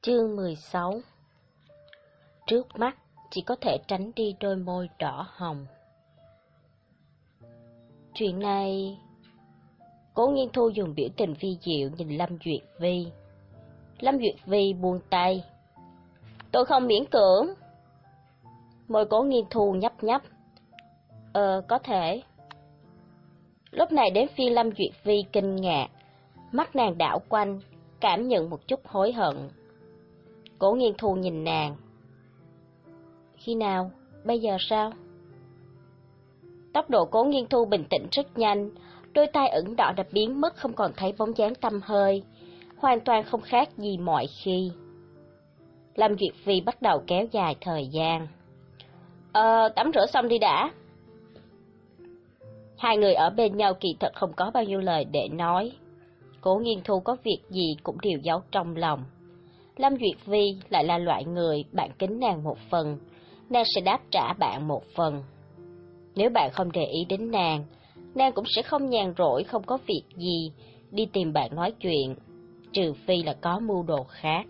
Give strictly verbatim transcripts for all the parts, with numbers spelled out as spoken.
Chương mười sáu. Trước mắt chỉ có thể tránh đi đôi môi đỏ hồng. Chuyện này... Cố Nghiên Thu dùng biểu tình vi diệu nhìn Lâm Duyệt Vi. Lâm Duyệt Vi buông tay. Tôi không miễn cưỡng. Môi Cố Nghiên Thu nhấp nhấp. Ờ, có thể. Lúc này đến phiên Lâm Duyệt Vi kinh ngạc. Mắt nàng đảo quanh, cảm nhận một chút hối hận. Cố Nghiên Thu nhìn nàng. Khi nào? Bây giờ sao? Tốc độ Cố Nghiên Thu bình tĩnh rất nhanh, đôi tai ửng đỏ đã biến mất không còn thấy bóng dáng tăm hơi, hoàn toàn không khác gì mọi khi. Lâm Duyệt Vi bắt đầu kéo dài thời gian. Ờ, tắm rửa xong đi đã. Hai người ở bên nhau kỳ thật không có bao nhiêu lời để nói. Cố Nghiên Thu có việc gì cũng đều giấu trong lòng. Lâm Duyệt Vi lại là loại người bạn kính nàng một phần, nàng sẽ đáp trả bạn một phần. Nếu bạn không để ý đến nàng, nàng cũng sẽ không nhàn rỗi không có việc gì đi tìm bạn nói chuyện, trừ phi là có mưu đồ khác.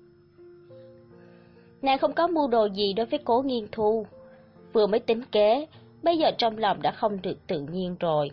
Nàng không có mưu đồ gì đối với Cố Nghiên Thu, vừa mới tính kế, bây giờ trong lòng đã không được tự nhiên rồi.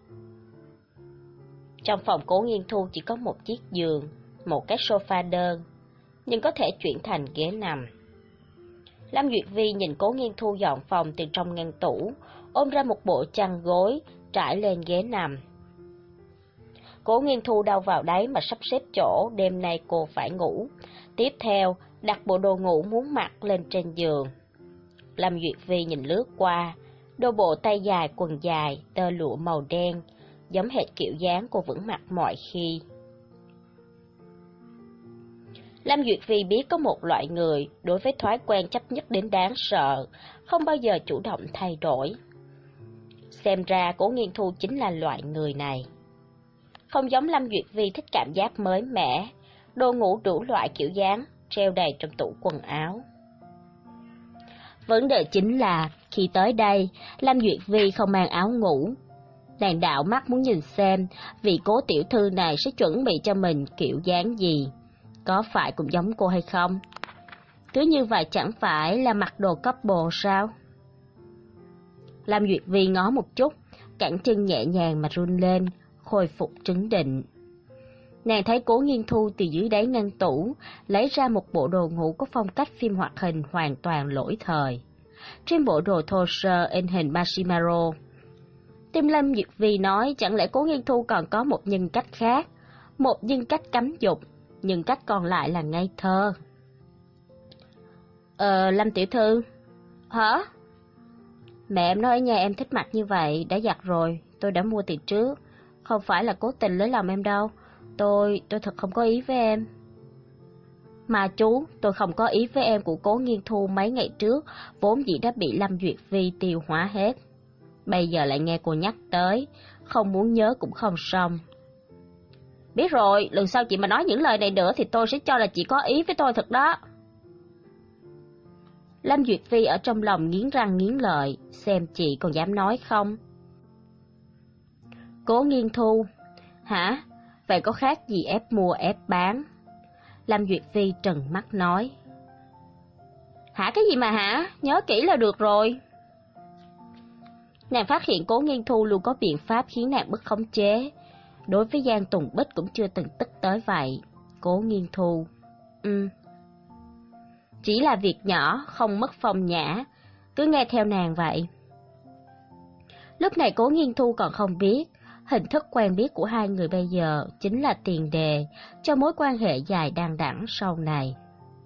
Trong phòng Cố Nghiên Thu chỉ có một chiếc giường, một cái sofa đơn, nhưng có thể chuyển thành ghế nằm. Lâm Duyệt Vi nhìn Cố Nghiên Thu dọn phòng từ trong ngăn tủ, ôm ra một bộ chăn gối, trải lên ghế nằm. Cố Nghiên Thu đâu vào đấy mà sắp xếp chỗ đêm nay cô phải ngủ. Tiếp theo, đặt bộ đồ ngủ muốn mặc lên trên giường. Lâm Duyệt Vi nhìn lướt qua, đồ bộ tay dài quần dài, tơ lụa màu đen, giống hệt kiểu dáng cô vẫn mặc mọi khi. Lâm Duyệt Vi biết có một loại người đối với thói quen chấp nhất đến đáng sợ, không bao giờ chủ động thay đổi. Xem ra Cố Nghiên Thu chính là loại người này. Không giống Lâm Duyệt Vi thích cảm giác mới mẻ, đồ ngủ đủ loại kiểu dáng, treo đầy trong tủ quần áo. Vấn đề chính là, khi tới đây, Lâm Duyệt Vi không mang áo ngủ. Nàng đảo mắt muốn nhìn xem, vị Cố tiểu thư này sẽ chuẩn bị cho mình kiểu dáng gì. Có phải cũng giống cô hay không? Cứ như vậy chẳng phải là mặc đồ couple sao? Lâm Duyệt Vi ngó một chút, cẳng chân nhẹ nhàng mà run lên, khôi phục trấn định. Nàng thấy Cố Nghiên Thu từ dưới đáy ngăn tủ, lấy ra một bộ đồ ngủ có phong cách phim hoạt hình hoàn toàn lỗi thời. Trên bộ đồ thô sơ in hình Marshmallow. Tim Lâm Duyệt Vi nói chẳng lẽ Cố Nghiên Thu còn có một nhân cách khác, một nhân cách cấm dục, nhân cách còn lại là ngây thơ. Ờ, Lâm tiểu thư. Hả? Mẹ em nói ở nhà em thích mặc như vậy, đã giặt rồi, tôi đã mua từ trước. Không phải là cố tình lấy lòng em đâu, tôi, tôi thật không có ý với em. Mà chú, tôi không có ý với em của Cố Nghiên Thu mấy ngày trước, vốn dĩ đã bị Lâm Duyệt Vi tiêu hóa hết. Bây giờ lại nghe cô nhắc tới, không muốn nhớ cũng không xong. Biết rồi, lần sau chị mà nói những lời này nữa thì tôi sẽ cho là chị có ý với tôi thật đó. Lâm Duyệt Vi ở trong lòng nghiến răng nghiến lợi, xem chị còn dám nói không. Cố Nghiên Thu. Hả? Vậy có khác gì ép mua ép bán? Lâm Duyệt Vi trừng mắt nói. Hả cái gì mà hả? Nhớ kỹ là được rồi. Nàng phát hiện Cố Nghiên Thu luôn có biện pháp khiến nàng bất khống chế. Đối với Giang Tùng Bích cũng chưa từng tức tới vậy. Cố Nghiên Thu. Ừ. Chỉ là việc nhỏ, không mất phong nhã. Cứ nghe theo nàng vậy. Lúc này Cố Nghiên Thu còn không biết, hình thức quen biết của hai người bây giờ chính là tiền đề cho mối quan hệ dài đằng đẵng sau này.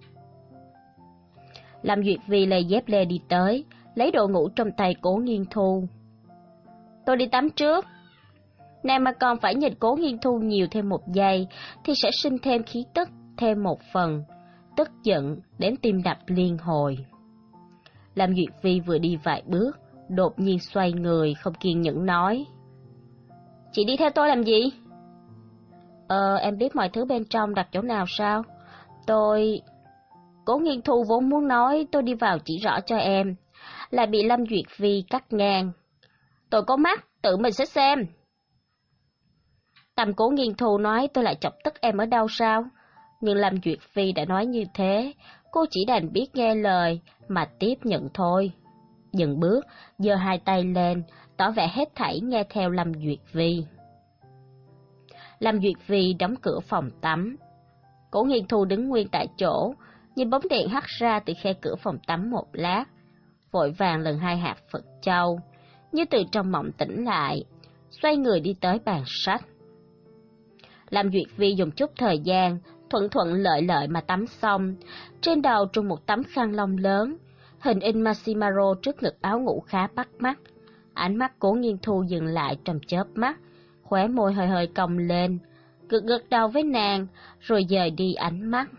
Lâm Duyệt Vi lấy dép lê đi tới, lấy đồ ngủ trong tay Cố Nghiên Thu. Tôi đi tắm trước. Nàng mà còn phải nhìn Cố Nghiên Thu nhiều thêm một giây thì sẽ sinh thêm khí tức thêm một phần, tức giận đến tim đập liên hồi. Lâm Duyệt Vi vừa đi vài bước, đột nhiên xoay người không kiên nhẫn nói. Chị đi theo tôi làm gì? Ờ, em biết mọi thứ bên trong đặt chỗ nào sao? Tôi... Cố Nghiên Thu vốn muốn nói tôi đi vào chỉ rõ cho em, lại bị Lâm Duyệt Vi cắt ngang. Tôi có mắt, tự mình sẽ xem. Tầm Cố Nghiên Thu nói tôi lại chọc tức em ở đâu sao? Nhưng Lâm Duyệt Phi đã nói như thế, cô chỉ đành biết nghe lời mà tiếp nhận thôi. Dừng bước, giơ hai tay lên, tỏ vẻ hết thảy nghe theo Lâm Duyệt Vi. Lâm Duyệt Vi đóng cửa phòng tắm. Cố Nghiên Thu đứng nguyên tại chỗ, nhìn bóng đèn hắt ra từ khe cửa phòng tắm một lát, vội vàng lần hai hạt Phật châu, như từ trong mộng tỉnh lại, xoay người đi tới bàn sách. Lâm Duyệt Vi dùng chút thời gian, thuận thuận lợi lợi mà tắm xong, trên đầu trùm một tấm khăn lông lớn, hình in Masimaro trước ngực áo ngủ khá bắt mắt. Ánh mắt Cố Nghiên Thu dừng lại trong chớp mắt, khóe môi hơi hơi cong lên, gật gật đầu với nàng, rồi dời đi ánh mắt.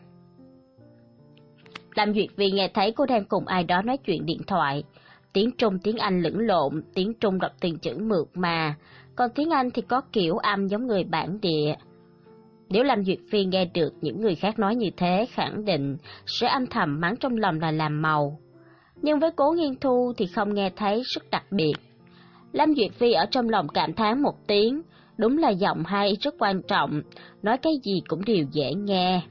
Lâm Duyệt Vi nghe thấy cô đang cùng ai đó nói chuyện điện thoại, tiếng Trung tiếng Anh lẫn lộn, tiếng Trung đọc từng chữ mượt mà, còn tiếng Anh thì có kiểu âm giống người bản địa. Nếu Lâm Duyệt Phi nghe được những người khác nói như thế, khẳng định sẽ âm thầm mắng trong lòng là làm màu. Nhưng với Cố Nghiên Thu thì không nghe thấy rất đặc biệt. Lâm Duyệt Phi ở trong lòng cảm thán một tiếng, đúng là giọng hay rất quan trọng, nói cái gì cũng đều dễ nghe.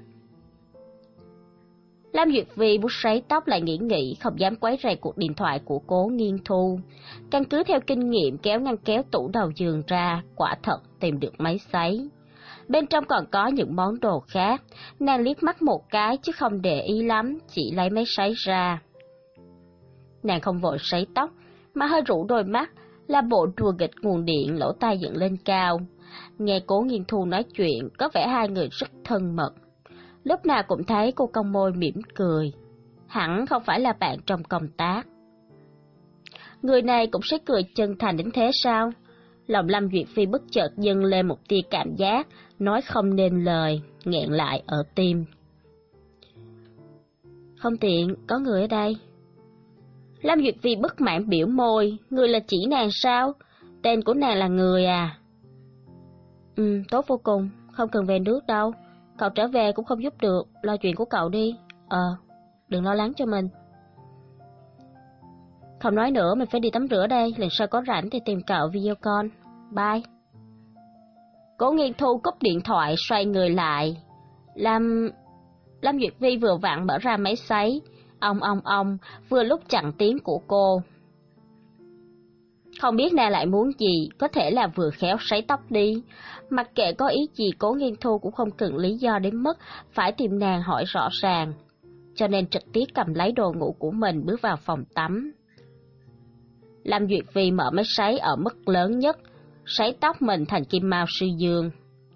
Lâm Duyệt Phi bút sấy tóc lại nghĩ nghĩ, không dám quấy rầy cuộc điện thoại của Cố Nghiên Thu. Căn cứ theo kinh nghiệm kéo ngăn kéo tủ đầu giường ra, quả thật tìm được máy sấy. Bên trong còn có những món đồ khác, nàng liếc mắt một cái chứ không để ý lắm, chỉ lấy máy sấy ra. Nàng không vội sấy tóc, mà hơi rũ đôi mắt, là bộ đùa nghịch nguồn điện, lỗ tai dựng lên cao. Nghe Cố Nghiên Thu nói chuyện, có vẻ hai người rất thân mật. Lúc nào cũng thấy cô cong môi mỉm cười. Hẳn không phải là bạn trong công tác. Người này cũng sẽ cười chân thành đến thế sao? Lòng Lâm Duyệt Phi bất chợt dâng lên một tia cảm giác, nói không nên lời, nghẹn lại ở tim. Không tiện, có người ở đây. Lâm Duyệt Phi bất mãn biểu môi, người là chỉ nàng sao? Tên của nàng là người à? Ừ, tốt vô cùng, không cần về nước đâu. Cậu trở về cũng không giúp được, lo chuyện của cậu đi. Ờ, đừng lo lắng cho mình. Không nói nữa, mình phải đi tắm rửa đây, lần sau có rảnh thì tìm cậu video call. Bye. Cố Nghiên Thu cúp điện thoại, xoay người lại. Lâm... Lâm Duyệt Vi vừa vặn mở ra máy sấy. Ông ông ông, vừa lúc chặn tiếng của cô. Không biết nàng lại muốn gì, có thể là vừa khéo sấy tóc đi. Mặc kệ có ý gì, Cố Nghiên Thu cũng không cần lý do đến mức phải tìm nàng hỏi rõ ràng. Cho nên trực tiếp cầm lấy đồ ngủ của mình bước vào phòng tắm. Lâm Duyệt Vi mở máy sấy ở mức lớn nhất, sấy tóc mình thành kim mao sư dương.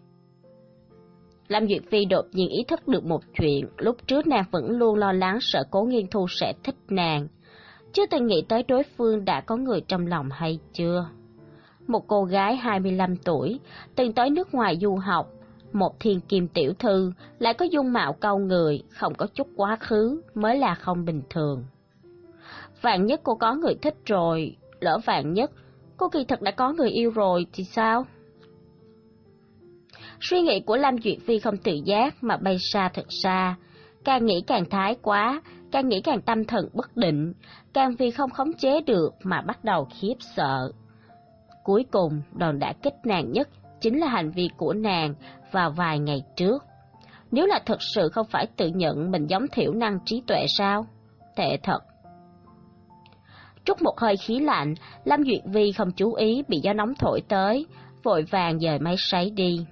Lâm Duyệt Vi đột nhiên ý thức được một chuyện, lúc trước nàng vẫn luôn lo lắng sợ Cố Nghiên Thu sẽ thích nàng. Chưa từng nghĩ tới đối phương đã có người trong lòng hay chưa. Một cô gái hai mươi lăm tuổi, từng tới nước ngoài du học, một thiên kim tiểu thư, lại có dung mạo câu người, không có chút quá khứ, mới là không bình thường. Vạn nhất cô có người thích rồi, lỡ vạn nhất, cô kỳ thật đã có người yêu rồi thì sao? Suy nghĩ của Lâm Duyệt Vi không tự giác mà bay xa thật xa, càng nghĩ càng thái quá, càng nghĩ càng tâm thần bất định, càng vì không khống chế được mà bắt đầu khiếp sợ. Cuối cùng, đòn đả kích nàng nhất chính là hành vi của nàng vào vài ngày trước. Nếu là thật sự không phải tự nhận mình giống thiểu năng trí tuệ sao? Tệ thật. Trút một hơi khí lạnh, Lâm Duyệt Vi không chú ý bị gió nóng thổi tới, vội vàng dời máy sấy đi.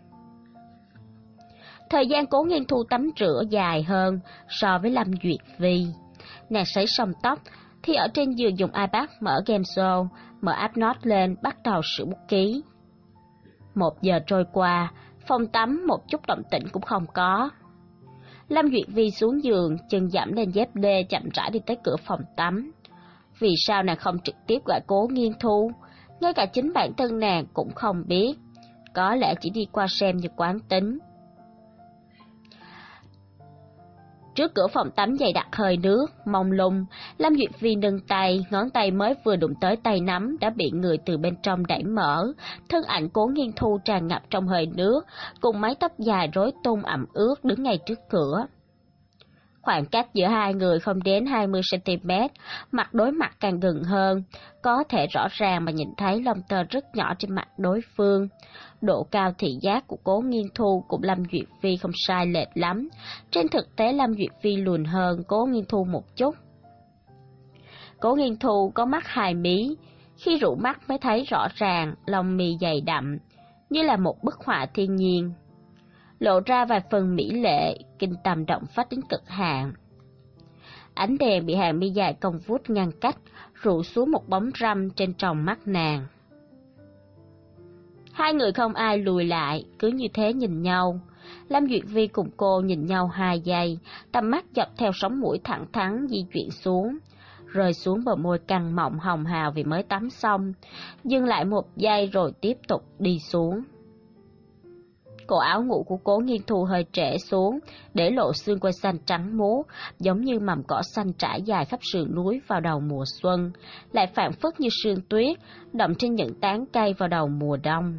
Thời gian Cố Nghiên Thu tắm rửa dài hơn so với Lâm Duyệt Vi. Nàng sấy xong tóc thì ở trên giường dùng iPad mở game show, mở app note lên bắt đầu sửa bút ký. Một giờ trôi qua, phòng tắm một chút động tĩnh cũng không có. Lâm Duyệt Vi xuống giường, chân dẫm lên dép lê chậm rãi đi tới cửa phòng tắm. Vì sao nàng không trực tiếp gọi Cố Nghiên Thu? Ngay cả chính bản thân nàng cũng không biết. Có lẽ chỉ đi qua xem như quán tính. Trước cửa phòng tắm dày đặc hơi nước, mông lung, Lâm Duyệt Vi nâng tay, ngón tay mới vừa đụng tới tay nắm đã bị người từ bên trong đẩy mở, thân ảnh Cố Nghiên Thu tràn ngập trong hơi nước, cùng mái tóc dài rối tung ẩm ướt đứng ngay trước cửa. Khoảng cách giữa hai người không đến hai mươi xăng ti mét, mặt đối mặt càng gần hơn, có thể rõ ràng mà nhìn thấy lông tơ rất nhỏ trên mặt đối phương. Độ cao thị giác của Cố Nghiên Thu cùng Lâm Duyệt Vi không sai lệch lắm, trên thực tế Lâm Duyệt Vi lùn hơn Cố Nghiên Thu một chút. Cố Nghiên Thu có mắt hai mí, khi rũ mắt mới thấy rõ ràng, lông mi dày đậm, như là một bức họa thiên nhiên, lộ ra vài phần mỹ lệ, kinh tâm động phách đến cực hạn. Ánh đèn bị hàng mi dài cong vút ngăn cách, rủ xuống một bóng râm trên tròng mắt nàng. Hai người không ai lùi lại, cứ như thế nhìn nhau. Lâm Duyệt Vi cùng cô nhìn nhau hai giây, tầm mắt dọc theo sóng mũi thẳng thắn di chuyển xuống, rơi xuống bờ môi căng mọng hồng hào vì mới tắm xong, dừng lại một giây rồi tiếp tục đi xuống. Cổ áo ngủ của Cố Nghiên Thu hơi trễ xuống, để lộ xương quai xanh trắng muốt, giống như mầm cỏ xanh trải dài khắp sườn núi vào đầu mùa xuân, lại phảng phất như sương tuyết, đọng trên những tán cây vào đầu mùa đông.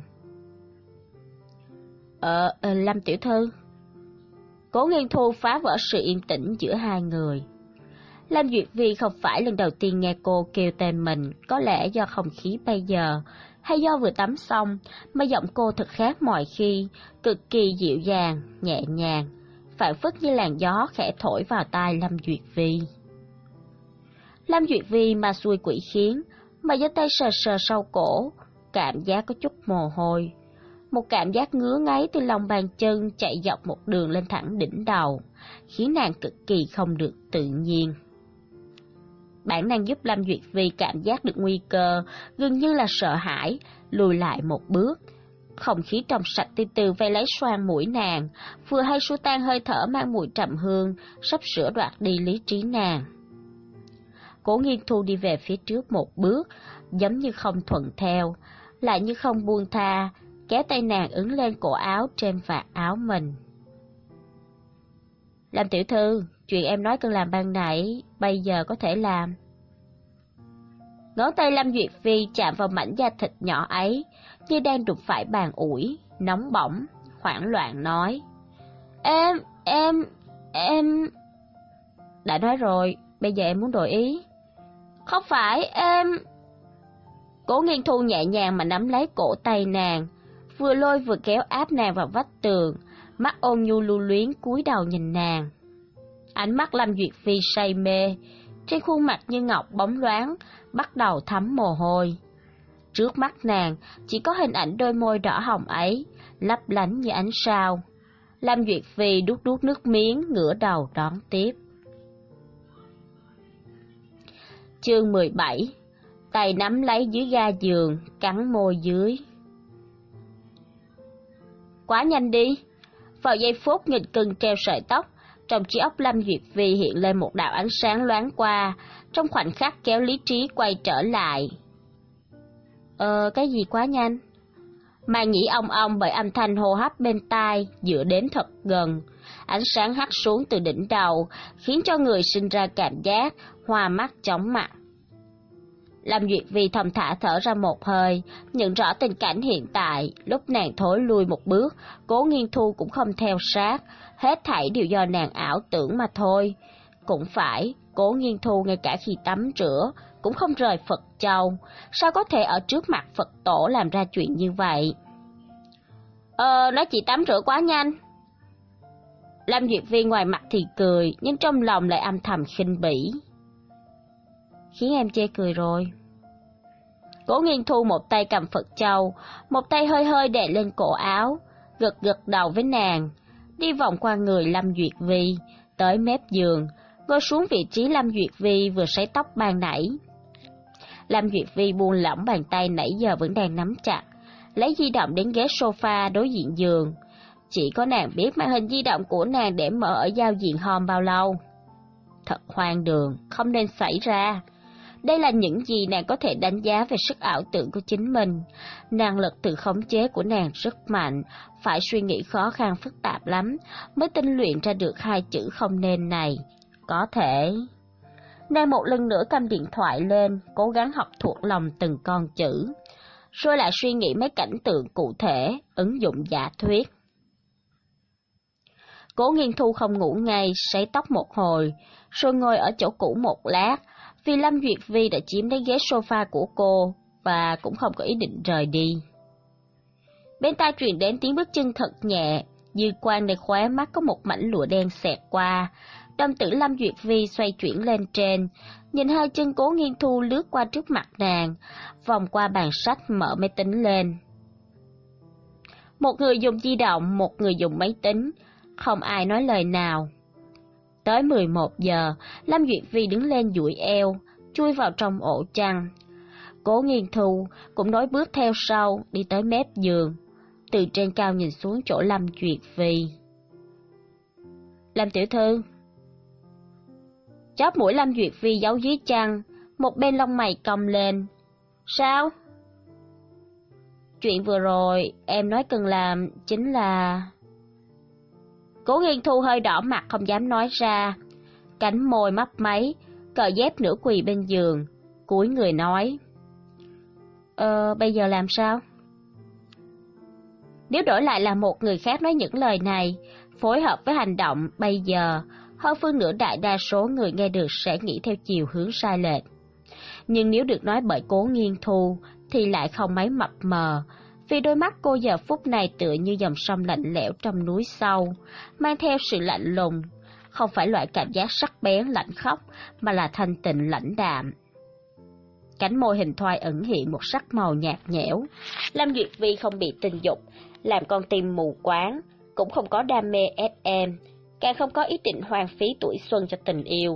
Ờ, ờ Lâm tiểu thư. Cố Nghiên Thu phá vỡ sự yên tĩnh giữa hai người. Lâm Duyệt Vi không phải lần đầu tiên nghe cô kêu tên mình, có lẽ do không khí bây giờ, hay do vừa tắm xong, mà giọng cô thật khác mọi khi, cực kỳ dịu dàng, nhẹ nhàng, phảng phất như làn gió khẽ thổi vào tai Lâm Duyệt Vi. Lâm Duyệt Vi mà xui quỷ khiến, mà giơ tay sờ sờ sau cổ, cảm giác có chút mồ hôi. Một cảm giác ngứa ngáy từ lòng bàn chân chạy dọc một đường lên thẳng đỉnh đầu, khiến nàng cực kỳ không được tự nhiên. Bản năng giúp Lâm Duyệt Vi cảm giác được nguy cơ, gần như là sợ hãi, lùi lại một bước. Không khí trong sạch từ từ vây lấy xoang mũi nàng, vừa hay xua tan hơi thở mang mùi trầm hương, sắp sửa đoạt đi lý trí nàng. Cố Nghiên Thu đi về phía trước một bước, giống như không thuận theo, lại như không buông tha, kéo tay nàng ấn lên cổ áo trên vạt áo mình. Lâm tiểu thư, chuyện em nói cần làm ban nãy, bây giờ có thể làm. Ngón tay Lâm Duyệt Vi chạm vào mảnh da thịt nhỏ ấy, như đang đụng phải bàn ủi, nóng bỏng, hoảng loạn nói. Em, em, em... Đã nói rồi, bây giờ em muốn đổi ý. Không phải, em... Cố Nghiên Thu nhẹ nhàng mà nắm lấy cổ tay nàng, vừa lôi vừa kéo áp nàng vào vách tường, mắt ôn nhu lưu luyến cúi đầu nhìn nàng. Ánh mắt Lâm Duyệt Vi say mê, trên khuôn mặt như ngọc bóng loáng, bắt đầu thấm mồ hôi. Trước mắt nàng chỉ có hình ảnh đôi môi đỏ hồng ấy, lấp lánh như ánh sao. Lâm Duyệt Vi đút đút nước miếng, ngửa đầu đón tiếp. Chương mười bảy. Tay nắm lấy dưới ga giường, cắn môi dưới. Quá nhanh đi. Vào giây phút nghìn cân treo sợi tóc, trong trí óc Lâm Duyệt Vi hiện lên một đạo ánh sáng loáng qua, trong khoảnh khắc kéo lý trí quay trở lại. Ờ, cái gì quá nhanh? Màng nhĩ ong ong bởi âm thanh hô hấp bên tai, dựa đến thật gần. Ánh sáng hắt xuống từ đỉnh đầu, khiến cho người sinh ra cảm giác hoa mắt chóng mặt. Lâm Duyệt Vi thầm thả thở ra một hơi, nhận rõ tình cảnh hiện tại, lúc nàng thối lui một bước, Cố Nghiên Thu cũng không theo sát, hết thảy đều do nàng ảo tưởng mà thôi. Cũng phải, Cố Nghiên Thu ngay cả khi tắm rửa, cũng không rời Phật Châu, sao có thể ở trước mặt Phật tổ làm ra chuyện như vậy? Ờ, nó chỉ tắm rửa quá nhanh. Lâm Duyệt Vi ngoài mặt thì cười, nhưng trong lòng lại âm thầm khinh bỉ. Khiến em chê cười rồi. Cố Nghiên Thu một tay cầm Phật Châu, một tay hơi hơi đè lên cổ áo, gật gật đầu với nàng, đi vòng qua người Lâm Duyệt Vi, tới mép giường, ngồi xuống vị trí Lâm Duyệt Vi vừa sấy tóc ban nãy. Lâm Duyệt Vi buông lỏng bàn tay nãy giờ vẫn đang nắm chặt, lấy di động đến ghế sofa đối diện giường. Chỉ có nàng biết màn hình di động của nàng để mở ở giao diện home bao lâu. Thật hoang đường, không nên xảy ra. Đây là những gì nàng có thể đánh giá về sức ảo tưởng của chính mình. Năng lực tự khống chế của nàng rất mạnh, phải suy nghĩ khó khăn phức tạp lắm, mới tinh luyện ra được hai chữ không nên này. Có thể... Nàng một lần nữa cầm điện thoại lên, cố gắng học thuộc lòng từng con chữ, rồi lại suy nghĩ mấy cảnh tượng cụ thể, ứng dụng giả thuyết. Cố Nghiên Thu không ngủ ngay, sấy tóc một hồi, rồi ngồi ở chỗ cũ một lát, vì Lâm Duyệt Vi đã chiếm lấy ghế sofa của cô, và cũng không có ý định rời đi. Bên tai truyền đến tiếng bước chân thật nhẹ, dư quang nơi khóe mắt có một mảnh lụa đen xẹt qua. Đồng tử Lâm Duyệt Vi xoay chuyển lên trên, nhìn hai chân Cố Nghiên Thu lướt qua trước mặt nàng, vòng qua bàn sách mở máy tính lên. Một người dùng di động, một người dùng máy tính, không ai nói lời nào. Tới mười một giờ, Lâm Duyệt Vi đứng lên duỗi eo, chui vào trong ổ chăn. Cố Nghiên Thu cũng nối bước theo sau, đi tới mép giường, từ trên cao nhìn xuống chỗ Lâm Duyệt Vi. Lâm tiểu thư. Chóp mũi Lâm Duyệt Vi giấu dưới chăn, một bên lông mày cong lên. Sao? Chuyện vừa rồi em nói cần làm chính là... Cố Nghiên Thu hơi đỏ mặt không dám nói ra, cánh môi mấp máy, cởi dép nửa quỳ bên giường, cúi người nói. Ờ, bây giờ làm sao? Nếu đổi lại là một người khác nói những lời này, phối hợp với hành động bây giờ, hơn phân nửa đại đa số người nghe được sẽ nghĩ theo chiều hướng sai lệch. Nhưng nếu được nói bởi Cố Nghiên Thu thì lại không mấy mập mờ, vì đôi mắt cô giờ phút này tựa như dòng sông lạnh lẽo trong núi sâu, mang theo sự lạnh lùng, không phải loại cảm giác sắc bén lạnh khóc, mà là thanh tịnh lãnh đạm. Cánh môi hình thoại ẩn hiện một sắc màu nhạt nhẽo. Lâm Duyệt Vi không bị tình dục làm con tim mù quáng, cũng không có đam mê ép em, càng không có ý định hoang phí tuổi xuân cho tình yêu.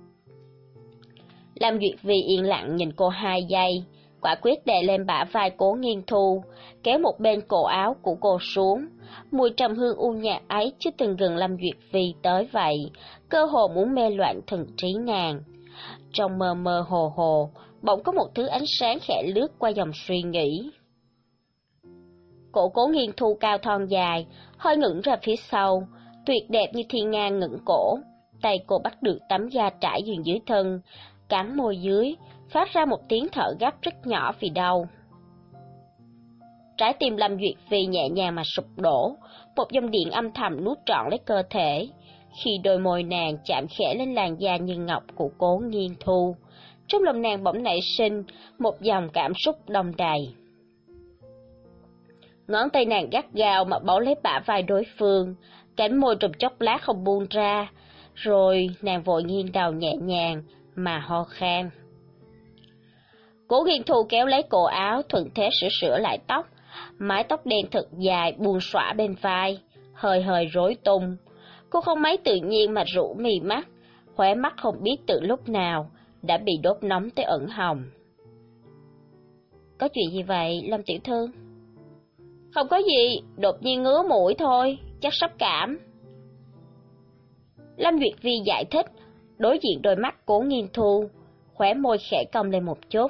Lâm Duyệt Vi yên lặng nhìn cô hai giây, quả quyết đè lên bả vai Cố Nghiên Thu, kéo một bên cổ áo của cô xuống. Mùi trầm hương u nhạt ấy chưa từng gần Lâm Duyệt Vi tới vậy, cơ hồ muốn mê loạn thần trí nàng. Trong mơ mơ hồ hồ, bỗng có một thứ ánh sáng khẽ lướt qua dòng suy nghĩ. Cổ Cố Nghiên Thu cao thon dài, hơi ngẩng ra phía sau, tuyệt đẹp như thiên nga ngẩng cổ. Tay cô bắt được tấm da trải giường dưới thân, cắn môi dưới, phát ra một tiếng thở gấp rất nhỏ vì đau. Trái tim Lâm Duyệt Vi nhẹ nhàng mà sụp đổ, một dòng điện âm thầm nuốt trọn lấy cơ thể. Khi đôi môi nàng chạm khẽ lên làn da như ngọc của Cố Nghiên Thu, trong lòng nàng bỗng nảy sinh một dòng cảm xúc đong đầy. Ngón tay nàng gắt gao mà bấu lấy bả vai đối phương, cánh môi trong chốc lát không buông ra, rồi nàng vội nghiêng đầu nhẹ nhàng mà ho khan. Cố Nghiên Thu kéo lấy cổ áo, thuận thế sửa sửa lại tóc, mái tóc đen thật dài buông xõa bên vai, hơi hơi rối tung. Cô không mấy tự nhiên mà rũ mì mắt, khóe mắt không biết từ lúc nào đã bị đốt nóng tới ửng hồng. Có chuyện gì vậy, Lâm tiểu thư? Không có gì, đột nhiên ngứa mũi thôi, chắc sắp cảm. Lâm Duyệt Vi giải thích, đối diện đôi mắt Cố Nghiên Thu, khóe môi khẽ cong lên một chút.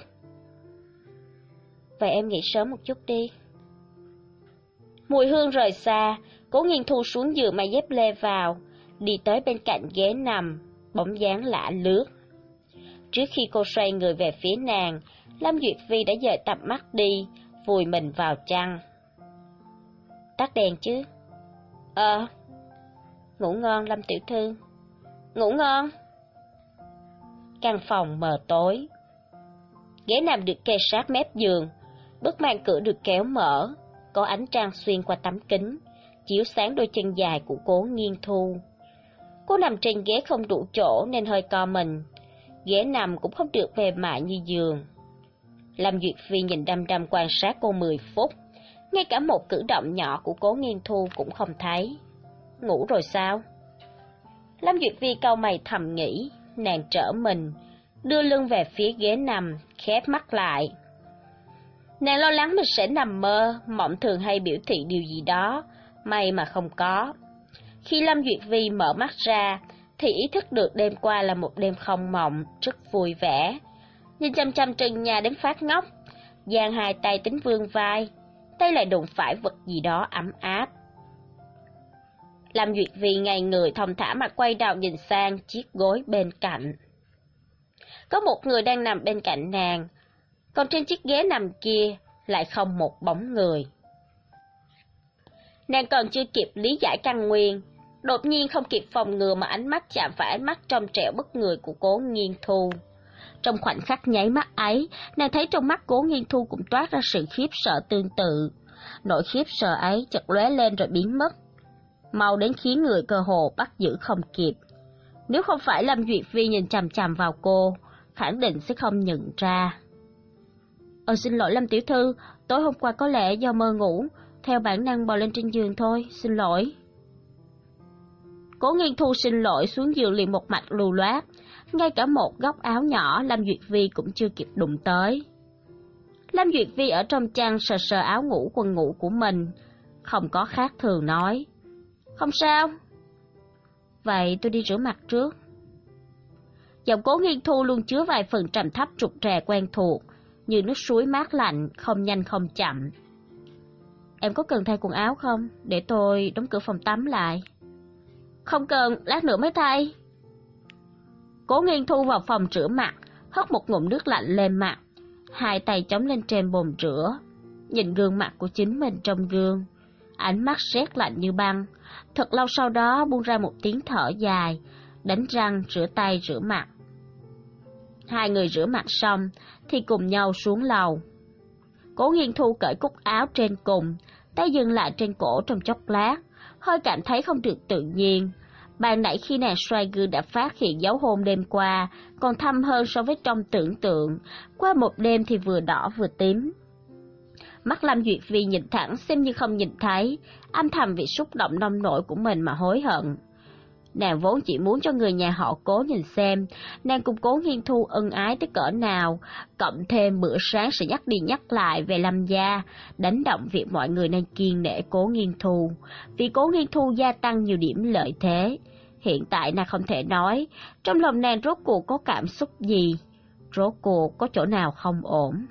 Vậy em nghỉ sớm một chút đi. Mùi hương rời xa, Cố Nghiên Thu xuống giường may dép lê vào, đi tới bên cạnh ghế nằm, bóng dáng lạ lướt. Trước khi cô xoay người về phía nàng, Lâm Duyệt Vi đã dời tầm mắt đi, vùi mình vào chăn. Tắt đèn chứ? Ờ. Ngủ ngon Lâm tiểu thư. Ngủ ngon. Căn phòng mờ tối. Ghế nằm được kê sát mép giường, bức màn cửa được kéo mở, có ánh trăng xuyên qua tấm kính, chiếu sáng đôi chân dài của Cố Nghiên Thu. Cô nằm trên ghế không đủ chỗ nên hơi co mình, ghế nằm cũng không được mềm mại như giường. Lâm Duyệt Vi nhìn đăm đăm quan sát cô mười phút, ngay cả một cử động nhỏ của Cố Nghiên Thu cũng không thấy. Ngủ rồi sao? Lâm Duyệt Vi cau mày thầm nghĩ, nàng trở mình, đưa lưng về phía ghế nằm, khép mắt lại. Nàng lo lắng mình sẽ nằm mơ, mộng thường hay biểu thị điều gì đó, may mà không có. Khi Lâm Duyệt Vi mở mắt ra, thì ý thức được đêm qua là một đêm không mộng, rất vui vẻ. Nhìn chăm chăm trần nhà đến phát ngốc, giang hai tay tính vươn vai, tay lại đụng phải vật gì đó ấm áp. Lâm Duyệt Vi ngay người thong thả mà quay đầu nhìn sang chiếc gối bên cạnh. Có một người đang nằm bên cạnh nàng, còn trên chiếc ghế nằm kia lại không một bóng người. Nàng còn chưa kịp lý giải căn nguyên, đột nhiên không kịp phòng ngừa mà ánh mắt chạm phải ánh mắt trong trẻo bất người của Cố Nghiên Thu. Trong khoảnh khắc nháy mắt ấy, nàng thấy trong mắt Cố Nghiên Thu cũng toát ra sự khiếp sợ tương tự. Nỗi khiếp sợ ấy chợt lóe lên rồi biến mất, mau đến khiến người cơ hồ bắt giữ không kịp. Nếu không phải Lâm Duyệt Vi nhìn chằm chằm vào cô, khẳng định sẽ không nhận ra. Ờ xin lỗi Lâm tiểu thư, tối hôm qua có lẽ do mơ ngủ, theo bản năng bò lên trên giường thôi, xin lỗi. Cố Nghiên Thu xin lỗi xuống giường liền một mạch lưu loát, ngay cả một góc áo nhỏ Lâm Duyệt Vi cũng chưa kịp đụng tới. Lâm Duyệt Vi ở trong chăn sờ sờ áo ngủ quần ngủ của mình, không có khác thường nói. Không sao. Vậy tôi đi rửa mặt trước. Giọng Cố Nghiên Thu luôn chứa vài phần trầm thấp trục trè quen thuộc, như nước suối mát lạnh, không nhanh không chậm. Em có cần thay quần áo không? Để tôi đóng cửa phòng tắm lại. Không cần, lát nữa mới thay. Cố Nghiên Thu vào phòng rửa mặt, hất một ngụm nước lạnh lên mặt, hai tay chống lên trên bồn rửa, nhìn gương mặt của chính mình trong gương, ánh mắt rét lạnh như băng. Thật lâu sau đó buông ra một tiếng thở dài, đánh răng, rửa tay, rửa mặt. Hai người rửa mặt xong thì cùng nhau xuống lầu. Cố Nghiên Thu cởi cúc áo trên cùng, tay dừng lại trên cổ trong chốc lát, hơi cảm thấy không được tự nhiên. Ban nãy khi nàng xoay gương đã phát hiện dấu hôn đêm qua còn thâm hơn so với trong tưởng tượng, qua một đêm thì vừa đỏ vừa tím. Mắt Lâm Duyệt Vi nhìn thẳng xem như không nhìn thấy, âm thầm vì xúc động nông nổi của mình mà hối hận. Nàng vốn chỉ muốn cho người nhà họ Cố nhìn xem nàng cùng Cố Nghiên Thu ân ái tới cỡ nào, cộng thêm bữa sáng sẽ nhắc đi nhắc lại về Lâm gia, đánh động việc mọi người nên kiêng nể Cố Nghiên Thu, vì Cố Nghiên Thu gia tăng nhiều điểm lợi thế. Hiện tại nàng không thể nói trong lòng nàng rốt cuộc có cảm xúc gì, rốt cuộc có chỗ nào không ổn.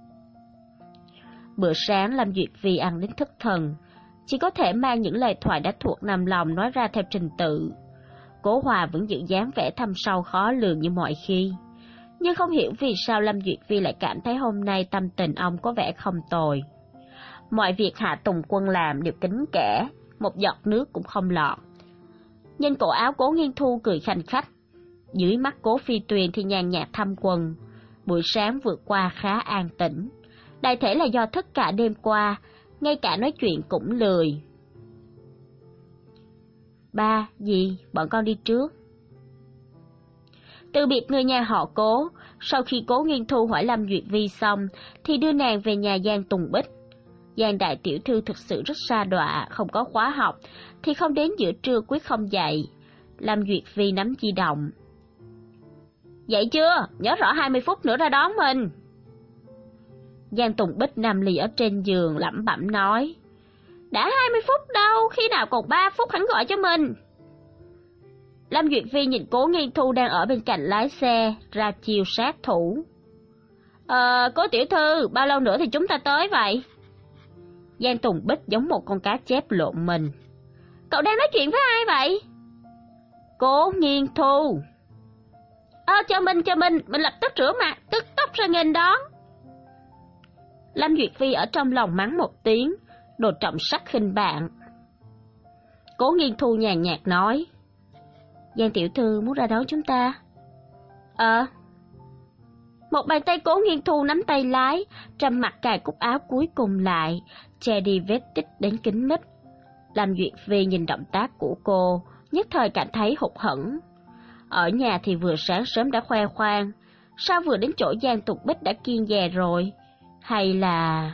Bữa sáng Lâm Duyệt Vi ăn đến thất thần, chỉ có thể mang những lời thoại đã thuộc nằm lòng nói ra theo trình tự. Cố Hòa vẫn giữ dáng vẻ thâm sâu khó lường như mọi khi, nhưng không hiểu vì sao Lâm Duyệt Vi lại cảm thấy hôm nay tâm tình ông có vẻ không tồi. Mọi việc Hạ Tùng Quân làm đều kín kẽ, một giọt nước cũng không lọt. Nhìn cổ áo Cố Nghiên Thu cười khanh khách, dưới mắt Cố Phi Tuyền thì nhàn nhạt thăm quần. Buổi sáng vượt qua khá an tĩnh, đại thể là do thức cả đêm qua, ngay cả nói chuyện cũng lười. Ba, dì, bọn con đi trước. Từ biệt người nhà họ Cố, sau khi Cố Nghiên Thu hỏi Lâm Duyệt Vi xong, thì đưa nàng về nhà Giang Tùng Bích. Giang đại tiểu thư thực sự rất sa đọa, không có khóa học, thì không đến giữa trưa quyết không dậy. Lâm Duyệt Vi nắm di động. Dậy chưa? Nhớ rõ hai mươi phút nữa ra đón mình. Giang Tùng Bích nằm lì ở trên giường lẩm bẩm nói. Đã hai mươi phút đâu, khi nào còn ba phút hắn gọi cho mình. Lâm Duyệt Vi nhìn Cố Nghiên Thu đang ở bên cạnh lái xe, ra chiêu sát thủ. Ờ, Cố tiểu thư, bao lâu nữa thì chúng ta tới vậy? Giang Tùng Bích giống một con cá chép lộn mình. Cậu đang nói chuyện với ai vậy? Cố Nghiên Thu. Ờ, cho mình, cho mình, mình lập tức rửa mặt, tức tốc ra nghênh đón. Lâm Duyệt Vi ở trong lòng mắng một tiếng, đồ trọng sắc khinh bạn. Cố Nghiên Thu nhàn nhạt nói. Giang tiểu thư muốn ra đón chúng ta. Ờ. Một bàn tay Cố Nghiên Thu nắm tay lái, trầm mặt cài cúc áo cuối cùng lại, che đi vết tích đến kín mít. Lâm Duyệt Vi nhìn động tác của cô, nhất thời cảm thấy hụt hẫng. Ở nhà thì vừa sáng sớm đã khoe khoang, sao vừa đến chỗ Giang Tục Bích đã kiêng dè rồi? Hay là...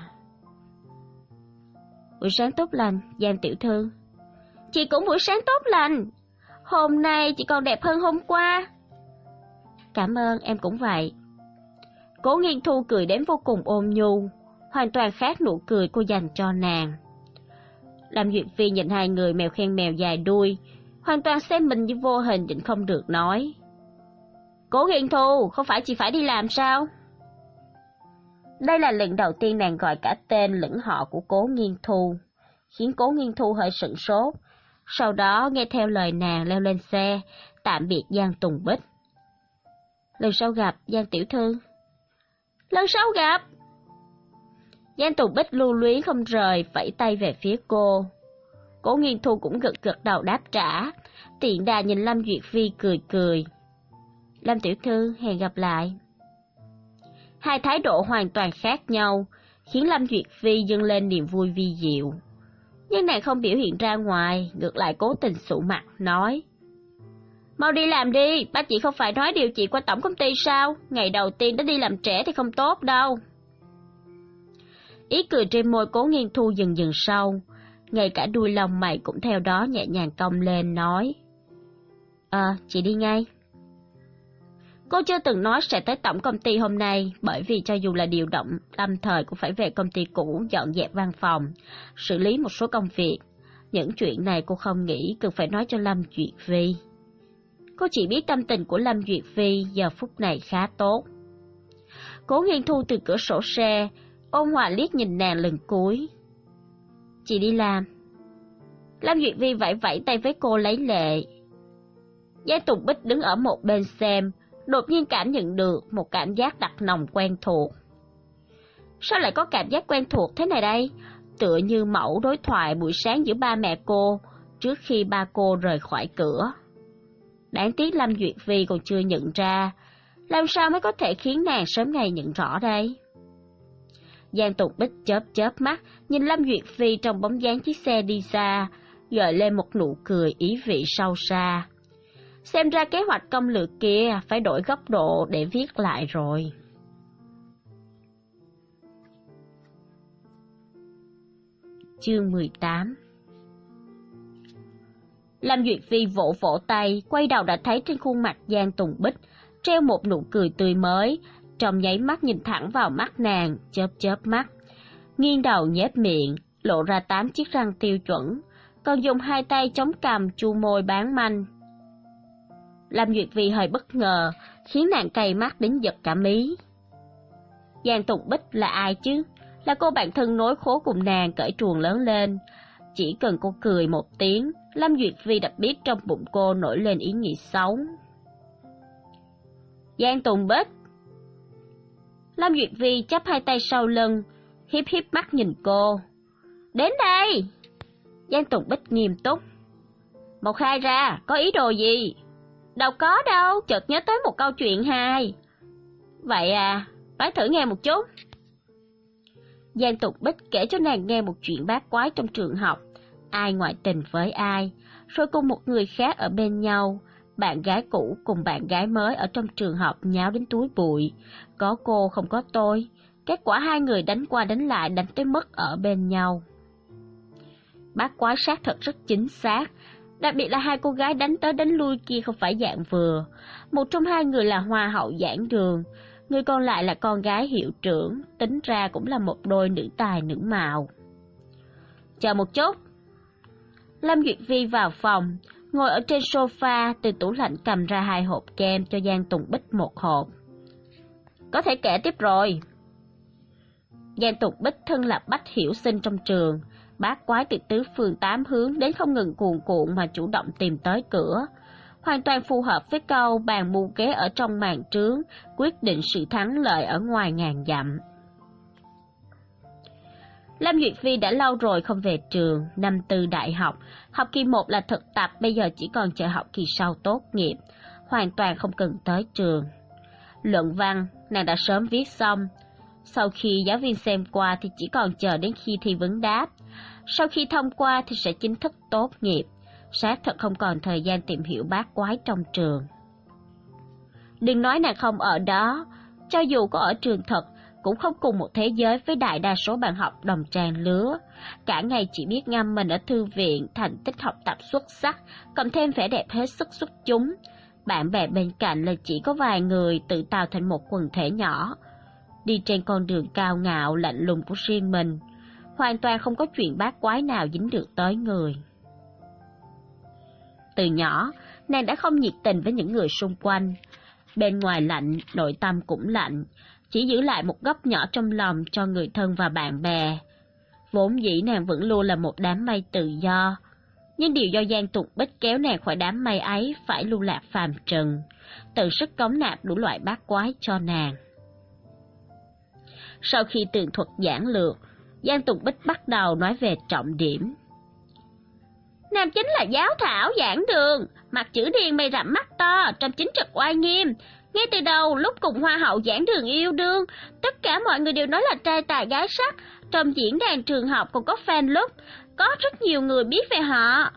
Buổi sáng tốt lành, Giang tiểu thư. Chị cũng buổi sáng tốt lành. Hôm nay chị còn đẹp hơn hôm qua. Cảm ơn, em cũng vậy. Cố Nghiên Thu cười đến vô cùng ôn nhu, hoàn toàn khác nụ cười cô dành cho nàng. Lâm Duyệt Vi nhìn hai người mèo khen mèo dài đuôi, hoàn toàn xem mình như vô hình định không được nói. Cố Nghiên Thu, không phải chị phải đi làm sao? Đây là lần đầu tiên nàng gọi cả tên lẫn họ của Cố Nghiên Thu, khiến Cố Nghiên Thu hơi sửng sốt, sau đó nghe theo lời nàng leo lên xe, tạm biệt Giang Tùng Bích. Lần sau gặp, Giang tiểu thư. Lần sau gặp. Giang Tùng Bích lưu luyến không rời, vẫy tay về phía cô. Cố Nghiên Thu cũng gật gật đầu đáp trả, tiện đà nhìn Lâm Duyệt Phi cười cười. Lâm tiểu thư, hẹn gặp lại. Hai thái độ hoàn toàn khác nhau, khiến Lâm Duyệt Phi dâng lên niềm vui vi diệu. Nhưng nàng không biểu hiện ra ngoài, ngược lại cố tình sụ mặt, nói. Mau đi làm đi, bác chị không phải nói điều chị qua tổng công ty sao? Ngày đầu tiên đã đi làm trẻ thì không tốt đâu. Ý cười trên môi Cố Nghiên Thu dần dần sâu, ngay cả đuôi lông mày cũng theo đó nhẹ nhàng cong lên, nói. Ờ, à, chị đi ngay. Cô chưa từng nói sẽ tới tổng công ty hôm nay, bởi vì cho dù là điều động lâm thời cũng phải về công ty cũ dọn dẹp văn phòng, xử lý một số công việc. Những chuyện này cô không nghĩ cần phải nói cho Lâm Duyệt Phi. Cô chỉ biết tâm tình của Lâm Duyệt Phi giờ phút này khá tốt. Cố Nghiên Thu từ cửa sổ xe, ôn hòa liếc nhìn nàng lần cuối. Chị đi làm. Lâm Duyệt Phi vẫy vẫy tay với cô lấy lệ. Giang Tùng Bích đứng ở một bên xem, đột nhiên cảm nhận được một cảm giác đặc nồng quen thuộc. Sao lại có cảm giác quen thuộc thế này đây? Tựa như mẫu đối thoại buổi sáng giữa ba mẹ cô trước khi ba cô rời khỏi cửa. Đáng tiếc Lâm Duyệt Phi còn chưa nhận ra, làm sao mới có thể khiến nàng sớm ngày nhận rõ đây? Giang Tùng Bích chớp chớp mắt, nhìn Lâm Duyệt Phi trong bóng dáng chiếc xe đi xa, gợi lên một nụ cười ý vị sâu xa. Xem ra kế hoạch công lược kia phải đổi góc độ để viết lại rồi. Chương mười tám. Lâm Duyệt Phi vỗ vỗ tay, quay đầu đã thấy trên khuôn mặt Giang Tùng Bích treo một nụ cười tươi mới, trong nháy mắt nhìn thẳng vào mắt nàng, chớp chớp mắt. Nghiêng đầu nhếch miệng, lộ ra tám chiếc răng tiêu chuẩn, còn dùng hai tay chống cằm chu môi bán manh. Lâm Duyệt Phi hơi bất ngờ, khiến nàng cay mắt đến giật cả mí. Giang Tùng Bích là ai chứ? Là cô bạn thân nối khố cùng nàng cởi truồng lớn lên. Chỉ cần cô cười một tiếng, Lâm Duyệt Phi đã biết trong bụng cô nổi lên ý nghĩ xấu. Giang Tùng Bích. Lâm Duyệt Phi chắp hai tay sau lưng, hiếp hiếp mắt nhìn cô. Đến đây! Giang Tùng Bích nghiêm túc. Một khai ra, có ý đồ gì? Đâu có đâu, chợt nhớ tới một câu chuyện hài. Vậy à, nói thử nghe một chút. Giang Tùng Bích kể cho nàng nghe một chuyện bát quái trong trường học. Ai ngoại tình với ai, rồi cùng một người khác ở bên nhau. Bạn gái cũ cùng bạn gái mới ở trong trường học nháo đến túi bụi. Có cô không có tôi. Kết quả hai người đánh qua đánh lại, đánh tới mức ở bên nhau. Bát quái xác thật rất chính xác. Đặc biệt là hai cô gái đánh tới đánh lui kia không phải dạng vừa. Một trong hai người là hoa hậu giảng đường, người còn lại là con gái hiệu trưởng, tính ra cũng là một đôi nữ tài nữ mạo. Chờ một chút. Lâm Duyệt Phi vào phòng, ngồi ở trên sofa, từ tủ lạnh cầm ra hai hộp kem cho Giang Tùng Bích một hộp. Có thể kể tiếp rồi. Giang Tùng Bích thân là bách hiểu sinh trong trường, bát quái từ tứ phương tám hướng đến không ngừng cuồn cuộn mà chủ động tìm tới cửa. Hoàn toàn phù hợp với câu bàn mưu kế ở trong màn trướng, quyết định sự thắng lợi ở ngoài ngàn dặm. Lâm Duyệt Phi đã lâu rồi không về trường, năm tư đại học, học kỳ một là thực tập, bây giờ chỉ còn chờ học kỳ sau tốt nghiệp, hoàn toàn không cần tới trường. Luận văn, nàng đã sớm viết xong, sau khi giáo viên xem qua thì chỉ còn chờ đến khi thi vấn đáp, sau khi thông qua thì sẽ chính thức tốt nghiệp, xác thật không còn thời gian tìm hiểu bát quái trong trường. Đừng nói nàng không ở đó, cho dù có ở trường thật, cũng không cùng một thế giới với đại đa số bạn học đồng trang lứa. Cả ngày chỉ biết ngâm mình ở thư viện, thành tích học tập xuất sắc, cộng thêm vẻ đẹp hết sức xuất chúng. Bạn bè bên cạnh là chỉ có vài người tự tạo thành một quần thể nhỏ, đi trên con đường cao ngạo lạnh lùng của riêng mình, hoàn toàn không có chuyện bát quái nào dính được tới người. Từ nhỏ, nàng đã không nhiệt tình với những người xung quanh. Bên ngoài lạnh, nội tâm cũng lạnh, chỉ giữ lại một góc nhỏ trong lòng cho người thân và bạn bè. Vốn dĩ nàng vẫn luôn là một đám mây tự do, nhưng điều do Giang Tùng Bích kéo nàng khỏi đám mây ấy phải lưu lạc phàm trần, tự sức cống nạp đủ loại bát quái cho nàng. Sau khi tường thuật giảng lược, Giang Tùng Bích bắt đầu nói về trọng điểm. Nam chính là giáo thảo giảng đường, mặt chữ điền mày rậm mắt to, trông chính trực oai nghiêm. Ngay từ đầu, lúc cùng hoa hậu giảng đường yêu đương, tất cả mọi người đều nói là trai tài gái sắc. Trong diễn đàn trường học còn có fan club, có rất nhiều người biết về họ.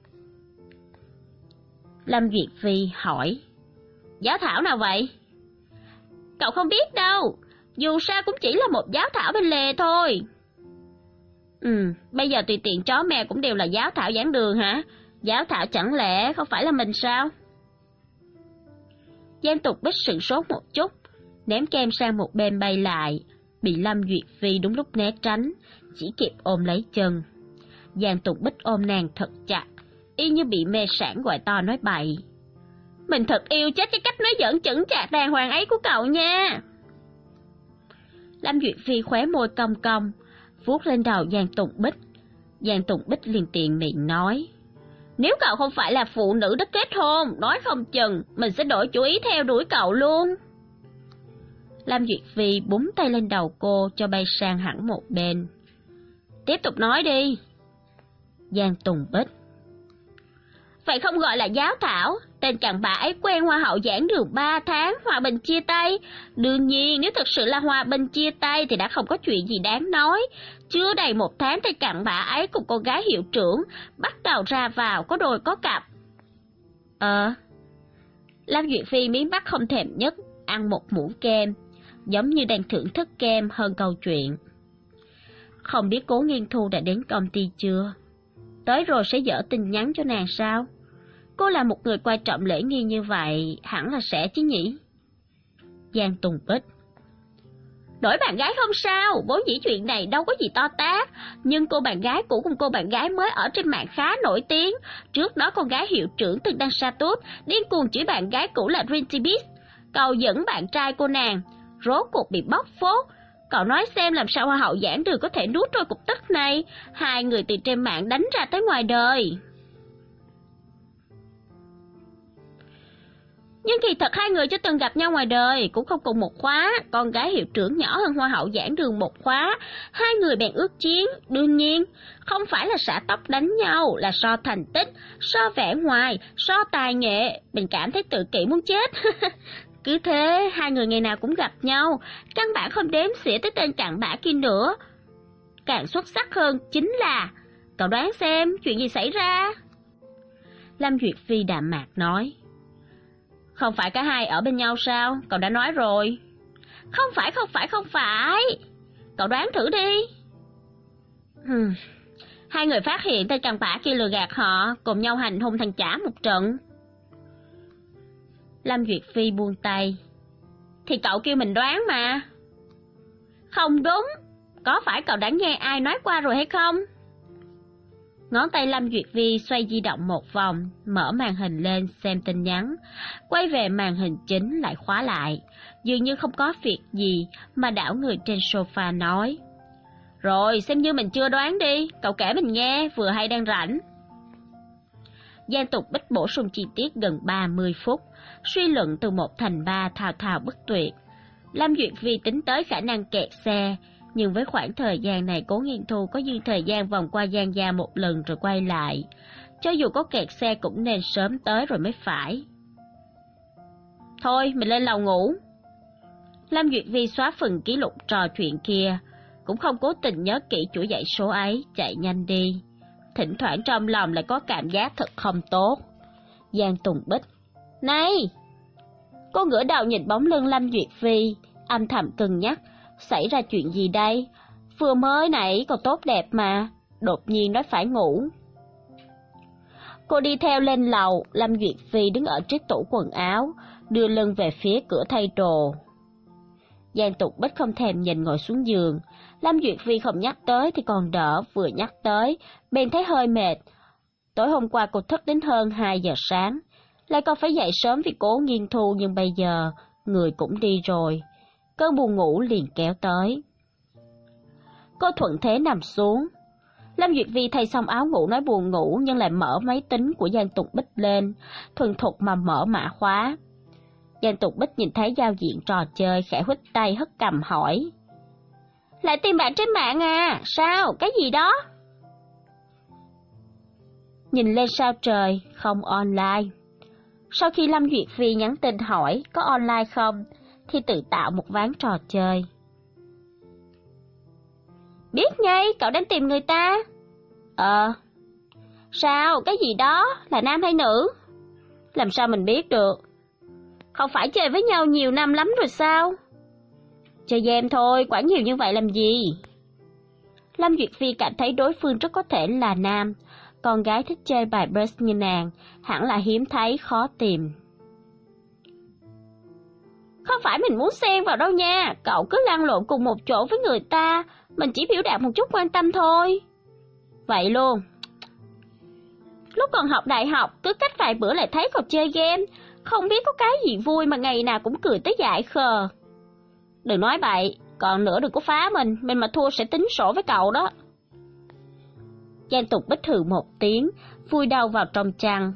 Lâm Duyệt Phi hỏi, giáo thảo nào vậy? Cậu không biết đâu, dù sao cũng chỉ là một giáo thảo bên lề thôi. Ừ, bây giờ tùy tiện chó mèo cũng đều là giáo thảo giảng đường hả? Giáo thảo chẳng lẽ không phải là mình sao? Giang Tục Bích sửng sốt một chút, ném kem sang một bên bay lại, bị Lâm Duyệt Phi đúng lúc né tránh, chỉ kịp ôm lấy chân. Giang Tục Bích ôm nàng thật chặt, y như bị mê sảng gọi to nói bậy. Mình thật yêu chết cái cách nói giỡn chững chạc đàng hoàng ấy của cậu nha. Lâm Duyệt Phi khóe môi cong cong, vuốt lên đầu Giang Tùng Bích. Giang Tùng Bích liền tiện miệng nói, nếu cậu không phải là phụ nữ đã kết hôn, nói không chừng mình sẽ đổi chủ ý theo đuổi cậu luôn. Lâm Duyệt Phi búng tay lên đầu cô cho bay sang hẳn một bên. Tiếp tục nói đi. Giang Tùng Bích, vậy không gọi là giáo thảo, tên cặn bã ấy quen hoa hậu giảng đường ba tháng, hòa bình chia tay. Đương nhiên, nếu thực sự là hòa bình chia tay thì đã không có chuyện gì đáng nói. Chưa đầy một tháng tên cặn bã ấy cùng cô gái hiệu trưởng bắt đầu ra vào có đôi có cặp. Ờ. Lâm Duyệt Phi miếng bắt không thèm nhất, ăn một muỗng kem, giống như đang thưởng thức kem hơn câu chuyện. Không biết Cố Nghiên Thu đã đến công ty chưa? Tới rồi sẽ dở tin nhắn cho nàng sao? Cô là một người quan trọng lễ nghi như vậy, hẳn là sẽ chứ nhỉ? Giang Tùng Bích, đổi bạn gái không sao, vốn dĩ chuyện này đâu có gì to tát. Nhưng cô bạn gái cũ cùng cô bạn gái mới ở trên mạng khá nổi tiếng. Trước đó con gái hiệu trưởng từng đăng status điên cuồng chửi bạn gái cũ là Rinty Beast, cầu dẫn bạn trai cô nàng, rốt cuộc bị bóc phốt. Cậu nói xem làm sao hoa hậu giảng đường có thể nuốt trôi cục tức này. Hai người từ trên mạng đánh ra tới ngoài đời. Nhưng kỳ thật hai người chưa từng gặp nhau ngoài đời, cũng không cùng một khóa, con gái hiệu trưởng nhỏ hơn hoa hậu giảng đường một khóa. Hai người bèn ước chiến, đương nhiên, không phải là xả tóc đánh nhau, là so thành tích, so vẻ ngoài, so tài nghệ, mình cảm thấy tự kỷ muốn chết. Cứ thế, hai người ngày nào cũng gặp nhau, căn bản không đếm xỉa tới tên cặn bã kia nữa. Càng xuất sắc hơn chính là, cậu đoán xem chuyện gì xảy ra? Lâm Duyệt Phi đạm mạc nói, không phải cả hai ở bên nhau sao? Cậu đã nói rồi. Không phải, không phải, không phải. Cậu đoán thử đi. Hmm. Hai người phát hiện tên cặn bã kia lừa gạt họ, cùng nhau hành hung thằng chả một trận. Lâm Duyệt Phi buông tay. Thì cậu kêu mình đoán mà. Không đúng. Có phải cậu đã nghe ai nói qua rồi hay không? Ngón tay Lâm Duyệt Phi xoay di động một vòng, mở màn hình lên xem tin nhắn, quay về màn hình chính lại khóa lại, dường như không có việc gì mà đảo người trên sofa nói. Rồi, xem như mình chưa đoán đi, cậu kể mình nghe, vừa hay đang rảnh. Giang Tục Bích bổ sung chi tiết gần ba mươi phút, suy luận từ một thành ba thao thao bất tuyệt. Lâm Duyệt Phi tính tới khả năng kẹt xe, nhưng với khoảng thời gian này Cố Nghiên Thu có dư thời gian vòng qua Giang gia một lần rồi quay lại. Cho dù có kẹt xe cũng nên sớm tới rồi mới phải. Thôi, mình lên lầu ngủ. Lâm Duyệt Phi xóa phần ký lục trò chuyện kia, cũng không cố tình nhớ kỹ chuỗi dãy số ấy, chạy nhanh đi. Thỉnh thoảng trong lòng lại có cảm giác thật không tốt. Giang Tùng Bích, này! Cô ngửa đầu nhìn bóng lưng Lâm Duyệt Phi, âm thầm cân nhắc, xảy ra chuyện gì đây? Vừa mới nãy còn tốt đẹp mà, đột nhiên nói phải ngủ. Cô đi theo lên lầu, Lâm Duyệt Phi đứng ở trước tủ quần áo, đưa lưng về phía cửa thay đồ. Giang Tục Bích không thèm nhìn ngồi xuống giường. Lâm Duyệt Phi không nhắc tới thì còn đỡ, vừa nhắc tới, bèn thấy hơi mệt. Tối hôm qua cô thức đến hơn hai giờ sáng, lại còn phải dậy sớm vì Cố Nghiên Thu, nhưng bây giờ người cũng đi rồi. Cơn buồn ngủ liền kéo tới. Cô thuận thế nằm xuống. Lâm Duyệt Phi thay xong áo ngủ nói buồn ngủ nhưng lại mở máy tính của Giang Tục Bích lên, thuần thục mà mở mã khóa. Giang Tục Bích nhìn thấy giao diện trò chơi, khẽ huých tay hất cằm hỏi. Lại tìm bạn trên mạng à? Sao? Cái gì đó? nhìn lên sao trời, không online. Sau khi Lâm Duyệt Phi nhắn tin hỏi có online không, thì tự tạo một ván trò chơi. Biết ngay, cậu đang tìm người ta. Ờ. Sao, cái gì đó, là nam hay nữ? Làm sao mình biết được? Không phải chơi với nhau nhiều năm lắm rồi sao? Chơi game thôi, quản nhiều như vậy làm gì? Lâm Duyệt Phi cảm thấy đối phương rất có thể là nam. Con gái thích chơi bài Burst như nàng, hẳn là hiếm thấy, khó tìm. Không phải mình muốn xen vào đâu nha, cậu cứ lăn lộn cùng một chỗ với người ta, mình chỉ biểu đạt một chút quan tâm thôi. Vậy luôn. Lúc còn học đại học, cứ cách vài bữa lại thấy cậu chơi game, không biết có cái gì vui mà ngày nào cũng cười tới dại khờ. Đừng nói bậy, còn nữa đừng có phá mình, mình mà thua sẽ tính sổ với cậu đó. Giang Tục Bích hừ một tiếng, vui đầu vào trong chăn.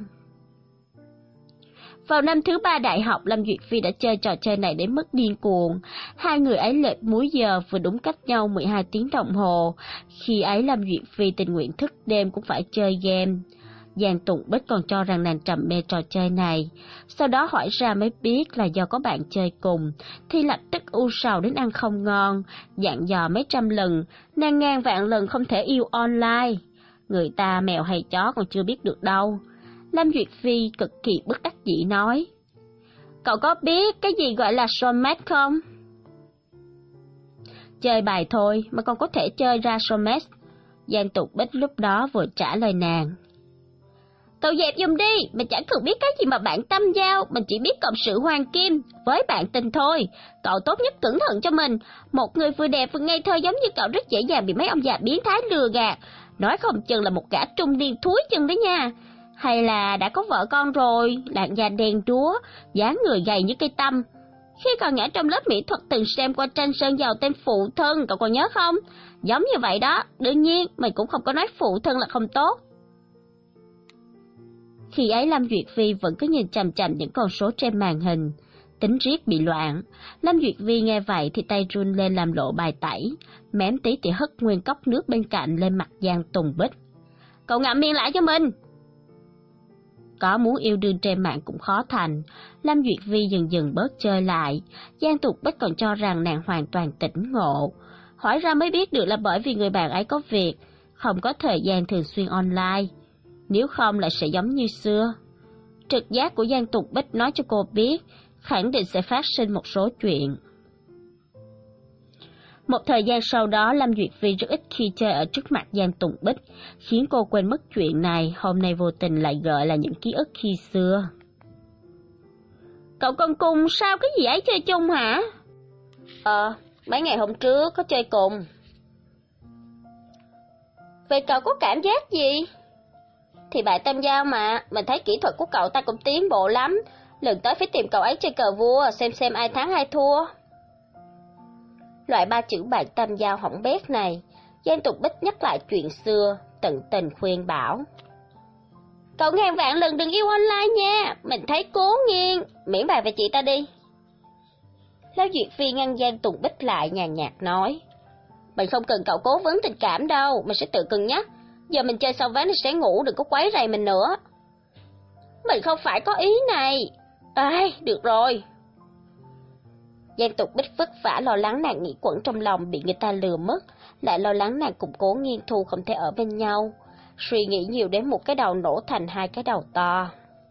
Vào năm thứ ba đại học, Lâm Duyệt Phi đã chơi trò chơi này đến mức điên cuồng. Hai người ấy lệch múi giờ vừa đúng cách nhau mười hai tiếng đồng hồ. Khi ấy Lâm Duyệt Phi tình nguyện thức đêm cũng phải chơi game. Giang Tùng Bích còn cho rằng nàng trầm mê trò chơi này. Sau đó hỏi ra mới biết là do có bạn chơi cùng, thì lập tức u sầu đến ăn không ngon, dặn dò mấy trăm lần, nàng ngàn vạn lần không thể yêu online. Người ta mèo hay chó còn chưa biết được đâu. Lâm Duyệt Phi cực kỳ bất đắc dĩ nói. Cậu có biết cái gì gọi là soulmate không? Chơi bài thôi mà còn có thể chơi ra soulmate. Giang Tục Bích lúc đó vừa trả lời nàng. Cậu dẹp giùm đi, mình chẳng cần biết cái gì mà bạn tâm giao, mình chỉ biết cộng sự hoàng kim, với bạn tình thôi. Cậu tốt nhất cẩn thận cho mình, một người vừa đẹp vừa ngây thơ giống như cậu rất dễ dàng bị mấy ông già biến thái lừa gạt. Nói không chừng là một gã trung niên thúi chân đấy nha. Hay là đã có vợ con rồi, làn da đen đúa, dáng người gầy như cây tăm. Khi còn nhỏ trong lớp mỹ thuật từng xem qua tranh sơn dầu tên phụ thân, cậu còn nhớ không? Giống như vậy đó, đương nhiên mình cũng không có nói phụ thân là không tốt. Khi ấy Lâm Duyệt Phi vẫn cứ nhìn chằm chằm những con số trên màn hình, tính riết bị loạn. Lâm Duyệt Phi nghe vậy thì tay run lên làm lộ bài tẩy, mém tí thì hất nguyên cốc nước bên cạnh lên mặt Giang Tùng Bích. Cậu ngậm miệng lại cho mình! Có muốn yêu đương trên mạng cũng khó thành, Lâm Duyệt Phi dần dần bớt chơi lại. Giang Tục Bích còn cho rằng nàng hoàn toàn tỉnh ngộ. Hỏi ra mới biết được là bởi vì người bạn ấy có việc, không có thời gian thường xuyên online. Nếu không lại sẽ giống như xưa. Trực giác của Giang Tục Bích nói cho cô biết, khẳng định sẽ phát sinh một số chuyện. Một thời gian sau đó, Lâm Duyệt Phi rất ít khi chơi ở trước mặt Giang Tùng Bích, khiến cô quên mất chuyện này, hôm nay vô tình lại gợi là những ký ức khi xưa. Cậu còn cùng sao cái gì ấy chơi chung hả? Ờ, mấy ngày hôm trước có chơi cùng. Vậy cậu có cảm giác gì? Thì bài tam giao mà, mình thấy kỹ thuật của cậu ta cũng tiến bộ lắm, lần tới phải tìm cậu ấy chơi cờ vua, xem xem ai thắng ai thua. Loại ba chữ bài tam giao hỏng bét này, Giang Tục Bích nhắc lại chuyện xưa, tận tình khuyên bảo. Cậu ngàn vạn lần đừng yêu online nha, mình thấy cố nghiêng, miễn bài về chị ta đi. Lão Duyệt Phi ngăn Giang Tùng Bích lại nhàn nhạt nói. Mình không cần cậu cố vấn tình cảm đâu, mình sẽ tự cân nhắc. Giờ mình chơi xong ván thì sẽ ngủ, đừng có quấy rầy mình nữa. Mình không phải có ý này. Ai, được rồi. Giang Tục Bích vất vả lo lắng nàng nghĩ quẩn trong lòng bị người ta lừa mất, lại lo lắng nàng cùng Cố Nghiên Thu không thể ở bên nhau. Suy nghĩ nhiều đến một cái đầu nổ thành hai cái đầu to.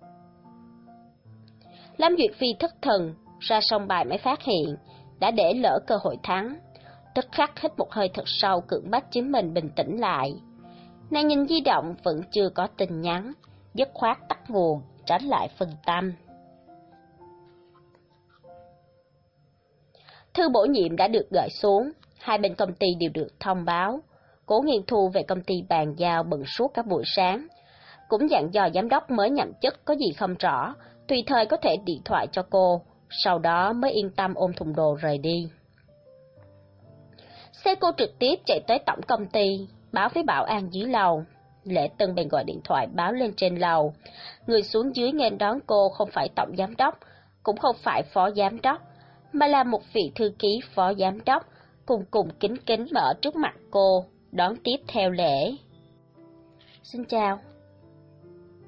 Lâm Duyệt Phi thất thần, ra xong bài mới phát hiện, đã để lỡ cơ hội thắng. Tức khắc hít một hơi thật sâu cưỡng bách chính mình bình tĩnh lại. Nàng nhìn di động vẫn chưa có tin nhắn, dứt khoát tắt nguồn, tránh lại phân tâm. Thư bổ nhiệm đã được gửi xuống, hai bên công ty đều được thông báo. Cố Nghiên Thu về công ty bàn giao bận suốt cả buổi sáng. Cũng dặn dò giám đốc mới nhậm chức có gì không rõ, tùy thời có thể điện thoại cho cô, sau đó mới yên tâm ôm thùng đồ rời đi. Xe cô trực tiếp chạy tới tổng công ty, báo với bảo an dưới lầu. Lễ Tân bèn gọi điện thoại báo lên trên lầu. Người xuống dưới nghênh đón cô không phải tổng giám đốc, cũng không phải phó giám đốc, mà là một vị thư ký phó giám đốc, cùng cùng kính kính mở trước mặt cô, đón tiếp theo lễ. Xin chào.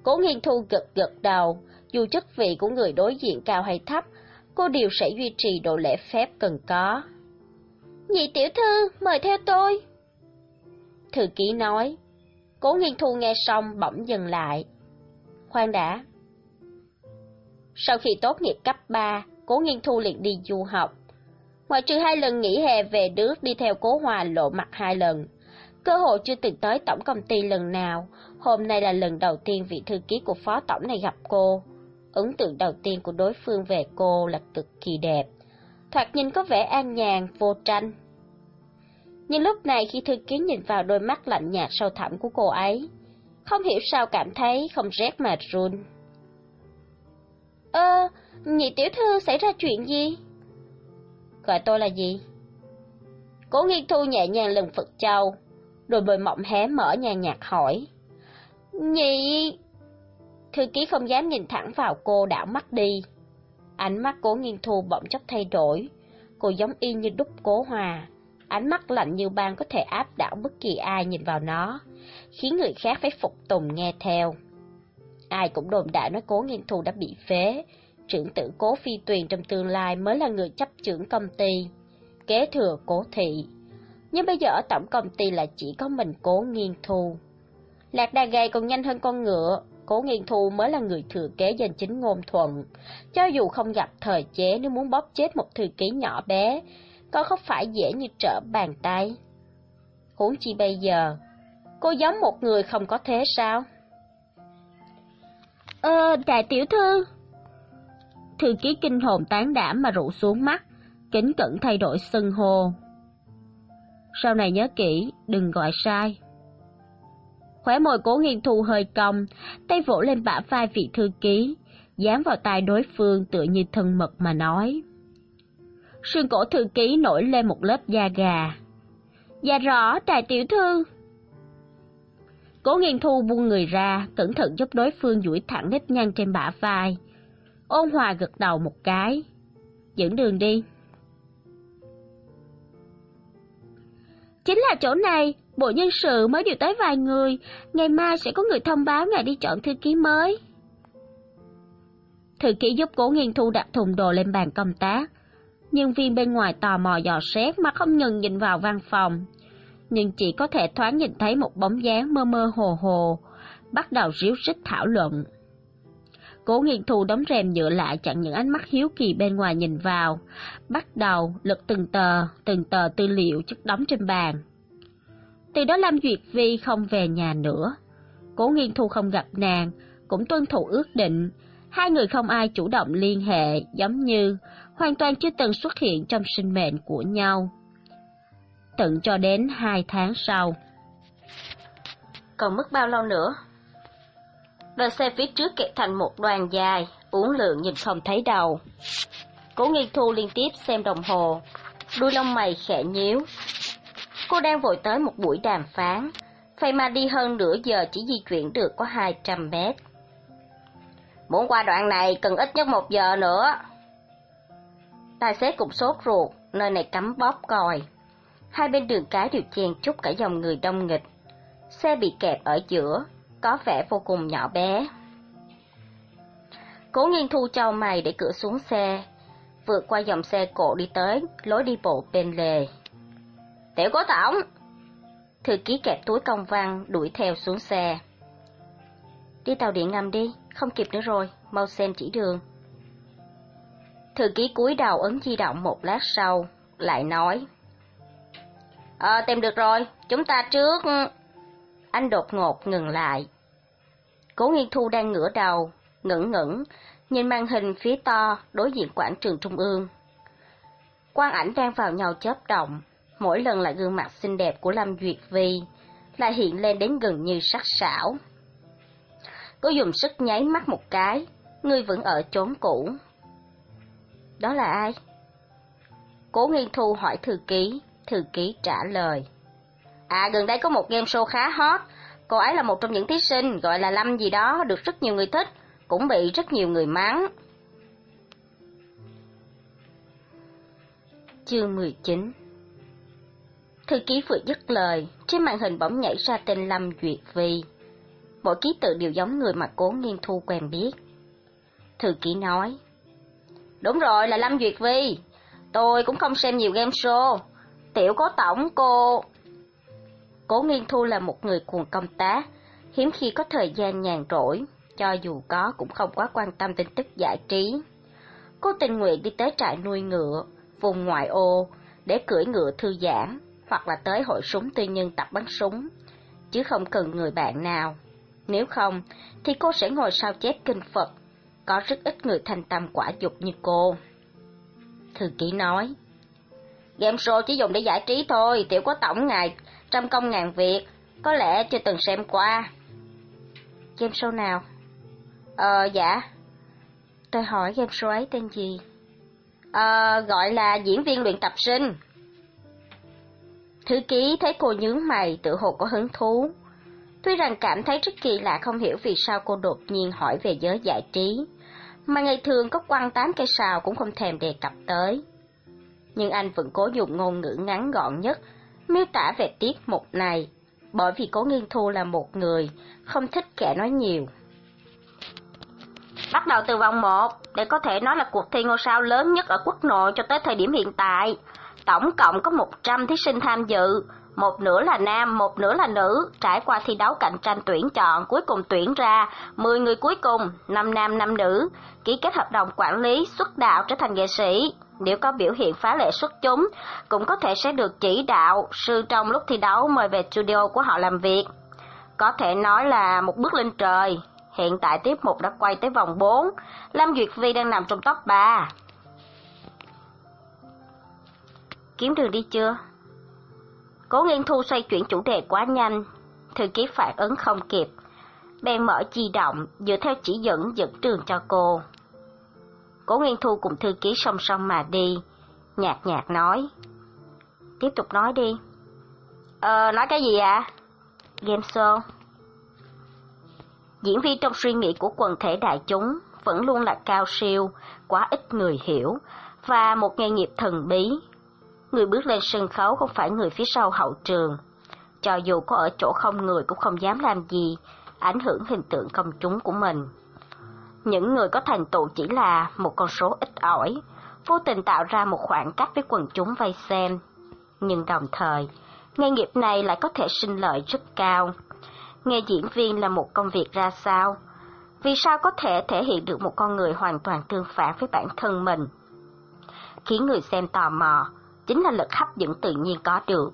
Cố Nghiên Thu gật gật đầu, dù chức vị của người đối diện cao hay thấp, cô đều sẽ duy trì độ lễ phép cần có. Nhị tiểu thư, mời theo tôi. Thư ký nói. Cố Nghiên Thu nghe xong bỗng dừng lại. Khoan đã. Sau khi tốt nghiệp cấp ba, Cố Nghiên Thu liền đi du học. Ngoại trừ hai lần nghỉ hè về nước đi theo Cố Hòa lộ mặt hai lần, cơ hội chưa từng tới tổng công ty lần nào. Hôm nay là lần đầu tiên vị thư ký của phó tổng này gặp cô. Ấn tượng đầu tiên của đối phương về cô là cực kỳ đẹp, thoạt nhìn có vẻ an nhàn, vô tranh. Nhưng lúc này khi thư ký nhìn vào đôi mắt lạnh nhạt sâu thẳm của cô ấy, không hiểu sao cảm thấy không rét mà run. Ơ, nhị tiểu thư xảy ra chuyện gì? Gọi tôi là gì? Cố Nghiên Thu nhẹ nhàng lần Phật châu, đôi môi mọng hé mở nhàn nhạt hỏi. Nhị... Thư ký không dám nhìn thẳng vào cô, đảo mắt đi. Ánh mắt Cố Nghiên Thu bỗng chốc thay đổi, cô giống y như đúc Cố Hòa. Ánh mắt lạnh như băng có thể áp đảo bất kỳ ai nhìn vào nó, khiến người khác phải phục tùng nghe theo. Ai cũng đồn đại nói Cố Nghiên Thu đã bị phế, trưởng tử Cố Phi Tuyền trong tương lai mới là người chấp trưởng công ty, kế thừa Cố thị. Nhưng bây giờ ở tổng công ty là chỉ có mình Cố Nghiên Thu. Lạc đà gầy còn nhanh hơn con ngựa, Cố Nghiên Thu mới là người thừa kế danh chính ngôn thuận. Cho dù không gặp thời chế, nếu muốn bóp chết một thư ký nhỏ bé, còn không phải dễ như trở bàn tay. Huống chi bây giờ, cô giống một người không có thế sao? Ờ, đại tiểu thư. Thư ký kinh hồn tán đảm mà rủ xuống mắt, kính cẩn thay đổi xưng hô. Sau này nhớ kỹ, đừng gọi sai. Khóe môi Cố Nghiên Thu hơi cong, tay vỗ lên bả vai vị thư ký, dán vào tai đối phương tựa như thân mật mà nói. Sườn cổ thư ký nổi lên một lớp da gà. Dạ rõ, đại tiểu thư. Cố Nghiên Thu buông người ra, cẩn thận giúp đối phương duỗi thẳng nếp nhăn trên bả vai. Ôn hòa gật đầu một cái. Dẫn đường đi. Chính là chỗ này, bộ nhân sự mới điều tới vài người, ngày mai sẽ có người thông báo ngài đi chọn thư ký mới. Thư ký giúp Cố Nghiên Thu đặt thùng đồ lên bàn công tác. Nhân viên bên ngoài tò mò dò xét mà không ngừng nhìn vào văn phòng, nhưng chỉ có thể thoáng nhìn thấy một bóng dáng mơ mơ hồ hồ, bắt đầu ríu rít thảo luận. Cố Nghiên Thu đóng rèm nhựa lại chặn những ánh mắt hiếu kỳ bên ngoài nhìn vào, bắt đầu lật từng tờ, từng tờ tư liệu chất đóng trên bàn. Từ đó Lâm Duyệt Vi không về nhà nữa. Cố Nghiên Thu không gặp nàng, cũng tuân thủ ước định. Hai người không ai chủ động liên hệ, giống như hoàn toàn chưa từng xuất hiện trong sinh mệnh của nhau. Tận cho đến hai tháng sau. Còn mất bao lâu nữa? Đoàn xe phía trước kẹt thành một đoàn dài, uốn lượn nhìn không thấy đầu. Cố Nghiên Thu liên tiếp xem đồng hồ, đuôi lông mày khẽ nhíu. Cô đang vội tới một buổi đàm phán, vậy mà đi hơn nửa giờ chỉ di chuyển được có hai trăm mét. Muốn qua đoạn này cần ít nhất một giờ nữa. Tài xế cũng sốt ruột, nơi này cấm bóp còi. Hai bên đường cái đều chen chúc cả dòng người đông nghịch. Xe bị kẹp ở giữa, có vẻ vô cùng nhỏ bé. Cố Nghiên Thu chau mày để cửa xuống xe, vượt qua dòng xe cộ đi tới lối đi bộ bên lề. Tiểu Cố tổng! Thư ký kẹp túi công văn đuổi theo xuống xe. Đi tàu điện ngầm đi, không kịp nữa rồi, mau xem chỉ đường. Thư ký cúi đầu ấn di động một lát sau, lại nói. Ờ, tìm được rồi, chúng ta trước... Anh đột ngột ngừng lại. Cố Nghiên Thu đang ngửa đầu, ngẩng ngẩng, nhìn màn hình phía to đối diện quảng trường Trung ương. Quang ảnh đang vào nhau chớp động, mỗi lần lại gương mặt xinh đẹp của Lâm Duyệt Vi lại hiện lên đến gần như sắc sảo. Cô dùng sức nháy mắt một cái, người vẫn ở chốn cũ. Đó là ai? Cố Nghiên Thu hỏi thư ký, thư ký trả lời. À, gần đây có một game show khá hot, cô ấy là một trong những thí sinh, gọi là Lâm gì đó, được rất nhiều người thích, cũng bị rất nhiều người mắng. Chương mười chín. Thư ký vừa dứt lời, trên màn hình bỗng nhảy ra tên Lâm Duyệt Vi. mỗi ký tự đều giống người mà Cố Nghiên Thu quen biết. Thư ký nói, đúng rồi, là Lâm Duyệt Vi. Tôi cũng không xem nhiều game show. Tiểu Cố tổng cô... Cố Nghiên Thu là một người cuồng công tác, hiếm khi có thời gian nhàn rỗi, cho dù có cũng không quá quan tâm tin tức giải trí. Cô tình nguyện đi tới trại nuôi ngựa, vùng ngoại ô, để cưỡi ngựa thư giãn, hoặc là tới hội súng tư nhân tập bắn súng, chứ không cần người bạn nào. Nếu không, thì cô sẽ ngồi sao chép kinh Phật, có rất ít người thành tâm quả dục như cô. Thư ký nói, game show chỉ dùng để giải trí thôi, Tiểu Cố tổng ngài trăm công ngàn việc, có lẽ chưa từng xem qua. Game show nào? Ờ, dạ. Tôi hỏi game show ấy tên gì? Ờ, gọi là diễn viên luyện tập sinh. Thư ký thấy cô nhướng mày, tự hồ có hứng thú. Tuy rằng cảm thấy rất kỳ lạ không hiểu vì sao cô đột nhiên hỏi về giới giải trí, mà ngày thường có quăng tám cây sào cũng không thèm đề cập tới. Nhưng anh vẫn cố dùng ngôn ngữ ngắn gọn nhất, miêu tả về tiết mục này, bởi vì Cố Nghiên Thu là một người không thích kẻ nói nhiều. Bắt đầu từ vòng một, để có thể nói là cuộc thi ngôi sao lớn nhất ở quốc nội cho tới thời điểm hiện tại. Tổng cộng có một trăm thí sinh tham dự, một nửa là nam, một nửa là nữ. Trải qua thi đấu cạnh tranh tuyển chọn, cuối cùng tuyển ra mười người cuối cùng, năm nam năm nữ, ký kết hợp đồng quản lý, xuất đạo trở thành nghệ sĩ. Nếu có biểu hiện phá lệ xuất chúng, cũng có thể sẽ được chỉ đạo sư trong lúc thi đấu mời về studio của họ làm việc. Có thể nói là một bước lên trời. Hiện tại tiết mục đã quay tới vòng bốn, Lâm Duyệt Vi đang nằm trong top ba. Kiếm đường đi chưa? Cố Nghiên Thu xoay chuyển chủ đề quá nhanh, thư ký phản ứng không kịp, bèn mở di động dựa theo chỉ dẫn dẫn đường cho cô. Cố Nghiên Thu cùng thư ký song song mà đi, nhạt nhạt nói, tiếp tục nói đi. Ờ, nói cái gì ạ? À? Game show. Diễn viên trong suy nghĩ của quần thể đại chúng vẫn luôn là cao siêu, quá ít người hiểu, và một nghề nghiệp thần bí. Người bước lên sân khấu không phải người phía sau hậu trường. Cho dù có ở chỗ không người cũng không dám làm gì, ảnh hưởng hình tượng công chúng của mình. Những người có thành tựu chỉ là một con số ít ỏi, vô tình tạo ra một khoảng cách với quần chúng vây xem. Nhưng đồng thời, nghề nghiệp này lại có thể sinh lợi rất cao. Nghề diễn viên là một công việc ra sao? Vì sao có thể thể hiện được một con người hoàn toàn tương phản với bản thân mình? Khiến người xem tò mò, chính là lực hấp dẫn tự nhiên có được.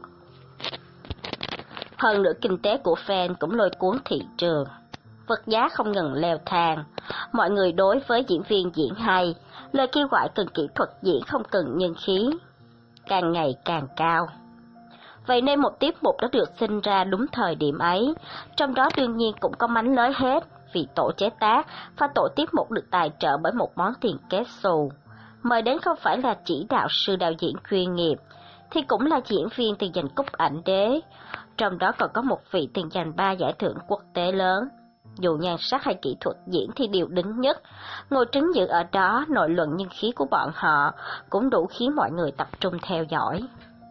Hơn nữa kinh tế của fan cũng lôi cuốn thị trường. Vật giá không ngừng leo thang. Mọi người đối với diễn viên diễn hay, lời kêu gọi cần kỹ thuật diễn không cần nhân khí, càng ngày càng cao. Vậy nên một tiết mục đã được sinh ra đúng thời điểm ấy, trong đó đương nhiên cũng có mánh lới hết, vì tổ chế tác và tổ tiết mục được tài trợ bởi một món tiền kết xù. Mời đến không phải là chỉ đạo sư đạo diễn chuyên nghiệp, thì cũng là diễn viên từng giành cúp ảnh đế, trong đó còn có một vị từng giành ba giải thưởng quốc tế lớn. Dù nhan sắc hay kỹ thuật diễn thì đều đứng nhất, ngồi trấn giữ ở đó, nội luận nhân khí của bọn họ cũng đủ khiến mọi người tập trung theo dõi.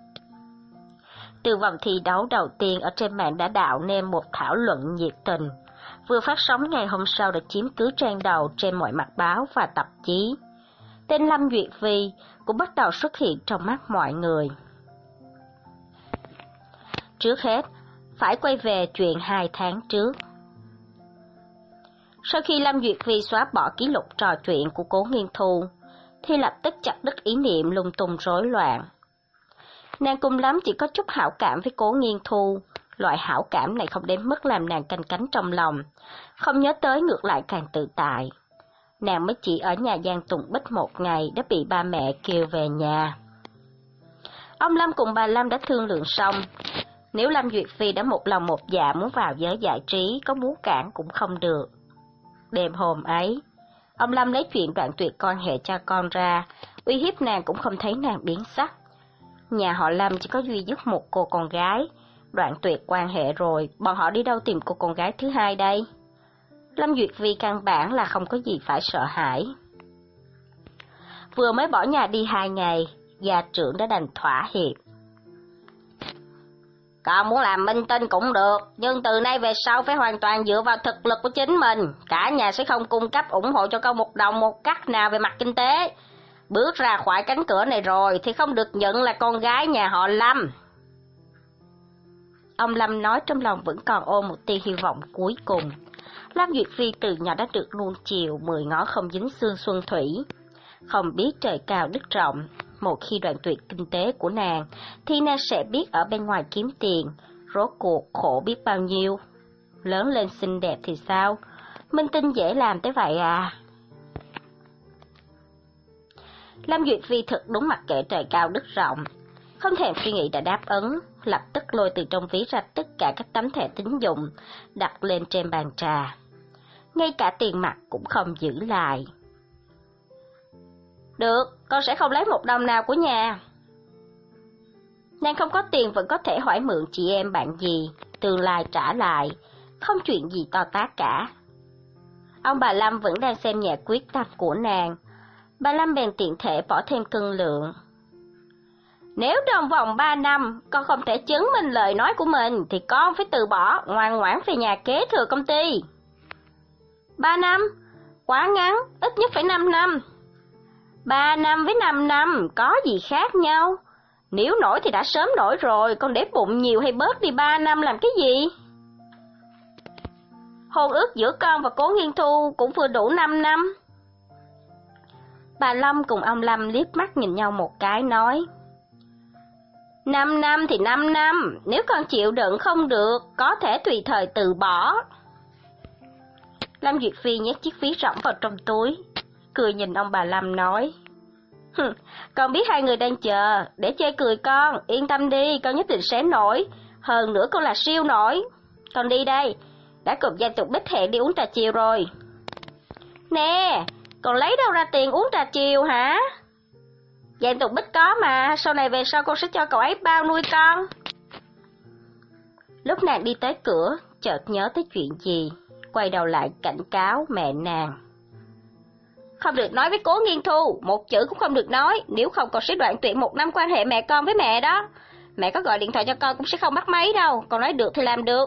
Từ vòng thi đấu đầu tiên ở trên mạng đã đạo nên một thảo luận nhiệt tình, vừa phát sóng ngày hôm sau đã chiếm cứ trang đầu trên mọi mặt báo và tạp chí. Tên Lâm Duyệt Vi cũng bắt đầu xuất hiện trong mắt mọi người. Trước hết, phải quay về chuyện hai tháng trước. Sau khi Lâm Duyệt Vi xóa bỏ ký lục trò chuyện của Cố Nghiên Thu, thì lập tức chặt đứt ý niệm lung tung rối loạn. Nàng cùng lắm chỉ có chút hảo cảm với Cố Nghiên Thu, loại hảo cảm này không đến mức làm nàng canh cánh trong lòng, không nhớ tới ngược lại càng tự tại. Nàng mới chỉ ở nhà Giang Tùng Bích một ngày đã bị ba mẹ kêu về nhà. Ông Lâm cùng bà Lâm đã thương lượng xong, nếu Lâm Duyệt Vi đã một lòng một dạ muốn vào giới giải trí, có muốn cản cũng không được. Đêm hôm ấy, ông Lâm lấy chuyện đoạn tuyệt quan hệ cha con ra, uy hiếp nàng cũng không thấy nàng biến sắc. Nhà họ Lâm chỉ có duy nhất một cô con gái, đoạn tuyệt quan hệ rồi, bọn họ đi đâu tìm cô con gái thứ hai đây? Lâm Duyệt Vi căn bản là không có gì phải sợ hãi. Vừa mới bỏ nhà đi hai ngày, gia trưởng đã đành thỏa hiệp. Còn muốn làm minh tinh cũng được, nhưng từ nay về sau phải hoàn toàn dựa vào thực lực của chính mình. Cả nhà sẽ không cung cấp ủng hộ cho con một đồng một cắc nào về mặt kinh tế. Bước ra khỏi cánh cửa này rồi thì không được nhận là con gái nhà họ Lâm. Ông Lâm nói trong lòng vẫn còn ôm một tia hy vọng cuối cùng. Lâm Duyệt Phi từ nhỏ đã được nuông chiều, mười ngón không dính xương xuân thủy. Không biết trời cao đất rộng, một khi đoạn tuyệt kinh tế của nàng, thì nàng sẽ biết ở bên ngoài kiếm tiền, rốt cuộc khổ biết bao nhiêu. Lớn lên xinh đẹp thì sao? Minh tinh dễ làm tới vậy à? Lâm Duyệt Phi thật đúng mặc kệ trời cao đất rộng. Không thèm suy nghĩ đã đáp ứng, lập tức lôi từ trong ví ra tất cả các tấm thẻ tín dụng, đặt lên trên bàn trà. Ngay cả tiền mặt cũng không giữ lại. Được, con sẽ không lấy một đồng nào của nhà. Nàng không có tiền vẫn có thể hỏi mượn chị em bạn gì, tương lai trả lại, không chuyện gì to tát cả. Ông bà Lâm vẫn đang xem nhẹ quyết tâm của nàng. Bà Lâm bèn tiện thể bỏ thêm cân lượng. Nếu trong vòng ba năm con không thể chứng minh lời nói của mình thì con phải từ bỏ, ngoan ngoãn về nhà kế thừa công ty. Ba năm? Quá ngắn, ít nhất phải năm năm. Ba năm với năm năm có gì khác nhau? Nếu nổi thì đã sớm nổi rồi, con để bụng nhiều hay bớt đi ba năm làm cái gì? Hôn ước giữa con và Cố Nghiên Thu cũng vừa đủ năm năm. Bà Lâm cùng ông Lâm liếc mắt nhìn nhau một cái nói. Năm năm thì năm năm, nếu con chịu đựng không được, có thể tùy thời từ bỏ. Lâm Duyệt Phi nhét chiếc ví rỗng vào trong túi, cười nhìn ông bà Lâm nói. Con biết hai người đang chờ, để chơi cười con, yên tâm đi, con nhất định sẽ nổi, hơn nữa con là siêu nổi. Con đi đây, đã cùng Giang Tục Bích hẹn đi uống trà chiều rồi. Nè, còn lấy đâu ra tiền uống trà chiều hả? Giang Tục Bích có mà, sau này về sau con sẽ cho cậu ấy bao nuôi con. Lúc nàng đi tới cửa, chợt nhớ tới chuyện gì, quay đầu lại cảnh cáo mẹ nàng. Không được nói với Cố Nghiên Thu, một chữ cũng không được nói, nếu không con sẽ đoạn tuyệt một năm quan hệ mẹ con với mẹ đó. Mẹ có gọi điện thoại cho con cũng sẽ không bắt máy đâu, con nói được thì làm được.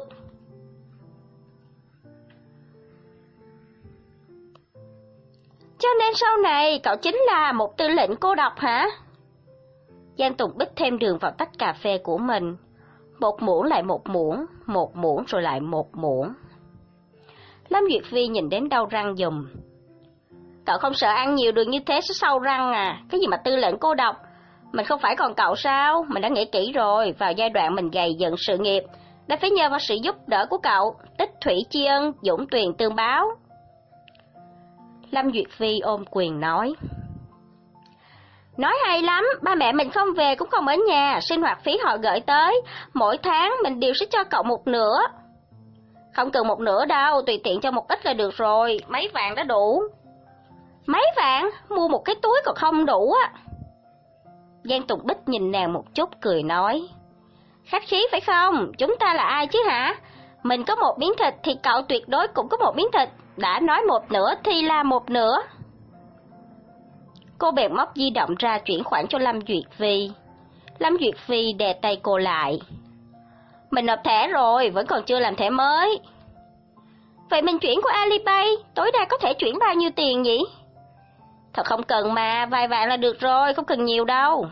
Cho nên sau này cậu chính là một tư lệnh cô độc hả? Giang Tùng Bích thêm đường vào tách cà phê của mình. Một muỗng lại một muỗng, một muỗng rồi lại một muỗng. Lâm Duyệt Phi nhìn đến đau răng giùm. Cậu không sợ ăn nhiều đường như thế sẽ sâu răng à? Cái gì mà tư lệnh cô độc? Mình không phải còn cậu sao? Mình đã nghĩ kỹ rồi, vào giai đoạn mình gầy dựng sự nghiệp, đã phải nhờ vào sự giúp đỡ của cậu, tích thủy tri ân, dũng tuyền tương báo. Lâm Duyệt Phi ôm quyền nói. Nói hay lắm, ba mẹ mình không về cũng không ở nhà, sinh hoạt phí họ gửi tới, mỗi tháng mình đều sẽ cho cậu một nửa. Không cần một nửa đâu, tùy tiện cho một ít là được rồi, mấy vạn đã đủ. Mấy vạn? Mua một cái túi còn không đủ á. Giang Tùng Bích nhìn nàng một chút cười nói. Khách khí phải không? Chúng ta là ai chứ hả? Mình có một miếng thịt thì cậu tuyệt đối cũng có một miếng thịt, đã nói một nửa thì là một nửa. Cô bèn móc di động ra chuyển khoản cho Lâm Duyệt Phi. Lâm Duyệt Phi đè tay cô lại. Mình nộp thẻ rồi, vẫn còn chưa làm thẻ mới. Vậy mình chuyển qua Alipay, tối đa có thể chuyển bao nhiêu tiền nhỉ? Thật không cần mà, vài vạn là được rồi, không cần nhiều đâu.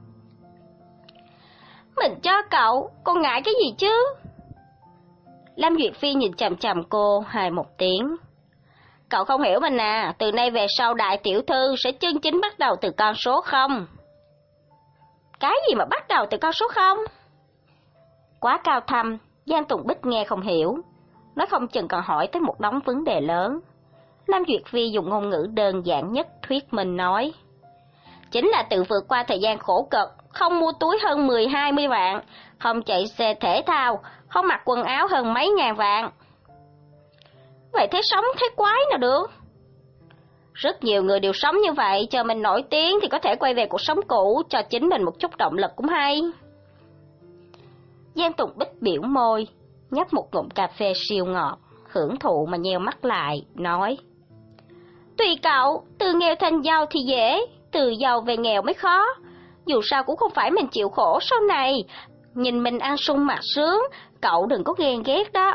Mình cho cậu, con ngại cái gì chứ? Lâm Duyệt Phi nhìn chằm chằm cô, hài một tiếng. Cậu không hiểu mình à, từ nay về sau đại tiểu thư sẽ chân chính bắt đầu từ con số không. Cái gì mà bắt đầu từ con số không? Quá cao thâm, Giang Tùng Bích nghe không hiểu. Nói không chừng còn hỏi tới một đống vấn đề lớn. Lâm Duyệt Phi dùng ngôn ngữ đơn giản nhất thuyết minh nói. Chính là tự vượt qua thời gian khổ cực, không mua túi hơn mười hai mươi vạn, không chạy xe thể thao, không mặc quần áo hơn mấy ngàn vạn. Vậy thế sống thế quái nào được? Rất nhiều người đều sống như vậy, chờ mình nổi tiếng thì có thể quay về cuộc sống cũ, cho chính mình một chút động lực cũng hay. Giang Tùng Bích biểu môi, nhấp một ngụm cà phê siêu ngọt, hưởng thụ mà nheo mắt lại, nói. Tùy cậu, từ nghèo thành giàu thì dễ, từ giàu về nghèo mới khó. Dù sao cũng không phải mình chịu khổ sau này, nhìn mình ăn sung mặc sướng, cậu đừng có ghen ghét đó.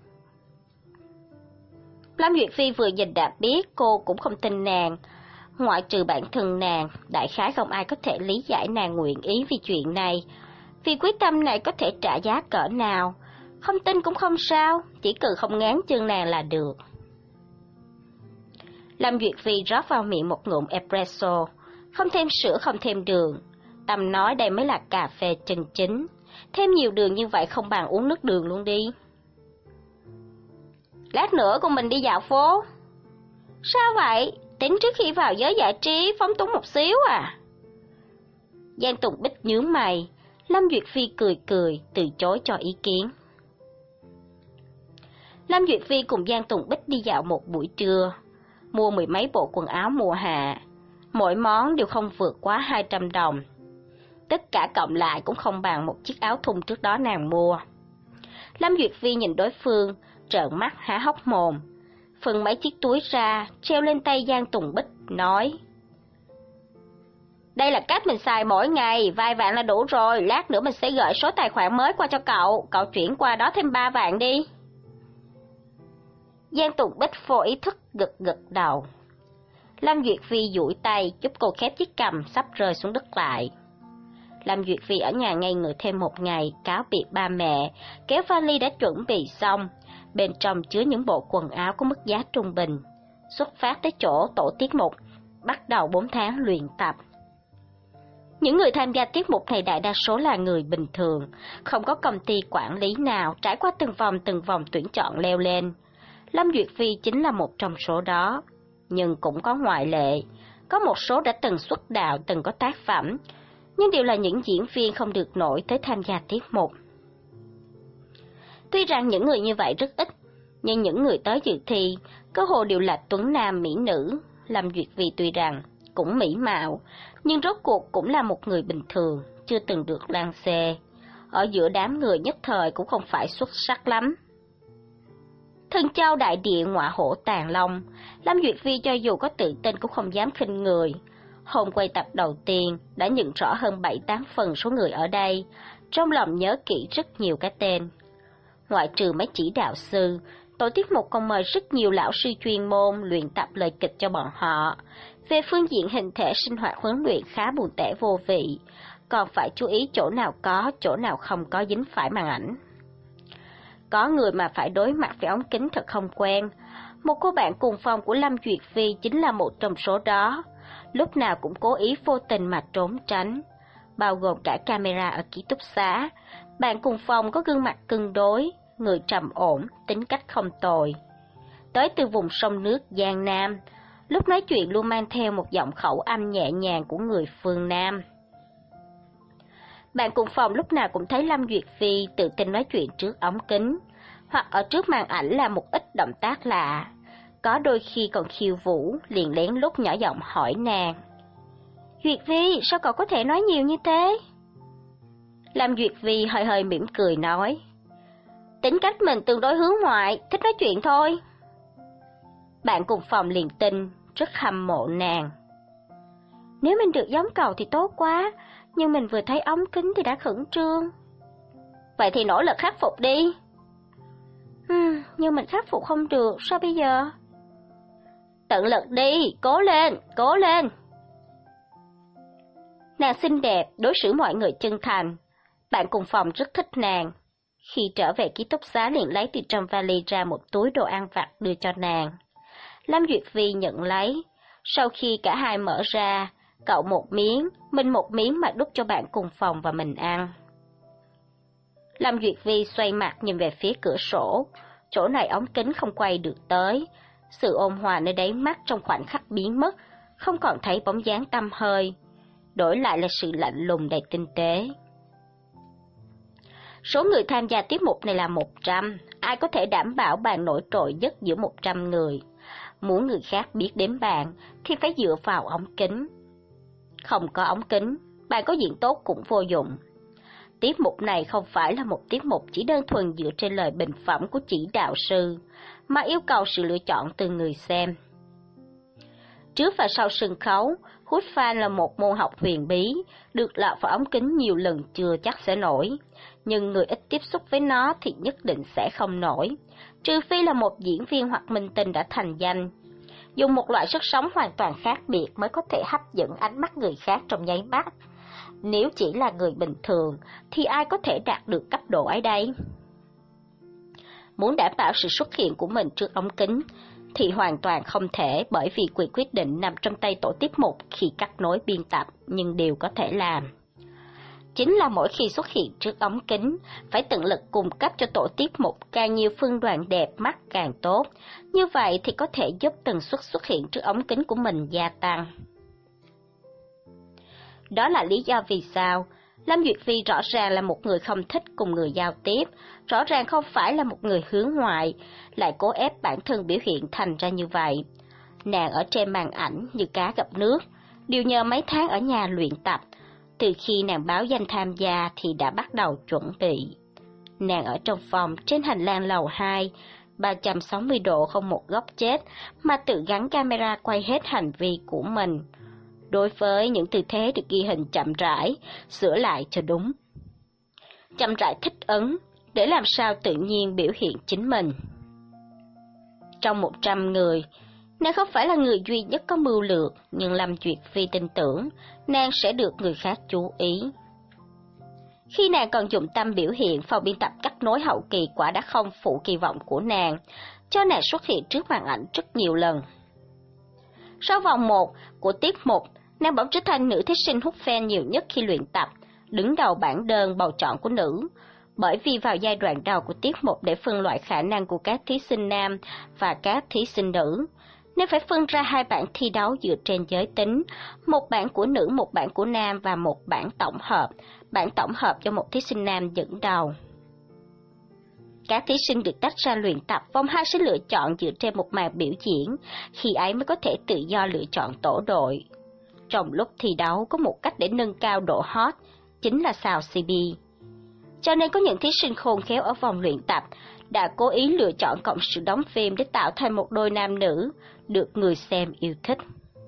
Lâm Duyệt Phi vừa nhìn đã biết cô cũng không tin nàng. Ngoại trừ bản thân nàng, đại khái không ai có thể lý giải nàng nguyện ý vì chuyện này. Vì quyết tâm này có thể trả giá cỡ nào. Không tin cũng không sao, chỉ cần không ngán chân nàng là được. Lâm Duyệt Phi rót vào miệng một ngụm espresso, không thêm sữa không thêm đường. Tâm nói đây mới là cà phê chân chính. Thêm nhiều đường như vậy không bằng uống nước đường luôn đi. Lát nữa con mình đi dạo phố. Sao vậy? Tính trước khi vào giới giải trí phóng túng một xíu à? Giang Tùng Bích nhướng mày. Lâm Duyệt Phi cười cười, từ chối cho ý kiến. Lâm Duyệt Phi cùng Giang Tùng Bích đi dạo một buổi trưa, mua mười mấy bộ quần áo mùa hạ. Mỗi món đều không vượt quá hai trăm đồng. Tất cả cộng lại cũng không bằng một chiếc áo thun trước đó nàng mua. Lâm Duyệt Phi nhìn đối phương, trợn mắt há hốc mồm. Phân mấy chiếc túi ra, treo lên tay Giang Tùng Bích, nói: Đây là cách mình xài mỗi ngày, vài vạn là đủ rồi, lát nữa mình sẽ gửi số tài khoản mới qua cho cậu, cậu chuyển qua đó thêm ba vạn đi. Giang Tùng Bích vô ý thức gật gật đầu. Lâm Duyệt Phi duỗi tay giúp cô khép chiếc cằm sắp rơi xuống đất lại. Lâm Duyệt Phi ở nhà ngây người thêm một ngày, cáo biệt ba mẹ, kéo vali đã chuẩn bị xong, bên trong chứa những bộ quần áo có mức giá trung bình, xuất phát tới chỗ tổ tiết mục, bắt đầu bốn tháng luyện tập. Những người tham gia tiết mục này đại đa số là người bình thường, không có công ty quản lý nào trải qua từng vòng từng vòng tuyển chọn leo lên. Lâm Duyệt Phi chính là một trong số đó, nhưng cũng có ngoại lệ. Có một số đã từng xuất đạo, từng có tác phẩm, nhưng đều là những diễn viên không được nổi tới tham gia tiết mục. Tuy rằng những người như vậy rất ít, nhưng những người tới dự thi, cơ hồ đều là tuấn nam mỹ nữ. Lâm Duyệt Phi tuy rằng cũng mỹ mạo, nhưng rốt cuộc cũng là một người bình thường, chưa từng được lan xê. Ở giữa đám người nhất thời cũng không phải xuất sắc lắm. Thần châu đại địa ngọa hổ tàng long, Lâm Duyệt Phi cho dù có tự tin cũng không dám khinh người. Hôm quay tập đầu tiên đã nhận rõ hơn bảy tám phần số người ở đây, trong lòng nhớ kỹ rất nhiều cái tên. Ngoại trừ mấy chỉ đạo sư, tổ tiết mục còn mời rất nhiều lão sư chuyên môn luyện tập lời kịch cho bọn họ. Về phương diện hình thể sinh hoạt huấn luyện khá buồn tẻ vô vị, còn phải chú ý chỗ nào có, chỗ nào không có dính phải màn ảnh. Có người mà phải đối mặt với ống kính thật không quen. Một cô bạn cùng phòng của Lâm Duyệt Phi chính là một trong số đó, lúc nào cũng cố ý vô tình mà trốn tránh, bao gồm cả camera ở ký túc xá. Bạn cùng phòng có gương mặt cân đối, người trầm ổn, tính cách không tồi. Tới từ vùng sông nước Giang Nam, lúc nói chuyện luôn mang theo một giọng khẩu âm nhẹ nhàng của người phương Nam. Bạn cùng phòng lúc nào cũng thấy Lâm Duyệt Phi tự tin nói chuyện trước ống kính, hoặc ở trước màn ảnh là một ít động tác lạ. Có đôi khi còn khiêu vũ, liền lén lút nhỏ giọng hỏi nàng: Duyệt Phi, sao cậu có thể nói nhiều như thế? Lâm Duyệt Phi hơi hơi mỉm cười nói: Tính cách mình tương đối hướng ngoại, thích nói chuyện thôi. Bạn cùng phòng liền tin, rất hâm mộ nàng. Nếu mình được giống cậu thì tốt quá, nhưng mình vừa thấy ống kính thì đã khẩn trương. Vậy thì nỗ lực khắc phục đi. Hmm, nhưng mình khắc phục không được, sao bây giờ? Tận lực đi, cố lên, cố lên. Nàng xinh đẹp, đối xử mọi người chân thành. Bạn cùng phòng rất thích nàng. Khi trở về ký túc xá liền lấy từ trong vali ra một túi đồ ăn vặt đưa cho nàng. Lâm Duyệt Phi nhận lấy. Sau khi cả hai mở ra, cậu một miếng, mình một miếng mà đút cho bạn cùng phòng và mình ăn. Lâm Duyệt Phi xoay mặt nhìn về phía cửa sổ. Chỗ này ống kính không quay được tới. Sự ôn hòa nơi đáy mắt trong khoảnh khắc biến mất, không còn thấy bóng dáng tăm hơi. Đổi lại là sự lạnh lùng đầy tinh tế. Số người tham gia tiết mục này là một trăm, ai có thể đảm bảo bạn nổi trội nhất giữa một trăm người. Muốn người khác biết đến bạn thì phải dựa vào ống kính. Không có ống kính, bạn có diện tốt cũng vô dụng. Tiết mục này không phải là một tiết mục chỉ đơn thuần dựa trên lời bình phẩm của chỉ đạo sư, mà yêu cầu sự lựa chọn từ người xem. Trước và sau sân khấu, Hút phan là một môn học huyền bí, được lọt vào ống kính nhiều lần chưa chắc sẽ nổi, nhưng người ít tiếp xúc với nó thì nhất định sẽ không nổi, trừ phi là một diễn viên hoặc minh tinh đã thành danh. Dùng một loại sức sống hoàn toàn khác biệt mới có thể hấp dẫn ánh mắt người khác trong nháy mắt. Nếu chỉ là người bình thường, thì ai có thể đạt được cấp độ ấy đây? Muốn đảm bảo sự xuất hiện của mình trước ống kính, thì hoàn toàn không thể, bởi vì quyền quyết định nằm trong tay tổ tiết mục khi cắt nối biên tập, nhưng đều có thể làm. Chính là mỗi khi xuất hiện trước ống kính, phải tận lực cung cấp cho tổ tiết mục càng nhiều phân đoạn đẹp mắt càng tốt, như vậy thì có thể giúp tần suất xuất hiện trước ống kính của mình gia tăng. Đó là lý do vì sao Lâm Duyệt Vi rõ ràng là một người không thích cùng người giao tiếp, rõ ràng không phải là một người hướng ngoại, lại cố ép bản thân biểu hiện thành ra như vậy. Nàng ở trên màn ảnh như cá gặp nước, đều nhờ mấy tháng ở nhà luyện tập. Từ khi nàng báo danh tham gia thì đã bắt đầu chuẩn bị. Nàng ở trong phòng trên hành lang lầu hai, ba trăm sáu mươi độ không một góc chết, mà tự gắn camera quay hết hành vi của mình. Đối với những tư thế được ghi hình chậm rãi, sửa lại cho đúng. Chậm rãi thích ứng, để làm sao tự nhiên biểu hiện chính mình. Trong một trăm người, nàng không phải là người duy nhất có mưu lược, nhưng Lâm Duyệt Vi tin tưởng, nàng sẽ được người khác chú ý. Khi nàng còn dụng tâm biểu hiện, phòng biên tập cắt nối hậu kỳ quả đã không phụ kỳ vọng của nàng, cho nàng xuất hiện trước màn ảnh rất nhiều lần. Sau vòng một của tiết mục, nàng bỗng trở thành nữ thí sinh hút fan nhiều nhất khi luyện tập, đứng đầu bảng đơn bầu chọn của nữ. Bởi vì vào giai đoạn đầu của tiết mục để phân loại khả năng của các thí sinh nam và các thí sinh nữ, nên phải phân ra hai bảng thi đấu dựa trên giới tính, một bảng của nữ, một bảng của nam và một bảng tổng hợp, bảng tổng hợp do một thí sinh nam dẫn đầu. Các thí sinh được tách ra luyện tập, vòng hai sẽ lựa chọn dựa trên một màn biểu diễn, khi ấy mới có thể tự do lựa chọn tổ đội. Trong lúc thi đấu có một cách để nâng cao độ hot, chính là xào xê bê. Cho nên có những thí sinh khôn khéo ở vòng luyện tập đã cố ý lựa chọn cộng sự đóng phim để tạo thành một đôi nam nữ, được người xem yêu thích.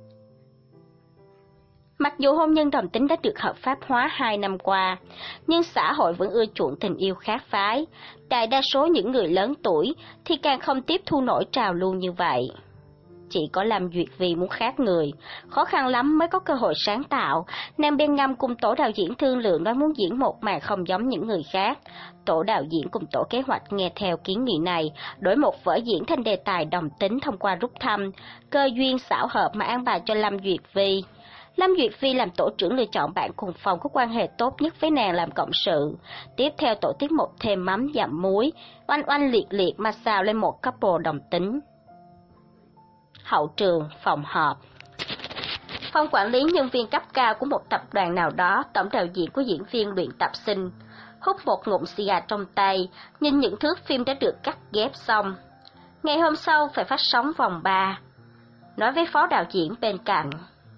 Mặc dù hôn nhân đồng tính đã được hợp pháp hóa hai năm qua, nhưng xã hội vẫn ưa chuộng tình yêu khác phái. Đại đa số những người lớn tuổi thì càng không tiếp thu nổi trào lưu như vậy. Chỉ có Lâm Duyệt Vi muốn khác người, khó khăn lắm mới có cơ hội sáng tạo, nàng bên ngâm cùng tổ đạo diễn thương lượng nói muốn diễn một màn không giống những người khác. Tổ đạo diễn cùng tổ kế hoạch nghe theo kiến nghị này, đổi một vở diễn thành đề tài đồng tính thông qua rút thăm, cơ duyên xảo hợp mà an bài cho Lâm Duyệt Vi. Lâm Duyệt Vi làm tổ trưởng lựa chọn bạn cùng phòng có quan hệ tốt nhất với nàng làm cộng sự. Tiếp theo tổ tiết mục thêm mắm dặm muối, oanh oanh liệt liệt mà xào lên một couple đồng tính. Hậu trường, phòng họp. Phòng quản lý nhân viên cấp cao của một tập đoàn nào đó, tổng đạo diễn của diễn viên luyện tập sinh, hút một ngụm xì gà trong tay, nhìn những thước phim đã được cắt ghép xong. Ngày hôm sau phải phát sóng vòng ba. Nói với phó đạo diễn bên cạnh.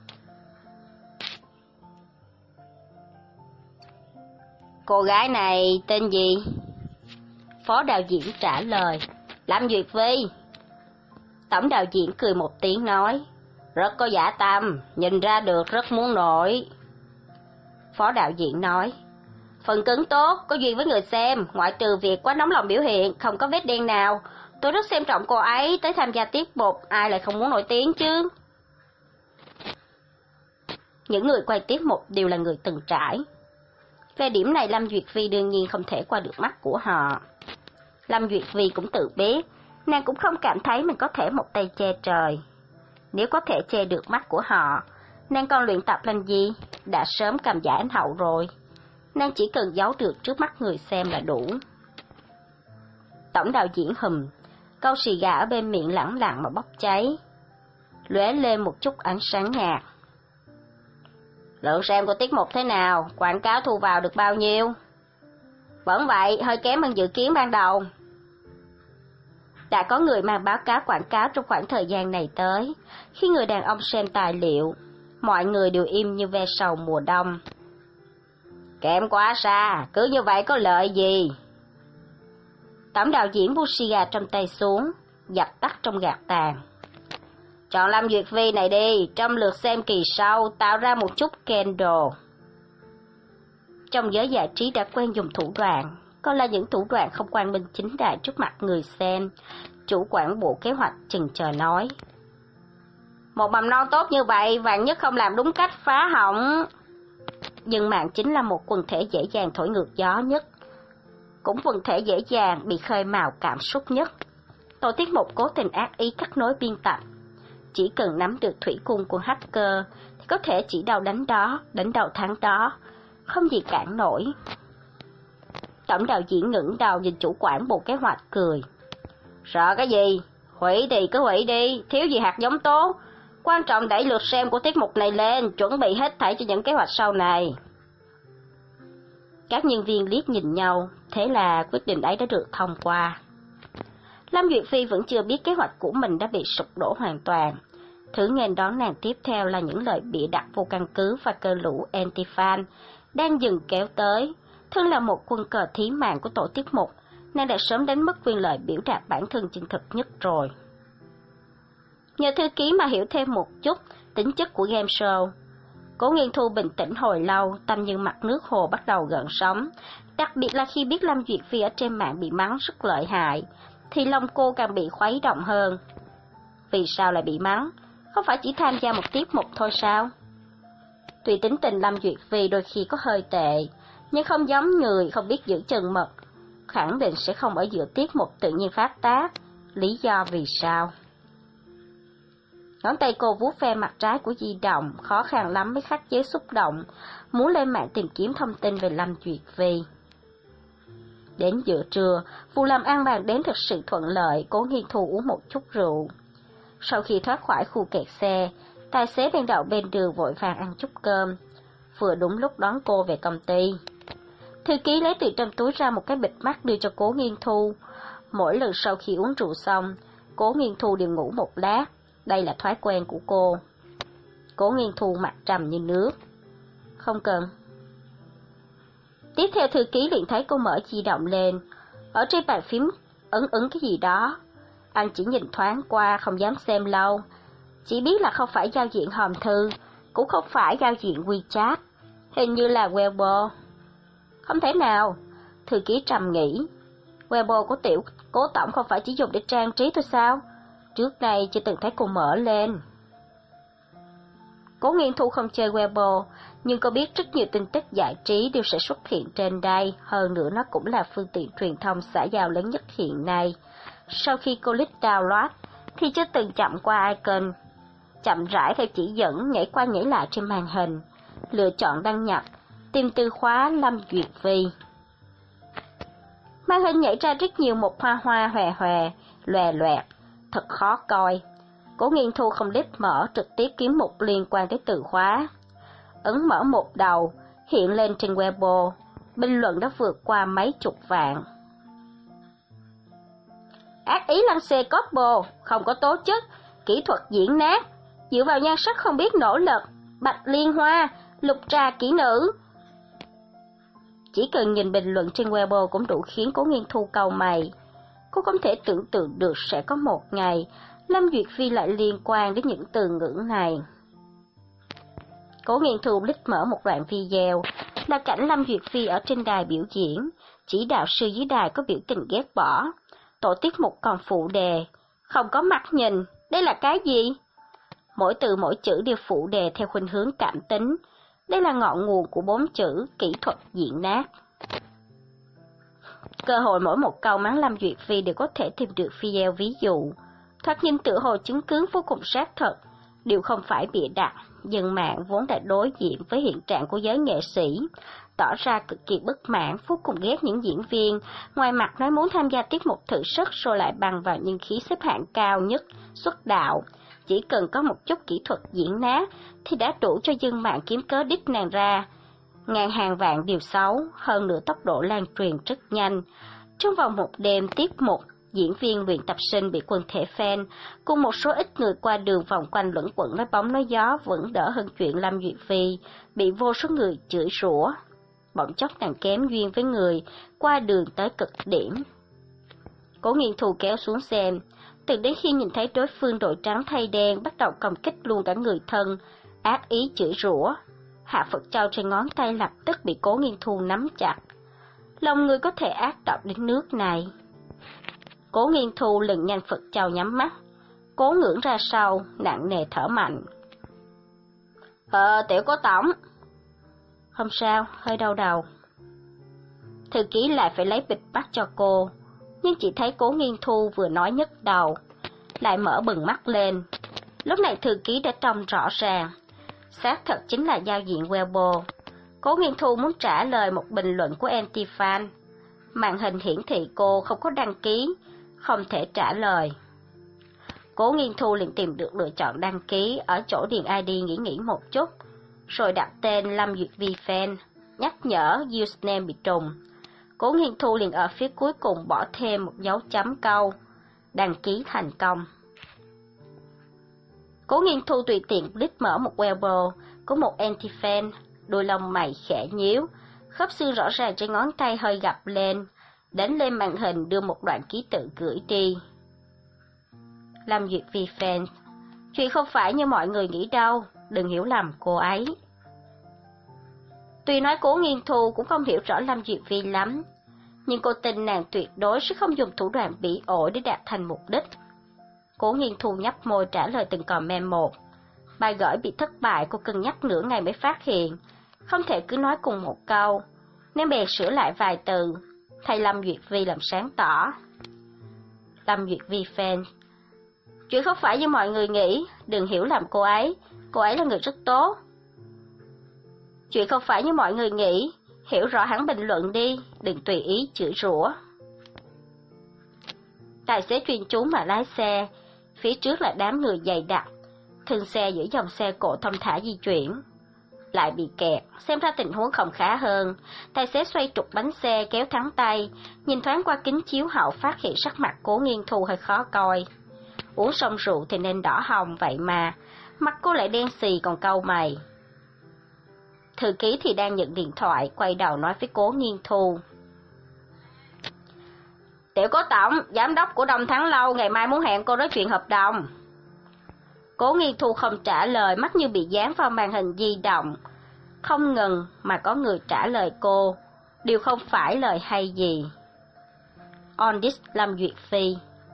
Cô gái này tên gì? Phó đạo diễn trả lời. Lâm Duyệt Vi. Tổng đạo diễn cười một tiếng nói. Rất có dã tâm, nhìn ra được rất muốn nổi. Phó đạo diễn nói. Phần cứng tốt, có duyên với người xem, ngoại trừ việc quá nóng lòng biểu hiện, không có vết đen nào. Tôi rất xem trọng cô ấy, tới tham gia tiết mục, ai lại không muốn nổi tiếng chứ. Những người quay tiết mục đều là người từng trải. Về điểm này Lâm Duyệt Vi đương nhiên không thể qua được mắt của họ. Lâm Duyệt Vi cũng tự biết, nàng cũng không cảm thấy mình có thể một tay che trời. Nếu có thể che được mắt của họ, nàng còn luyện tập làm gì, đã sớm cầm giải Anh hậu rồi. Nàng chỉ cần giấu được trước mắt người xem là đủ. Tổng đạo diễn hùm, câu xì gà ở bên miệng lẳng lặng mà bốc cháy, lóe lên một chút ánh sáng nhạt. Lượng xem của tiết mục thế nào, quảng cáo thu vào được bao nhiêu? Vẫn vậy, hơi kém hơn dự kiến ban đầu. Đã có người mang báo cáo quảng cáo trong khoảng thời gian này tới. Khi người đàn ông xem tài liệu, mọi người đều im như ve sầu mùa đông. Kém quá xa, cứ như vậy có lợi gì? Tổng đạo diễn buông xì gà trong tay xuống, dập tắt trong gạt tàn. Chọn Lâm Duyệt Vi này đi, trong lượt xem kỳ sau, tạo ra một chút scandal. Trong giới giải trí đã quen dùng thủ đoạn, còn là những thủ đoạn không quang minh chính đại trước mặt người xem. Chủ quản bộ kế hoạch chừng chờ nói. Một mầm non tốt như vậy, vạn nhất không làm đúng cách phá hỏng. Dân mạng chính là một quần thể dễ dàng thổi ngược gió nhất, cũng quần thể dễ dàng bị khơi mào cảm xúc nhất. Tổ tiết mục cố tình ác ý cắt nối biên tập. Chỉ cần nắm được thủy cung của hacker thì có thể chỉ đầu đánh đó, đánh đầu thắng đó, không gì cản nổi. Tổng đạo diễn ngẩng đầu nhìn chủ quản bộ kế hoạch cười. Sợ cái gì? Hủy thì cứ hủy đi, thiếu gì hạt giống tố. Quan trọng đẩy lượt xem của tiết mục này lên, chuẩn bị hết thảy cho những kế hoạch sau này. Các nhân viên liếc nhìn nhau, thế là quyết định ấy đã được thông qua. Lâm Duyệt Phi vẫn chưa biết kế hoạch của mình đã bị sụp đổ hoàn toàn. Thứ nghênh đón nàng tiếp theo là những lời bịa đặt vô căn cứ và cơn lũ anti-fan đang dần kéo tới. Thân là một quân cờ thí mạng của tổ tiết mục, nàng đã sớm đánh mất quyền lợi biểu đạt bản thân chân thực nhất rồi. Nhờ thư ký mà hiểu thêm một chút tính chất của game show. Cố Nghiên Thu bình tĩnh hồi lâu, tâm như mặt nước hồ bắt đầu gợn sóng. Đặc biệt là khi biết Lâm Duyệt Phi ở trên mạng bị mắng rất lợi hại, thì lòng cô càng bị khuấy động hơn. Vì sao lại bị mắng? Không phải chỉ tham gia một tiết mục thôi sao? Tuy tính tình Lâm Duyệt Phi đôi khi có hơi tệ, nhưng không giống người không biết giữ chừng mực, khẳng định sẽ không ở giữa tiết mục tự nhiên phát tác. Lý do vì sao? Ngón tay cô vuốt ve mặt trái của di động, khó khăn lắm mới khắc chế xúc động, muốn lên mạng tìm kiếm thông tin về Lâm Duyệt Phi. Đến giữa trưa, vụ làm ăn bàn đến thực sự thuận lợi, Cố Nghiên Thu uống một chút rượu. Sau khi thoát khỏi khu kẹt xe, tài xế bên đậu bên đường vội vàng ăn chút cơm, vừa đúng lúc đón cô về công ty. Thư ký lấy từ trong túi ra một cái bịt mắt đưa cho Cố Nghiên Thu. Mỗi lần sau khi uống rượu xong, Cố Nghiên Thu đều ngủ một lát. Đây là thói quen của cô. Cố Nghiên Thu mặt trầm như nước. Không cần. Tiếp theo thư ký liền thấy cô mở di động lên. Ở trên bàn phím ấn ấn cái gì đó. Anh chỉ nhìn thoáng qua, không dám xem lâu. Chỉ biết là không phải giao diện hòm thư, cũng không phải giao diện WeChat. Hình như là Weibo. Không thể nào, thư ký trầm nghĩ. Weibo của tiểu Cố tổng không phải chỉ dùng để trang trí thôi sao? Trước đây chưa từng thấy cô mở lên. Cố Nghiên Thu không chơi Weibo, nhưng cô biết rất nhiều tin tức giải trí đều sẽ xuất hiện trên đây, hơn nữa nó cũng là phương tiện truyền thông xã giao lớn nhất hiện nay. Sau khi cô click download, thì chưa từng chậm qua icon, chậm rãi theo chỉ dẫn nhảy qua nhảy lại trên màn hình, lựa chọn đăng nhập, tìm từ khóa Lâm Duyệt Vi. Màn hình nhảy ra rất nhiều một hoa hoa hòe hòe, lòe loẹt, thật khó coi. Cố Nghiên Thu không lít mở, trực tiếp kiếm mục liên quan tới từ khóa. Ấn mở một đầu, hiện lên trên Weibo, bình luận đã vượt qua mấy chục vạn. Ác ý lăng xê couple, không có tố chất, kỹ thuật diễn nát, dựa vào nhan sắc không biết nỗ lực, bạch liên hoa, lục trà kỹ nữ. Chỉ cần nhìn bình luận trên Weibo cũng đủ khiến Cố Nghiên Thu cau mày. Cô không thể tưởng tượng được sẽ có một ngày Lâm Duyệt Phi lại liên quan đến những từ ngữ này. Cố Nghiên Thu lít mở một đoạn video, là cảnh Lâm Duyệt Phi ở trên đài biểu diễn, chỉ đạo sư dưới đài có biểu tình ghét bỏ. Tổ tiết mục còn phụ đề, không có mắt nhìn, đây là cái gì? Mỗi từ mỗi chữ đều phụ đề theo khuynh hướng cảm tính, đây là ngọn nguồn của bốn chữ kỹ thuật diễn nát. Cơ hội mỗi một câu mắng Lâm Duyệt Phi đều có thể tìm được video ví dụ. Thoạt nhìn tựa hồ chứng cứ vô cùng xác thực, đều không phải bịa đặt. Dân mạng vốn đã đối diện với hiện trạng của giới nghệ sĩ, tỏ ra cực kỳ bất mãn, vô cùng ghét những diễn viên, ngoài mặt nói muốn tham gia tiết mục thử sức rồi lại bằng vào nhân khí xếp hạng cao nhất, xuất đạo. Chỉ cần có một chút kỹ thuật diễn nát thì đã đủ cho dân mạng kiếm cớ đích nàng ra. Ngàn hàng vạn điều xấu, hơn nữa tốc độ lan truyền rất nhanh. Trong vòng một đêm tiết mục, diễn viên luyện tập sinh bị quần thể fan cùng một số ít người qua đường vòng quanh luẩn quẩn nói bóng nói gió vẫn đỡ hơn chuyện Lâm Duyệt Phi bị vô số người chửi rủa. Bỗng chốc nàng kém duyên với người qua đường tới cực điểm. Cố Nghiên Thu kéo xuống xem, từ đến khi nhìn thấy đối phương đội trắng thay đen bắt đầu công kích luôn cả người thân, ác ý chửi rủa. Hạ Phật Châu trên ngón tay lập tức bị Cố Nghiên Thu nắm chặt. Lòng người có thể ác độc đến nước này. Cố Nghiên Thu lần nhanh Phật Châu nhắm mắt, cố ngưỡng ra sau, nặng nề thở mạnh. Ờ, tiểu cố tổng. Không sao, hơi đau đầu. Thư ký lại phải lấy bịch bắt cho cô, nhưng chỉ thấy Cố Nghiên Thu vừa nói nhức đầu, lại mở bừng mắt lên. Lúc này thư ký đã trông rõ ràng, xác thật chính là giao diện Weibo. Cố Nghiên Thu muốn trả lời một bình luận của anti-fan. Màn hình hiển thị cô không có đăng ký, không thể trả lời. Cố Nghiên Thu liền tìm được lựa chọn đăng ký ở chỗ điền i đê nghĩ nghĩ một chút, rồi đặt tên Lâm Duyệt Vi Fan, nhắc nhở username bị trùng. Cố Nghiên Thu liền ở phía cuối cùng bỏ thêm một dấu chấm câu, đăng ký thành công. Cố Nghiên Thu tùy tiện click mở một Weibo của một anti-fan, đôi lông mày khẽ nhíu, khớp xương rõ ràng trên ngón tay hơi gập lên, đánh lên màn hình đưa một đoạn ký tự gửi đi. Lâm Duyệt Vi Fan, chuyện không phải như mọi người nghĩ đâu, đừng hiểu lầm cô ấy. Tuy nói Cố Nghiên Thu cũng không hiểu rõ Lâm Duyệt Vi lắm, nhưng cô tin nàng tuyệt đối sẽ không dùng thủ đoạn bỉ ổi để đạt thành mục đích. Cố Nghiên Thu nhấp môi trả lời từng comment một. Bài gửi bị thất bại, cô cân nhắc nửa ngày mới phát hiện, không thể cứ nói cùng một câu, nên bèn sửa lại vài từ, thay Lâm Duyệt Vi làm sáng tỏ. Lâm Duyệt Vi Fan, chuyện không phải như mọi người nghĩ, đừng hiểu lầm cô ấy, cô ấy là người rất tốt. Chuyện không phải như mọi người nghĩ, hiểu rõ hẳn bình luận đi, đừng tùy ý chửi rủa. Tài xế chuyên chú mà lái xe, phía trước là đám người dày đặc, thân xe giữa dòng xe cộ thong thả di chuyển. Lại bị kẹt, xem ra tình huống không khá hơn. Tài xế xoay trục bánh xe kéo thắng tay, nhìn thoáng qua kính chiếu hậu phát hiện sắc mặt Cố Nghiên Thu hơi khó coi. Uống xong rượu thì nên đỏ hồng vậy mà, mặt cô lại đen xì còn cau mày. Thư ký thì đang nhận điện thoại, quay đầu nói với Cố Nghiên Thu. Tiểu Cố tổng, giám đốc của Đông Thắng Lâu ngày mai muốn hẹn cô nói chuyện hợp đồng. Cố Nghiên Thu không trả lời, mắt như bị dán vào màn hình di động. Không ngừng mà có người trả lời cô, đều không phải lời hay gì. On this Lâm Duyệt Phi.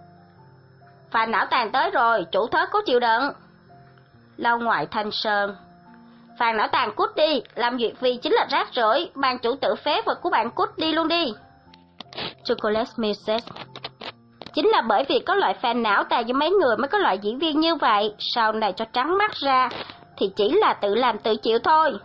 Phà não tàn tới rồi, chủ thớt cố chịu đựng. Lâu ngoại Thanh Sơn. Phàn não tàn cút đi, Lâm Duyệt Vi chính là rác rưởi, ban chủ tự phế vật của bạn cút đi luôn đi. Chocolate Misses. Chính là bởi vì có loại phàn não tàn như mấy người mới có loại diễn viên như vậy, sau này cho trắng mắt ra thì chỉ là tự làm tự chịu thôi.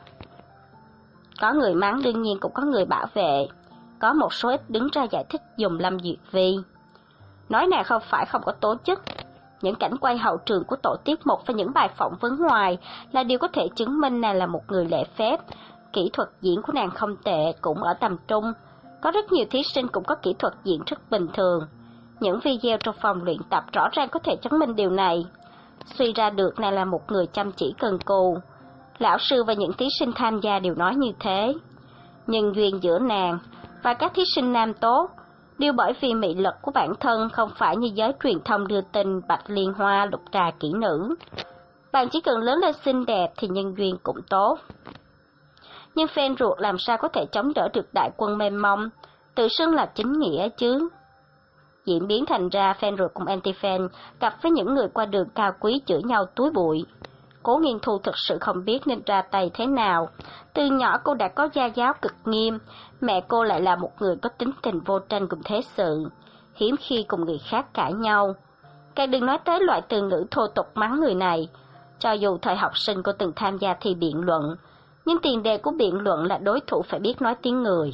Có người mắng đương nhiên cũng có người bảo vệ, có một số ít đứng ra giải thích dùng Lâm Duyệt Vi. Nói nàng không phải không có tố chất. Những cảnh quay hậu trường của tổ tiết mục và những bài phỏng vấn ngoài là điều có thể chứng minh nàng là một người lễ phép. Kỹ thuật diễn của nàng không tệ, cũng ở tầm trung. Có rất nhiều thí sinh cũng có kỹ thuật diễn rất bình thường. Những video trong phòng luyện tập rõ ràng có thể chứng minh điều này. Suy ra được nàng là một người chăm chỉ cần cù. Lão sư và những thí sinh tham gia đều nói như thế. Nhân duyên giữa nàng và các thí sinh nam tốt đều bởi vì mị lực của bản thân, không phải như giới truyền thông đưa tin bạch liên hoa lục trà kỹ nữ. Bạn chỉ cần lớn lên xinh đẹp thì nhân duyên cũng tốt. Nhưng fan ruột làm sao có thể chống đỡ được đại quân mênh mông, tự xưng là chính nghĩa chứ. Diễn biến thành ra fan ruột cùng anti-fan gặp với những người qua đường cao quý chửi nhau túi bụi. Cố Nghiên Thu thực sự không biết nên ra tay thế nào. Từ nhỏ cô đã có gia giáo cực nghiêm, mẹ cô lại là một người có tính tình vô tranh cùng thế sự, hiếm khi cùng người khác cãi nhau. Càng đừng nói tới loại từ ngữ thô tục mắng người này. Cho dù thời học sinh cô từng tham gia thi biện luận, nhưng tiền đề của biện luận là đối thủ phải biết nói tiếng người.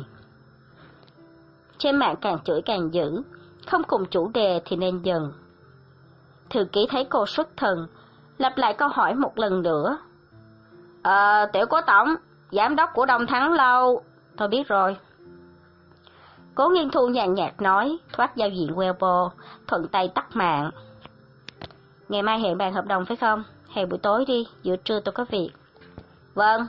Trên mạng càng chửi càng dữ, không cùng chủ đề thì nên dừng. Thư ký thấy cô xuất thần, lặp lại câu hỏi một lần nữa. Ờ, tiểu cố tổng, giám đốc của Đông Thắng Lâu. Tôi biết rồi. Cố Nghiên Thu nhàn nhạt nói, thoát giao diện Weibo, thuận tay tắt mạng. Ngày mai hẹn bàn hợp đồng phải không? Hẹn buổi tối đi, giữa trưa tôi có việc. Vâng.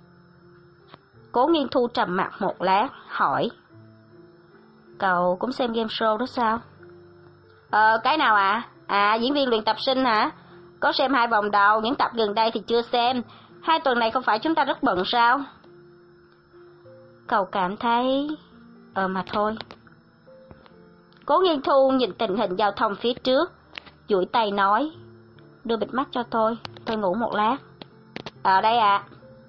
Cố Nghiên Thu trầm mặc một lát, hỏi. Cậu cũng xem game show đó sao? Ờ, cái nào ạ? À? À, diễn viên luyện tập sinh hả? Có xem hai vòng đầu, những tập gần đây thì chưa xem. Hai tuần này không phải chúng ta rất bận sao? Cậu cảm thấy... Ờ mà thôi. Cố Nghiên Thu nhìn tình hình giao thông phía trước, duỗi tay nói, đưa bịt mắt cho tôi, tôi ngủ một lát. Ở đây ạ. À.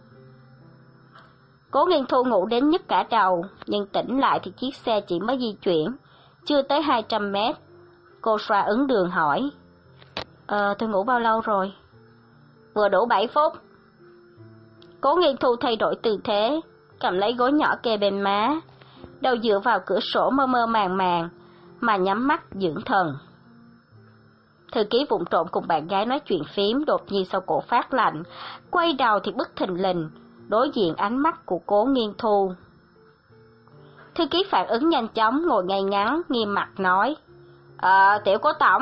Cố Nghiên Thu ngủ đến nhức cả đầu, nhưng tỉnh lại thì chiếc xe chỉ mới di chuyển, chưa tới hai trăm mét. Cô xoa ấn đường hỏi, Ờ, tôi ngủ bao lâu rồi? Vừa đủ bảy phút. Cố Nghiên Thu thay đổi tư thế, cầm lấy gối nhỏ kê bên má, đầu dựa vào cửa sổ mơ mơ màng màng, mà nhắm mắt dưỡng thần. Thư ký vụng trộm cùng bạn gái nói chuyện phím, đột nhiên sau cổ phát lạnh, quay đầu thì bất thình lình, đối diện ánh mắt của Cố Nghiên Thu. Thư ký phản ứng nhanh chóng, ngồi ngay ngắn, nghiêm mặt nói, Ờ, tiểu Cố tổng.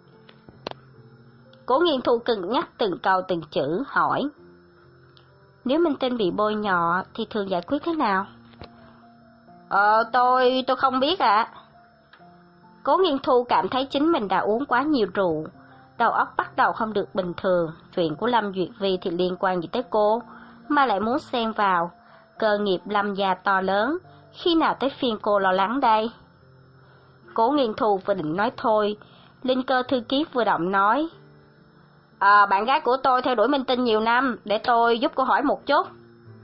Cố Nghiên Thu cân nhắc từng câu từng chữ, hỏi, nếu Minh Tinh bị bôi nhọ thì thường giải quyết thế nào? Ờ, tôi, tôi không biết ạ. À. Cố Nghiên Thu cảm thấy chính mình đã uống quá nhiều rượu, đầu óc bắt đầu không được bình thường, chuyện của Lâm Duyệt Vi thì liên quan gì tới cô, mà lại muốn xen vào, cơ nghiệp Lâm gia to lớn, khi nào tới phiên cô lo lắng đây? Cố Nghiên Thu vừa định nói thôi, linh cơ thư ký vừa động nói, À, bạn gái của tôi theo đuổi Minh Tinh nhiều năm, để tôi giúp cô hỏi một chút.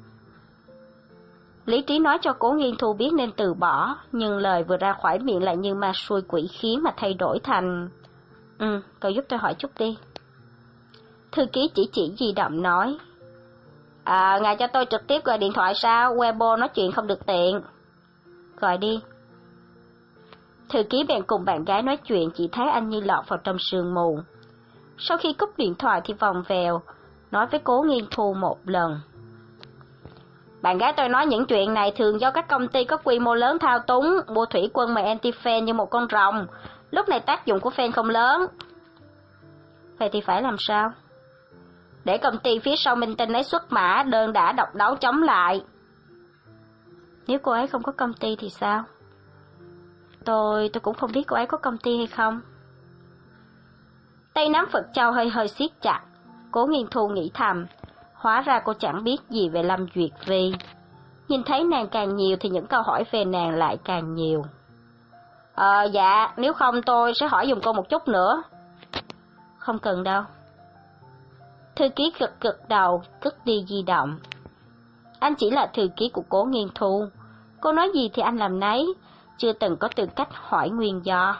Lý trí nói cho Cố Nghiên Thu biết nên từ bỏ, nhưng lời vừa ra khỏi miệng lại như ma xui quỷ khiến mà thay đổi thành, Ừ, cậu giúp tôi hỏi chút đi. Thư ký chỉ chỉ di động nói, À, ngài cho tôi trực tiếp gọi điện thoại sao? Weibo nói chuyện không được tiện. Gọi đi. Thư ký bèn cùng bạn gái nói chuyện, chỉ thấy anh như lọt vào trong sương mù. Sau khi cúp điện thoại thì vòng vèo, nói với Cố Nghiên Thu một lần. Bạn gái tôi nói những chuyện này thường do các công ty có quy mô lớn thao túng, mua thủy quân mà anti-fan như một con rồng, lúc này tác dụng của fan không lớn. Vậy thì phải làm sao? Để công ty phía sau Minh Tinh ấy xuất mã, đơn đã độc đấu chống lại. Nếu cô ấy không có công ty thì sao? Tôi, tôi cũng không biết cô ấy có công ty hay không. Tay nắm Phật Châu hơi hơi siết chặt, Cố Nghiên Thu nghĩ thầm, hóa ra cô chẳng biết gì về Lâm Duyệt Vi. Nhìn thấy nàng càng nhiều thì những câu hỏi về nàng lại càng nhiều. Ờ, dạ, nếu không tôi sẽ hỏi dùm cô một chút nữa. Không cần đâu. Thư ký gật gật đầu, cất đi di động. Anh chỉ là thư ký của Cố Nghiên Thu. Cô nói gì thì anh làm nấy, chưa từng có tư cách hỏi nguyên do.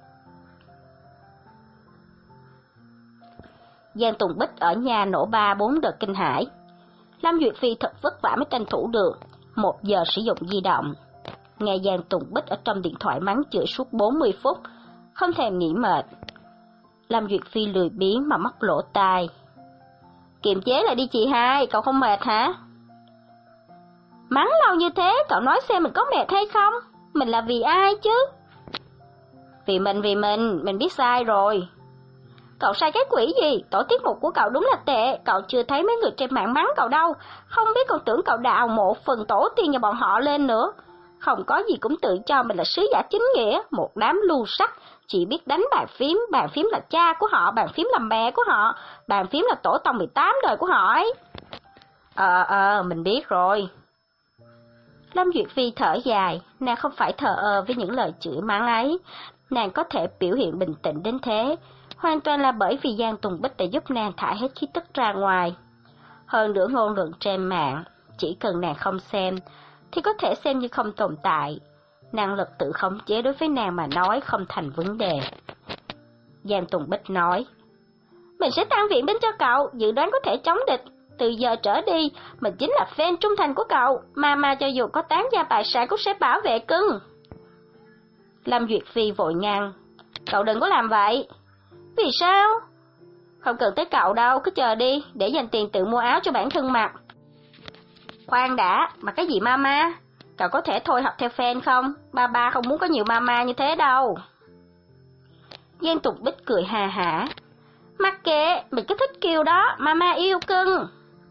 Giang Tùng Bích ở nhà nổ ba bốn đợt kinh hãi. Lâm Duyệt Phi thật vất vả mới tranh thủ được một giờ sử dụng di động. Nghe Giang Tùng Bích ở trong điện thoại mắng chửi suốt bốn mươi phút, không thèm nghỉ mệt. Lâm Duyệt Phi lười biếng mà móc lỗ tai. Kiềm chế lại đi chị hai, cậu không mệt hả? Mắng lâu như thế, cậu nói xem mình có mệt hay không? Mình là vì ai chứ? Vì mình, vì mình, mình biết sai rồi. Cậu sai cái quỷ gì? Tổ tiết mục của cậu đúng là tệ, cậu chưa thấy mấy người trên mạng mắng cậu đâu, không biết còn tưởng cậu đào mộ phần tổ tiên nhà bọn họ lên nữa. Không có gì cũng tự cho mình là sứ giả chính nghĩa, một đám lưu sắc, chỉ biết đánh bàn phím, bàn phím là cha của họ, bàn phím là mẹ của họ, bàn phím là tổ tông mười tám đời của họ ấy. Ờ, ờ, mình biết rồi. Lâm Duyệt Phi thở dài, nàng không phải thờ ơ với những lời chửi mắng ấy, nàng có thể biểu hiện bình tĩnh đến thế, hoàn toàn là bởi vì Giang Tùng Bích đã giúp nàng thả hết khí tức ra ngoài. Hơn nữa ngôn luận trên mạng, chỉ cần nàng không xem, thì có thể xem như không tồn tại. Năng lực tự khống chế đối với nàng mà nói không thành vấn đề. Giang Tùng Bích nói, mình sẽ tăng viện binh cho cậu, dự đoán có thể chống địch. Từ giờ trở đi, mình chính là fan trung thành của cậu, mà mà cho dù có tán gia bại sản cũng sẽ bảo vệ cưng. Lâm Duyệt Phi vội ngăn, cậu đừng có làm vậy. Vì sao? Không cần tới cậu đâu, cứ chờ đi, để dành tiền tự mua áo cho bản thân mặc. Khoan đã, mà cái gì mama? Cậu có thể thôi học theo fan không? Ba ba không muốn có nhiều mama như thế đâu. Giang Tục Bích cười hà hả. Mặc kệ, mình cứ thích kêu đó, mama yêu cưng.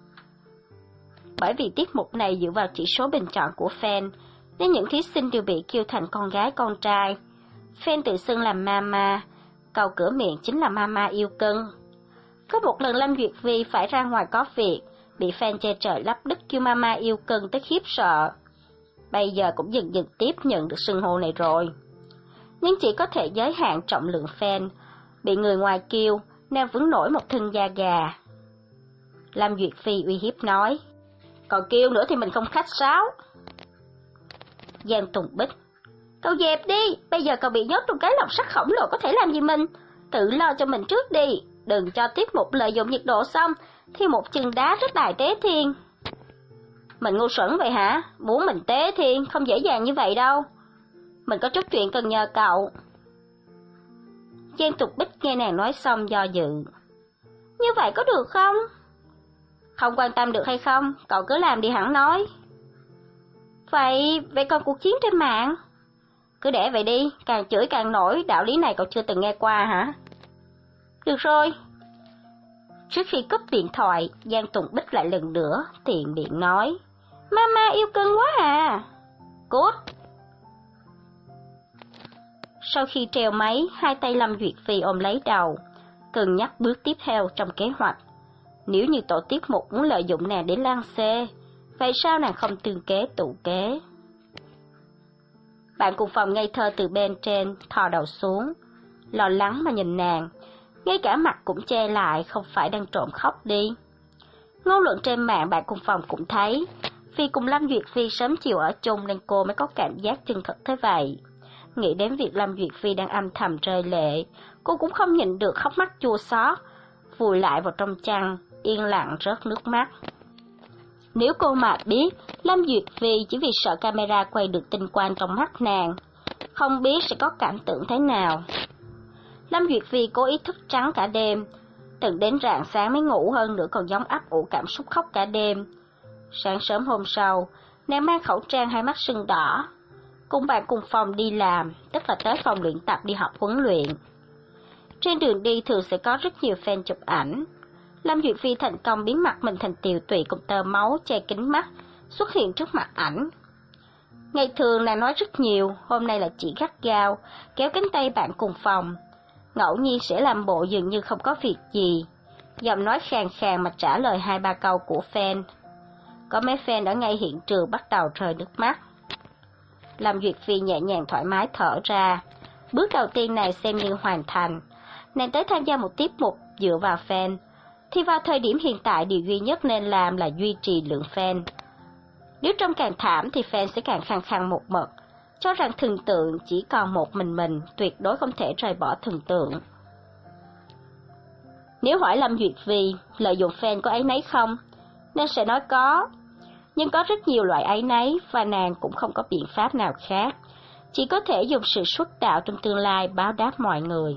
Bởi vì tiết mục này dựa vào chỉ số bình chọn của fan, nên những thí sinh đều bị kêu thành con gái con trai. Fan tự xưng làm mama, câu cửa miệng chính là Mama yêu cưng. Có một lần Lâm Duyệt Vi phải ra ngoài có việc, bị fan che trời lấp đất kêu Mama yêu cưng tới khiếp sợ. Bây giờ cũng dần dần tiếp nhận được xưng hô này rồi. Nhưng chỉ có thể giới hạn trọng lượng fan, bị người ngoài kêu nên vẫn nổi một thân da gà. Lâm Duyệt Phi uy hiếp nói, còn kêu nữa thì mình không khách sáo. Giang Tùng Bích, cậu dẹp đi, bây giờ cậu bị nhốt trong cái lồng sắt khổng lồ có thể làm gì mình, tự lo cho mình trước đi, đừng cho tiết mục lợi dụng nhiệt độ xong thì một chân đá rất đài tế thiên. Mình ngu xuẩn vậy hả? Muốn mình tế thiên không dễ dàng như vậy đâu. Mình có chút chuyện cần nhờ cậu. Giang Tục Bích nghe nàng nói xong do dự. Như vậy có được không? Không quan tâm được hay không, cậu cứ làm đi hẳn nói. Vậy, vậy còn cuộc chiến trên mạng? Cứ để vậy đi, càng chửi càng nổi, đạo lý này cậu chưa từng nghe qua hả? Được rồi. Trước khi cúp điện thoại, Giang Tùng Bích lại lần nữa tiện miệng nói, Mama yêu cưng quá à. Cút. Sau khi treo máy, hai tay Lâm Duyệt Phi ôm lấy đầu, cân nhắc bước tiếp theo trong kế hoạch. Nếu như tổ tiết mục muốn lợi dụng nàng để lan xê, vậy sao nàng không tương kế tụ kế? Bạn cùng phòng ngây thơ từ bên trên thò đầu xuống, lo lắng mà nhìn nàng, ngay cả mặt cũng che lại, không phải đang trộm khóc đi. Ngôn luận trên mạng bạn cùng phòng cũng thấy, Phi cùng Lâm Duyệt Phi sớm chiều ở chung nên cô mới có cảm giác chân thật thế vậy. Nghĩ đến việc Lâm Duyệt Phi đang âm thầm rơi lệ, cô cũng không nhịn được khóc mắt chua xót, vùi lại vào trong chăn, yên lặng rớt nước mắt. Nếu cô mà biết, Lâm Duyệt Phi chỉ vì sợ camera quay được tinh quang trong mắt nàng, không biết sẽ có cảm tưởng thế nào. Lâm Duyệt Phi cố ý thức trắng cả đêm, từng đến rạng sáng mới ngủ, hơn nữa còn giống ấp ủ cảm xúc khóc cả đêm. Sáng sớm hôm sau, nàng mang khẩu trang hai mắt sưng đỏ, cùng bạn cùng phòng đi làm, tức là tới phòng luyện tập đi học huấn luyện. Trên đường đi thường sẽ có rất nhiều fan chụp ảnh. Lâm Duyệt Phi thành công biến mặt mình thành tiều tụy cùng tơ máu che kính mắt, xuất hiện trước mặt ảnh. Ngày thường nàng nói rất nhiều, hôm nay là chỉ gắt gao, kéo cánh tay bạn cùng phòng. Ngẫu nhiên sẽ làm bộ dường như không có việc gì, giọng nói khàn khàn mà trả lời hai ba câu của fan. Có mấy fan ở ngay hiện trường bắt đầu rơi nước mắt. Lâm Duyệt Phi nhẹ nhàng thoải mái thở ra. Bước đầu tiên này xem như hoàn thành. Nàng tới tham gia một tiết mục dựa vào fan, thì vào thời điểm hiện tại điều duy nhất nên làm là duy trì lượng fan. Nếu trông càng thảm thì fan sẽ càng khăng khăng một mực, cho rằng thần tượng chỉ còn một mình mình, tuyệt đối không thể rời bỏ thần tượng. Nếu hỏi Lâm Duyệt Phi lợi dụng fan có áy náy không, nên sẽ nói có. Nhưng có rất nhiều loại áy náy và nàng cũng không có biện pháp nào khác, chỉ có thể dùng sự xuất đạo trong tương lai báo đáp mọi người.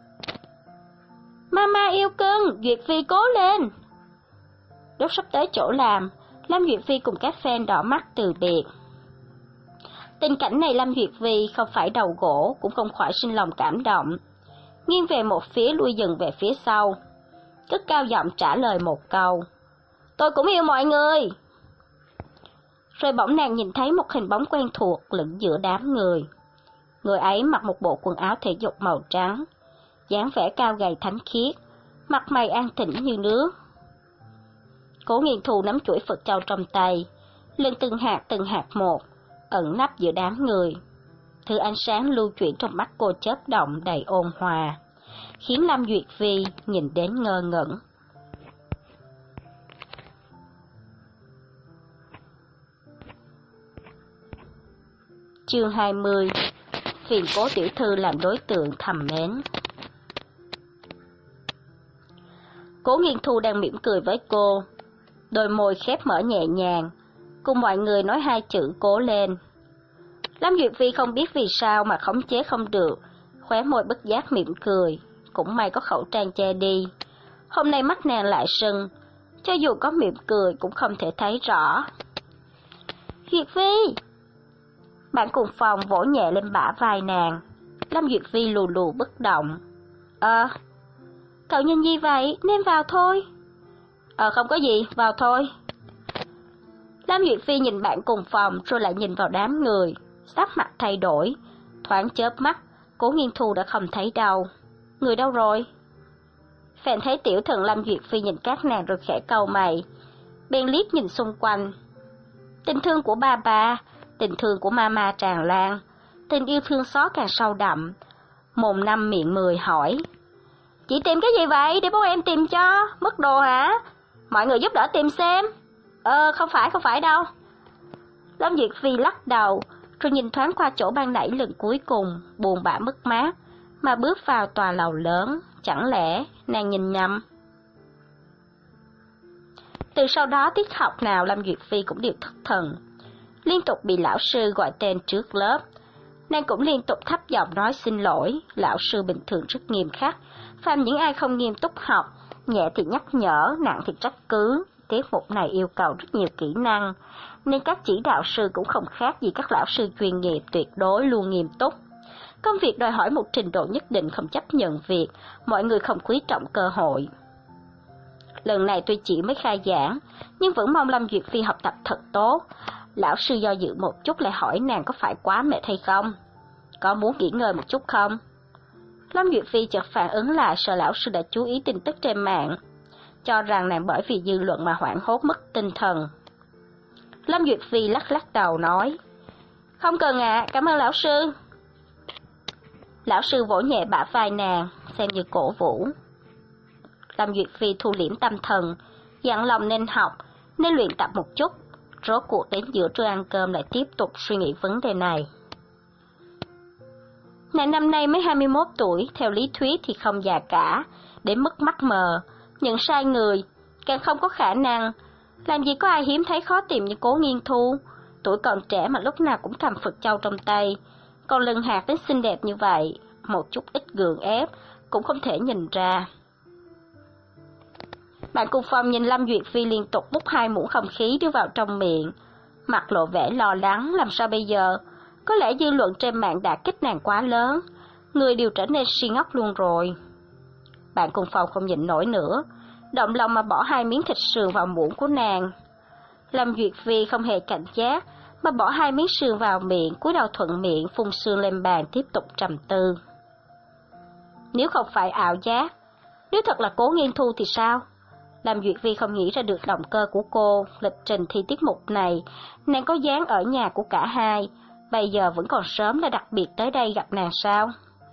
Mama yêu cưng, Duyệt Phi cố lên. Lúc sắp tới chỗ làm, Lâm Duyệt Phi cùng các fan đỏ mắt từ biệt. Tình cảnh này Lâm Duyệt Phi không phải đầu gỗ, cũng không khỏi sinh lòng cảm động. Nghiêng về một phía lui dần về phía sau, cất cao giọng trả lời một câu, tôi cũng yêu mọi người. Rồi bỗng nàng nhìn thấy một hình bóng quen thuộc lẫn giữa đám người. Người ấy mặc một bộ quần áo thể dục màu trắng, dáng vẻ cao gầy thánh khiết, mặt mày an tĩnh như nước. Cố Nghiên Thu nắm chuỗi Phật châu trong tay, lên từng hạt từng hạt một, ẩn nấp giữa đám người. Thứ ánh sáng lưu chuyển trong mắt cô chớp động đầy ôn hòa, khiến Lâm Duyệt Phi nhìn đến ngơ ngẩn. Chương hai mươi. Phiền Cố tiểu thư làm đối tượng thầm mến. Cố Nghiên Thu đang mỉm cười với cô, đôi môi khép mở nhẹ nhàng, cùng mọi người nói hai chữ cố lên. Lâm Duyệt Phi không biết vì sao mà khống chế không được, khóe môi bất giác mỉm cười, cũng may có khẩu trang che đi. Hôm nay mắt nàng lại sưng, cho dù có mỉm cười cũng không thể thấy rõ. Duyệt Phi! Bạn cùng phòng vỗ nhẹ lên bả vai nàng. Lâm Duyệt Phi lù lù bất động. Ờ, cậu nhìn gì vậy, nên vào thôi. Ờ không có gì, vào thôi. Lâm Duyệt Phi nhìn bạn cùng phòng rồi lại nhìn vào đám người, sắc mặt thay đổi, thoáng chớp mắt, Cố Nghiên Thu đã không thấy đâu. người đâu rồi? Phèn thấy tiểu thần Lâm Duyệt Phi nhìn các nàng rồi khẽ cau mày, bèn liếc nhìn xung quanh. Tình thương của ba ba, tình thương của mama tràn lan, tình yêu thương xót càng sâu đậm. Mồm năm miệng mười hỏi: Chị tìm cái gì vậy, để bố em tìm cho, mất đồ hả? Mọi người giúp đỡ tìm xem. Ờ, không phải, không phải đâu. Lâm Duyệt Phi lắc đầu, rồi nhìn thoáng qua chỗ ban nãy lần cuối cùng, buồn bã mất mát, mà bước vào tòa lầu lớn. Chẳng lẽ nàng nhìn nhầm? Từ sau đó tiết học nào Lâm Duyệt Phi cũng đều thất thần, liên tục bị lão sư gọi tên trước lớp. Nàng cũng liên tục thấp giọng nói xin lỗi. Lão sư bình thường rất nghiêm khắc, phàm những ai không nghiêm túc học, nhẹ thì nhắc nhở, nặng thì trách cứ. Tiết mục này yêu cầu rất nhiều kỹ năng, nên các chỉ đạo sư cũng không khác gì các lão sư chuyên nghiệp, tuyệt đối luôn nghiêm túc. Công việc đòi hỏi một trình độ nhất định, không chấp nhận việc mọi người không quý trọng cơ hội. Lần này tuy chỉ mới khai giảng, nhưng vẫn mong Lâm Duyệt Phi học tập thật tốt. Lão sư do dự một chút lại hỏi nàng có phải quá mệt hay không, có muốn nghỉ ngơi một chút không. Lâm Duyệt Phi chợt phản ứng lại, sợ lão sư đã chú ý tin tức trên mạng, cho rằng nàng bởi vì dư luận mà hoảng hốt mất tinh thần. Lâm Duyệt Phi lắc lắc đầu nói: Không cần ạ, à, cảm ơn lão sư. Lão sư vỗ nhẹ bả vai nàng, xem như cổ vũ. Lâm Duyệt Phi thu liễm tâm thần, dặn lòng nên học, nên luyện tập một chút. Rốt cuộc đến giữa trưa ăn cơm lại tiếp tục suy nghĩ vấn đề này. Nàng năm nay mới hai mươi mốt tuổi, theo lý thuyết thì không già cả, đến mức mắt mờ, nhận sai người, càng không có khả năng. Làm gì có ai hiếm thấy khó tìm như Cố Nghiên Thu, tuổi còn trẻ mà lúc nào cũng cầm Phật châu trong tay, còn lưng hạt đến xinh đẹp như vậy, một chút ít gượng ép cũng không thể nhìn ra. Bạn cùng phòng nhìn Lâm Duyệt Phi liên tục múc hai muỗng không khí đưa vào trong miệng, mặt lộ vẻ lo lắng. Làm sao bây giờ? Có lẽ dư luận trên mạng đã kích nàng quá lớn, người đều trở nên si ngốc luôn rồi. Bạn cùng phòng không nhịn nổi nữa, động lòng mà bỏ hai miếng thịt sườn vào muỗng của nàng. Lâm Duyệt Phi không hề cảnh giác, mà bỏ hai miếng sườn vào miệng, cúi đầu thuận miệng phun sườn lên bàn, tiếp tục trầm tư. Nếu không phải ảo giác, nếu thật là Cố Nghiên Thu thì sao? Lâm Duyệt Phi không nghĩ ra được động cơ của cô. Lịch trình thi tiết mục này, nàng có dáng ở nhà của cả hai, bây giờ vẫn còn sớm đã đặc biệt tới đây gặp nàng sao?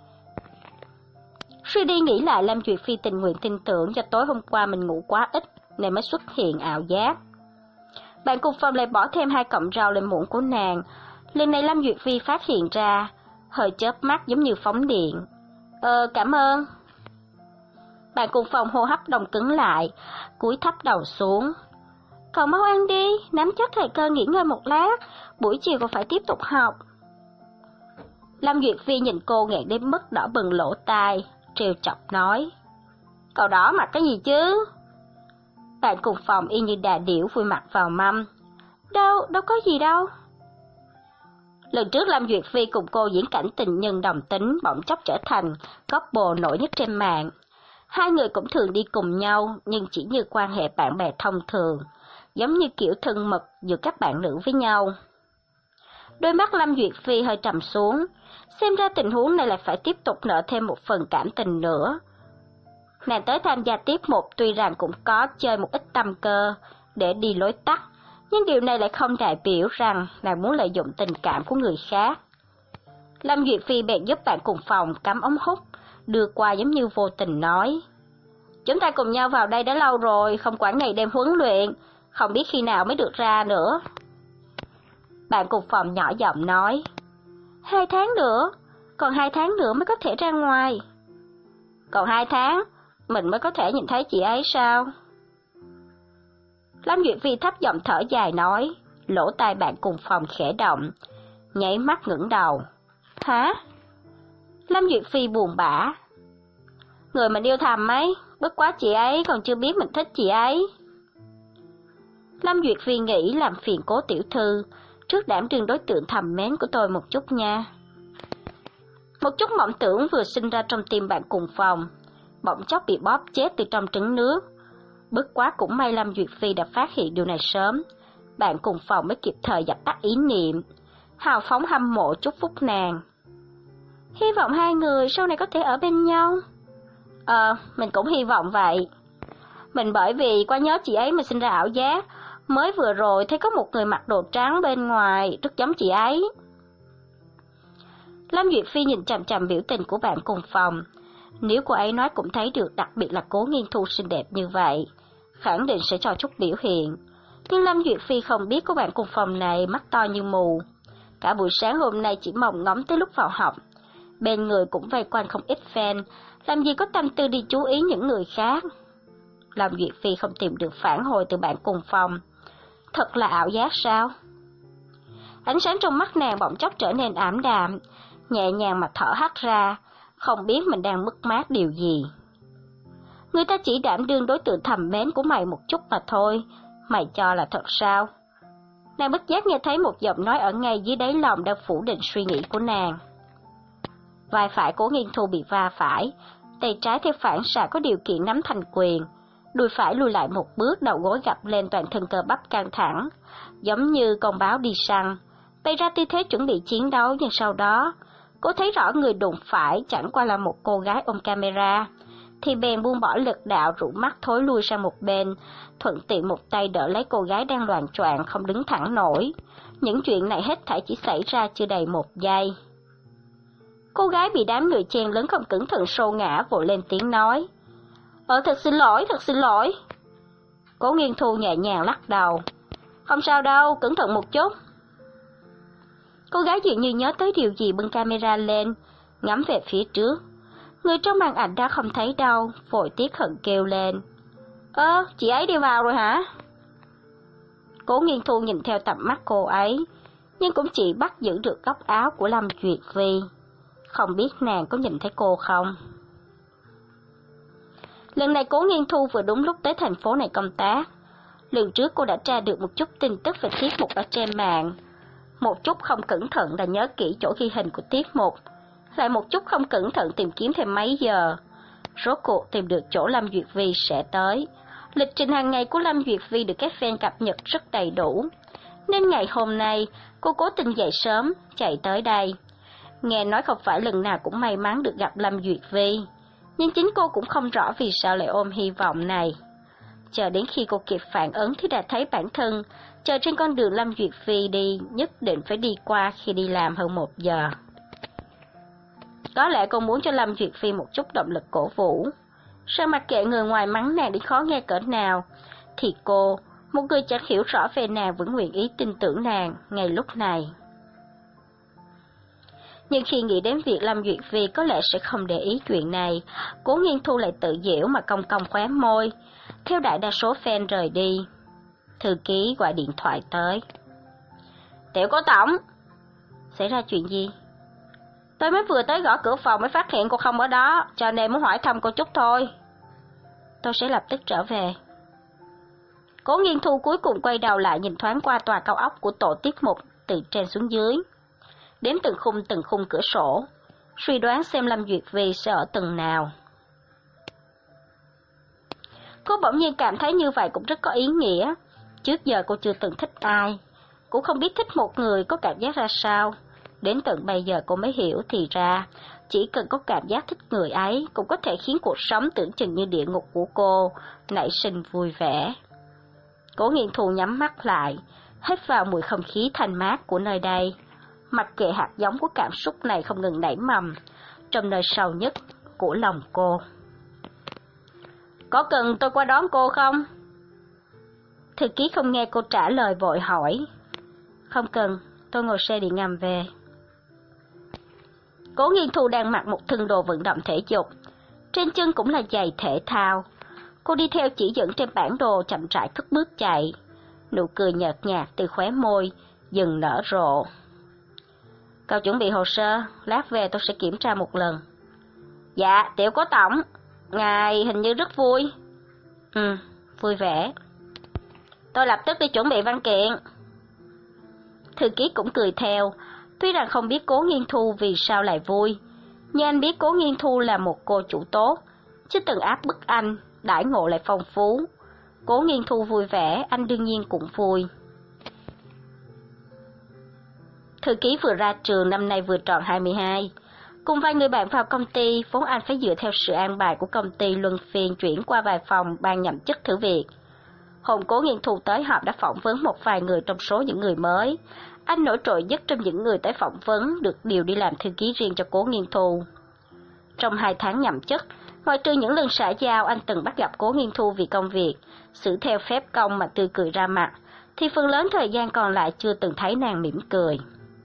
Suy đi nghĩ lại, Lâm Duyệt Phi tình nguyện tin tưởng do tối hôm qua mình ngủ quá ít nên mới xuất hiện ảo giác. Bạn cùng phòng lại bỏ thêm hai cọng rau lên muỗng của nàng. Lần này Lâm Duyệt Phi phát hiện ra, hơi chớp mắt giống như phóng điện. Ờ, cảm ơn. Bạn cùng phòng hô hấp đồng cứng lại, cúi thấp đầu xuống. Cậu mau ăn đi, nắm chắc thời cơ nghỉ ngơi một lát, buổi chiều còn phải tiếp tục học. Lâm Duyệt Phi nhìn cô nghẹn đến mức đỏ bừng lỗ tai, trêu chọc nói: Cậu đỏ mặt cái gì chứ? Bạn cùng phòng y như đà điểu vui mặt vào mâm. Đâu, đâu có gì đâu. Lần trước Lâm Duyệt Phi cùng cô diễn cảnh tình nhân đồng tính bỗng chốc trở thành couple nổi nhất trên mạng. Hai người cũng thường đi cùng nhau, nhưng chỉ như quan hệ bạn bè thông thường, giống như kiểu thân mật giữa các bạn nữ với nhau. Đôi mắt Lâm Duyệt Phi hơi trầm xuống, xem ra tình huống này lại phải tiếp tục nở thêm một phần cảm tình nữa. Nàng tới tham gia tiết mục tuy rằng cũng có chơi một ít tâm cơ để đi lối tắt, nhưng điều này lại không đại biểu rằng nàng muốn lợi dụng tình cảm của người khác. Lâm Duyệt Phi bèn giúp bạn cùng phòng cắm ống hút, đưa qua giống như vô tình nói: Chúng ta cùng nhau vào đây đã lâu rồi, không quản ngày đêm huấn luyện, không biết khi nào mới được ra nữa. Bạn cùng phòng nhỏ giọng nói: Hai tháng nữa, còn hai tháng nữa mới có thể ra ngoài. Còn hai tháng, mình mới có thể nhìn thấy chị ấy sao? Lâm Duyệt Phi thấp giọng thở dài nói, lỗ tai bạn cùng phòng khẽ động, nháy mắt ngẩng đầu. Hả? Lâm Duyệt Phi buồn bã. Người mình yêu thầm ấy, bất quá chị ấy còn chưa biết mình thích chị ấy. Lâm Duyệt Phi nghĩ làm phiền Cố tiểu thư, trước đảm đương đối tượng thầm mến của tôi một chút nha. Một chút mộng tưởng vừa sinh ra trong tim bạn cùng phòng, bỗng chốc bị bóp chết từ trong trứng nước. Bất quá cũng may Lâm Duyệt Phi đã phát hiện điều này sớm, bạn cùng phòng mới kịp thời dập tắt ý niệm, hào phóng hâm mộ chúc phúc nàng. Hy vọng hai người sau này có thể ở bên nhau. Ờ, mình cũng hy vọng vậy. Mình bởi vì quá nhớ chị ấy mà sinh ra ảo giác. Mới vừa rồi thấy có một người mặc đồ trắng bên ngoài, rất giống chị ấy. Lâm Duyệt Phi nhìn chằm chằm biểu tình của bạn cùng phòng. Nếu cô ấy nói cũng thấy được, đặc biệt là Cố Nghiên Thu xinh đẹp như vậy, khẳng định sẽ cho chút biểu hiện. Nhưng Lâm Duyệt Phi không biết cô bạn cùng phòng này mắt to như mù. Cả buổi sáng hôm nay chỉ mong ngóng tới lúc vào học. Bên người cũng vây quanh không ít fan, làm gì có tâm tư đi chú ý những người khác. Lâm Duyệt Phi không tìm được phản hồi từ bạn cùng phòng. Thật là ảo giác sao? Ánh sáng trong mắt nàng bỗng chốc trở nên ảm đạm, nhẹ nhàng mà thở hắt ra, không biết mình đang mất mát điều gì. Người ta chỉ đảm đương đối tượng thầm mến của mày một chút mà thôi, mày cho là thật sao? Nàng bất giác nghe thấy một giọng nói ở ngay dưới đáy lòng đang phủ định suy nghĩ của nàng. Vai phải Cố Nghiên Thu bị va phải, tay trái theo phản xạ có điều kiện nắm thành quyền, đùi phải lùi lại một bước, đầu gối gập lên, toàn thân cơ bắp căng thẳng, giống như con báo đi săn, bày ra tư thế chuẩn bị chiến đấu. Nhưng sau đó, cô thấy rõ người đụng phải chẳng qua là một cô gái ôm camera, thì bèn buông bỏ lực đạo, rũ mắt thối lui sang một bên, thuận tiện một tay đỡ lấy cô gái đang loạng choạng không đứng thẳng nổi. Những chuyện này hết thảy chỉ xảy ra chưa đầy một giây. Cô gái bị đám người chen lấn không cẩn thận xô ngã, vội lên tiếng nói: Ờ, thật xin lỗi, thật xin lỗi. Cố Nghiên Thu nhẹ nhàng lắc đầu: Không sao đâu, cẩn thận một chút. Cô gái dường như nhớ tới điều gì, bưng camera lên, ngắm về phía trước. Người trong màn ảnh đã không thấy đâu, vội tiếc hận kêu lên: Ơ, chị ấy đi vào rồi hả? Cố Nghiên Thu nhìn theo tầm mắt cô ấy, nhưng cũng chỉ bắt giữ được góc áo của Lâm Duyệt Phi. Không biết nàng có nhìn thấy cô không? Lần này Cố Nghiên Thu vừa đúng lúc tới thành phố này công tác. Lần trước cô đã tra được một chút tin tức về tiết mục ở trên mạng. Một chút không cẩn thận là nhớ kỹ chỗ ghi hình của tiết mục, lại một chút không cẩn thận tìm kiếm thêm mấy giờ. Rốt cuộc tìm được chỗ Lâm Duyệt Phi sẽ tới. Lịch trình hàng ngày của Lâm Duyệt Phi được các fan cập nhật rất đầy đủ, nên ngày hôm nay cô cố tình dậy sớm, chạy tới đây. Nghe nói không phải lần nào cũng may mắn được gặp Lâm Duyệt Phi, nhưng chính cô cũng không rõ vì sao lại ôm hy vọng này. Chờ đến khi cô kịp phản ứng thì đã thấy bản thân chờ trên con đường Lâm Duyệt Phi đi, nhất định phải đi qua khi đi làm hơn một giờ. Có lẽ cô muốn cho Lâm Duyệt Phi một chút động lực cổ vũ. Sao mặc kệ người ngoài mắng nàng đến khó nghe cỡ nào, thì cô, một người chẳng hiểu rõ về nàng, vẫn nguyện ý tin tưởng nàng ngay lúc này. Nhưng khi nghĩ đến việc Lâm Duyệt Phi có lẽ sẽ không để ý chuyện này, Cố Nghiên Thu lại tự giễu mà cong cong khóe môi, theo đại đa số fan rời đi. Thư ký gọi điện thoại tới. Tiểu Cố tổng. Xảy ra chuyện gì? Tôi mới vừa tới gõ cửa phòng mới phát hiện cô không ở đó, cho nên muốn hỏi thăm cô chút thôi. Tôi sẽ lập tức trở về. Cố Nghiên Thu cuối cùng quay đầu lại nhìn thoáng qua tòa cao ốc của tổ tiết mục từ trên xuống dưới, đếm từng khung từng khung cửa sổ, suy đoán xem Lâm Duyệt Phi sẽ ở tầng nào. Cô bỗng nhiên cảm thấy như vậy cũng rất có ý nghĩa. Trước giờ cô chưa từng thích ai, cũng không biết thích một người có cảm giác ra sao. Đến tận bây giờ cô mới hiểu thì ra, chỉ cần có cảm giác thích người ấy cũng có thể khiến cuộc sống tưởng chừng như địa ngục của cô nảy sinh vui vẻ. Cố Nghiên Thu nhắm mắt lại, hít vào mùi không khí thanh mát của nơi đây. Mặc kệ hạt giống của cảm xúc này không ngừng nảy mầm trong nơi sâu nhất của lòng cô. Có cần tôi qua đón cô không? Thư ký không nghe cô trả lời, vội hỏi. Không cần, tôi ngồi xe điện ngầm về. Cố Nghiên Thu đang mặc một thân đồ vận động thể dục, trên chân cũng là giày thể thao. Cô đi theo chỉ dẫn trên bản đồ, chậm rãi cất bước chạy. Nụ cười nhợt nhạt từ khóe môi dần nở rộ. Cậu chuẩn bị hồ sơ, lát về tôi sẽ kiểm tra một lần. Dạ, Tiểu Cố tổng, ngài hình như rất vui. Ừ, vui vẻ. Tôi lập tức đi chuẩn bị văn kiện. Thư ký cũng cười theo, tuy rằng không biết Cố Nghiên Thu vì sao lại vui, nhưng anh biết Cố Nghiên Thu là một cô chủ tốt, chứ từng áp bức anh, đãi ngộ lại phong phú. Cố Nghiên Thu vui vẻ, anh đương nhiên cũng vui. Thư ký vừa ra trường, năm nay vừa tròn hai mươi hai. Cùng vài người bạn vào công ty, vốn anh phải dựa theo sự an bài của công ty luân phiên chuyển qua vài phòng ban nhậm chức thử việc. Hôm Cố Nghiên Thu tới họp đã phỏng vấn một vài người trong số những người mới. Anh nổi trội nhất trong những người tới phỏng vấn được điều đi làm thư ký riêng cho Cố Nghiên Thu. Trong hai tháng nhậm chức, ngoại trừ những lần xã giao anh từng bắt gặp Cố Nghiên Thu vì công việc, xử theo phép công mà tươi cười ra mặt, thì phần lớn thời gian còn lại chưa từng thấy nàng mỉm cười.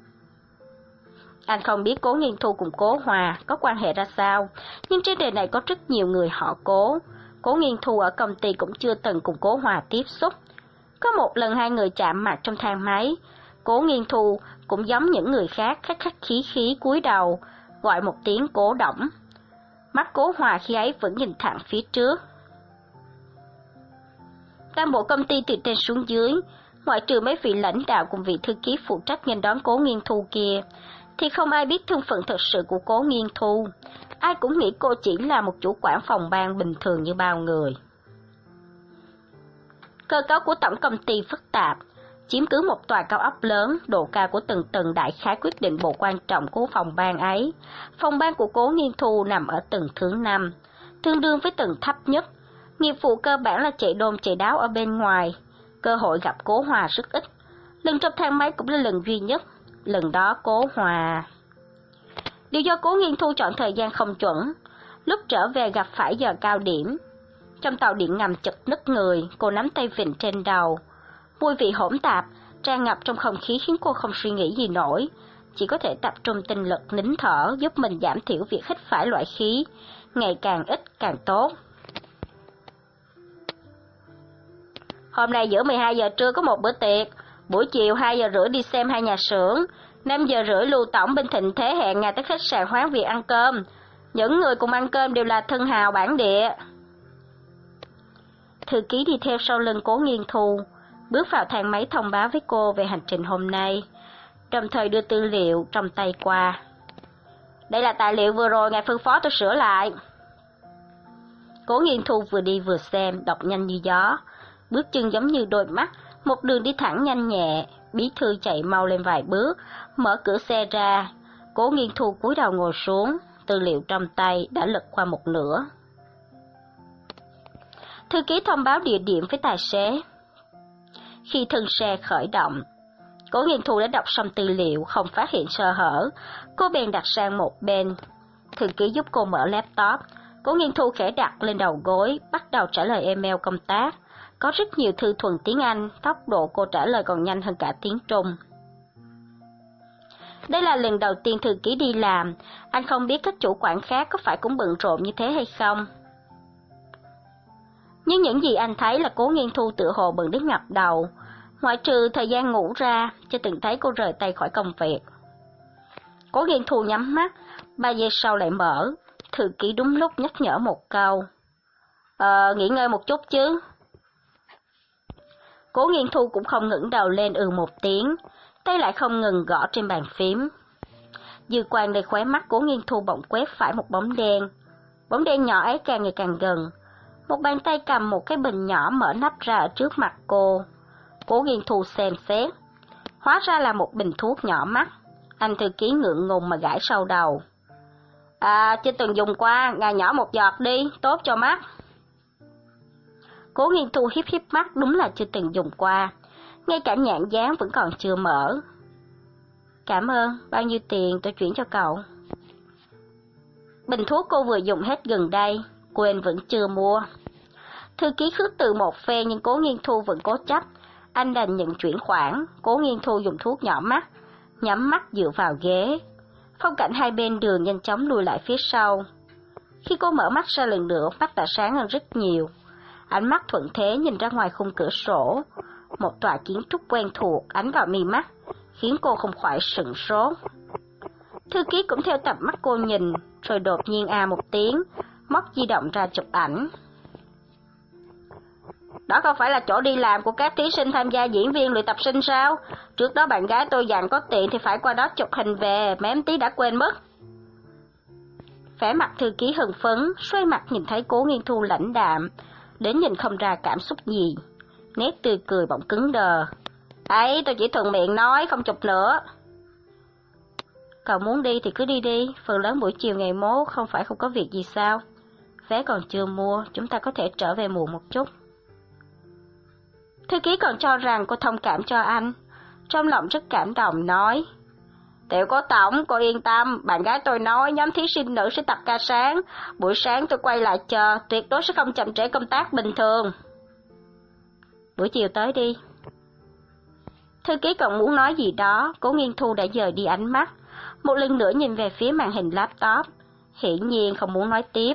Anh không biết Cố Nghiên Thu cùng Cố Hòa có quan hệ ra sao, nhưng trên đời này có rất nhiều người họ Cố. Cố Nghiên Thu ở công ty cũng chưa từng cùng Cố Hòa tiếp xúc. Có một lần hai người chạm mặt trong thang máy, Cố Nghiên Thu cũng giống những người khác khách khách khí khí cúi đầu, gọi một tiếng Cố Đổng. Mắt Cố Hòa khi ấy vẫn nhìn thẳng phía trước. Toàn bộ công ty từ trên xuống dưới, ngoại trừ mấy vị lãnh đạo cùng vị thư ký phụ trách nghênh đón Cố Nghiên Thu kia, thì không ai biết thân phận thật sự của Cố Nghiên Thu. Ai cũng nghĩ cô chỉ là một chủ quản phòng ban bình thường như bao người. Cơ cấu của tổng công ty phức tạp, chiếm cứ một tòa cao ốc lớn, độ cao của từng tầng đại khái quyết định bộ quan trọng của phòng ban ấy. Phòng ban của Cố Nghiên Thu nằm ở tầng thứ năm, tương đương với tầng thấp nhất. Nghiệp vụ cơ bản là chạy đôn chạy đáo ở bên ngoài, cơ hội gặp Cố Hòa rất ít. Lần trong thang máy cũng là lần duy nhất, lần đó Cố Hòa... Điều do Cố Nghiên Thu chọn thời gian không chuẩn, lúc trở về gặp phải giờ cao điểm. Trong tàu điện ngầm chật nứt người, cô nắm tay vịn trên đầu. Mùi vị hỗn tạp, tràn ngập trong không khí khiến cô không suy nghĩ gì nổi, chỉ có thể tập trung tinh lực nín thở giúp mình giảm thiểu việc hít phải loại khí, ngày càng ít càng tốt. Hôm nay giữa mười hai giờ trưa có một bữa tiệc, buổi chiều hai giờ rưỡi đi xem hai nhà xưởng, năm giờ rưỡi Lưu Tổng bên Thịnh Thế hẹn ngày tới khách sạn Hoán Việt ăn cơm. Những người cùng ăn cơm đều là thân hào bản địa. Thư ký đi theo sau lưng Cố Nghiên Thu, bước vào thang máy thông báo với cô về hành trình hôm nay, đồng thời đưa tư liệu trong tay qua. Đây là tài liệu vừa rồi ngài phân phó tôi sửa lại. Cố Nghiên Thu vừa đi vừa xem, đọc nhanh như gió, bước chân giống như đôi mắt, một đường đi thẳng nhanh nhẹ. Bí thư chạy mau lên vài bước, mở cửa xe ra. Cố Nghiên Thu cúi đầu ngồi xuống, tư liệu trong tay đã lật qua một nửa. Thư ký thông báo địa điểm với tài xế. Khi thân xe khởi động, Cố Nghiên Thu đã đọc xong tư liệu, không phát hiện sơ hở. Cô bèn đặt sang một bên. Thư ký giúp cô mở laptop. Cố Nghiên Thu khẽ đặt lên đầu gối, bắt đầu trả lời email công tác. Có rất nhiều thư thuần tiếng Anh, tốc độ cô trả lời còn nhanh hơn cả tiếng Trung. Đây là lần đầu tiên thư ký đi làm, anh không biết các chủ quản khác có phải cũng bận rộn như thế hay không. Nhưng những gì anh thấy là Cố Nghiên Thu tựa hồ bận đến ngập đầu, ngoại trừ thời gian ngủ ra, chưa từng thấy cô rời tay khỏi công việc. Cố Nghiên Thu nhắm mắt, ba giây sau lại mở, thư ký đúng lúc nhắc nhở một câu. Ờ, nghỉ ngơi một chút chứ. Cố Nghiên Thu cũng không ngẩng đầu lên ừ một tiếng, tay lại không ngừng gõ trên bàn phím. Dư quang nơi khóe mắt Cố Nghiên Thu bỗng quét phải một bóng đen. Bóng đen nhỏ ấy càng ngày càng gần. Một bàn tay cầm một cái bình nhỏ mở nắp ra ở trước mặt cô. Cố Nghiên Thu xem xét. Hóa ra là một bình thuốc nhỏ mắt. Anh thư ký ngượng ngùng mà gãi sau đầu. À, chưa từng dùng qua, ngài nhỏ một giọt đi, tốt cho mắt. Cố Nghiên Thu hiếp hiếp mắt, đúng là chưa từng dùng qua. Ngay cả nhãn dán vẫn còn chưa mở. Cảm ơn, bao nhiêu tiền tôi chuyển cho cậu. Bình thuốc cô vừa dùng hết gần đây, quên vẫn chưa mua. Thư ký khước từ một phe nhưng Cố Nghiên Thu vẫn cố chấp. Anh đành nhận chuyển khoản. Cố Nghiên Thu dùng thuốc nhỏ mắt, nhắm mắt dựa vào ghế. Phong cảnh hai bên đường nhanh chóng lùi lại phía sau. Khi cô mở mắt ra lần nữa, mắt đã sáng hơn rất nhiều. Ánh mắt thuận thế nhìn ra ngoài khung cửa sổ. Một tòa kiến trúc quen thuộc ánh vào mi mắt, khiến cô không khỏi sửng sốt. Thư ký cũng theo tầm mắt cô nhìn, rồi đột nhiên a một tiếng, móc di động ra chụp ảnh. Đó không phải là chỗ đi làm của các thí sinh tham gia diễn viên luyện tập sinh sao? Trước đó bạn gái tôi dặn có tiện thì phải qua đó chụp hình về, mém tí đã quên mất. Vẻ mặt thư ký hưng phấn, xoay mặt nhìn thấy Cố Nghiên Thu lãnh đạm, đến nhìn không ra cảm xúc gì. Nét tươi cười bỗng cứng đờ. Ấy, tôi chỉ thuận miệng nói, không chụp nữa. Cậu muốn đi thì cứ đi đi, phần lớn buổi chiều ngày mốt không phải không có việc gì sao? Vé còn chưa mua, chúng ta có thể trở về muộn một chút. Thư ký còn cho rằng cô thông cảm cho anh, trong lòng rất cảm động nói. Tiểu cố tổng, cô yên tâm, bạn gái tôi nói nhóm thí sinh nữ sẽ tập ca sáng, buổi sáng tôi quay lại chờ, tuyệt đối sẽ không chậm trễ công tác bình thường. Buổi chiều tới đi. Thư ký còn muốn nói gì đó, Cố Nghiên Thu đã dời đi ánh mắt, một lần nữa nhìn về phía màn hình laptop, hiển nhiên không muốn nói tiếp.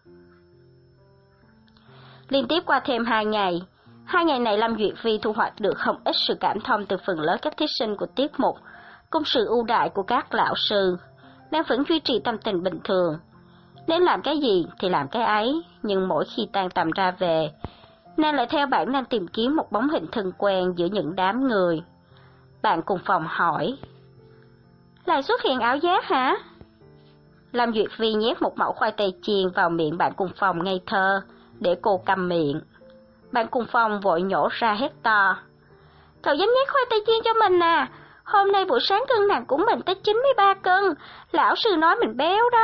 Liên tiếp qua thêm hai ngày, hai ngày này Lâm Duyệt Vi thu hoạch được không ít sự cảm thông từ phần lớn các thí sinh của tiết mục, cùng sự ưu đại của các lão sư. Nàng vẫn duy trì tâm tình bình thường, nên làm cái gì thì làm cái ấy, nhưng mỗi khi tan tầm ra về, nàng lại theo bản năng tìm kiếm một bóng hình thân quen giữa những đám người. Bạn cùng phòng hỏi, lại xuất hiện ảo giác hả? Lâm Duyệt Vi nhét một mẩu khoai tây chiên vào miệng bạn cùng phòng ngây thơ, để cô câm miệng. Bạn cùng phòng vội nhổ ra hét to, cậu dám nhét khoai tây chiên cho mình à? Hôm nay buổi sáng cân nặng của mình tới chín mươi ba cân, lão sư nói mình béo đó.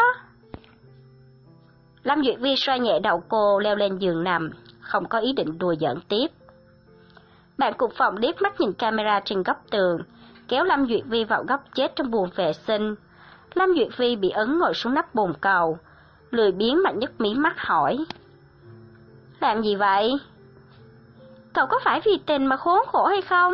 Lâm Duyệt Vi xoa nhẹ đầu cô, leo lên giường nằm, không có ý định đùa giỡn tiếp. Bạn cùng phòng liếc mắt nhìn camera trên góc tường, kéo Lâm Duyệt Vi vào góc chết trong buồng vệ sinh. Lâm Duyệt Vi bị ấn ngồi xuống nắp bồn cầu, lười biếng mà nhấc mí mắt hỏi, làm gì vậy? Cậu có phải vì tình mà khốn khổ hay không?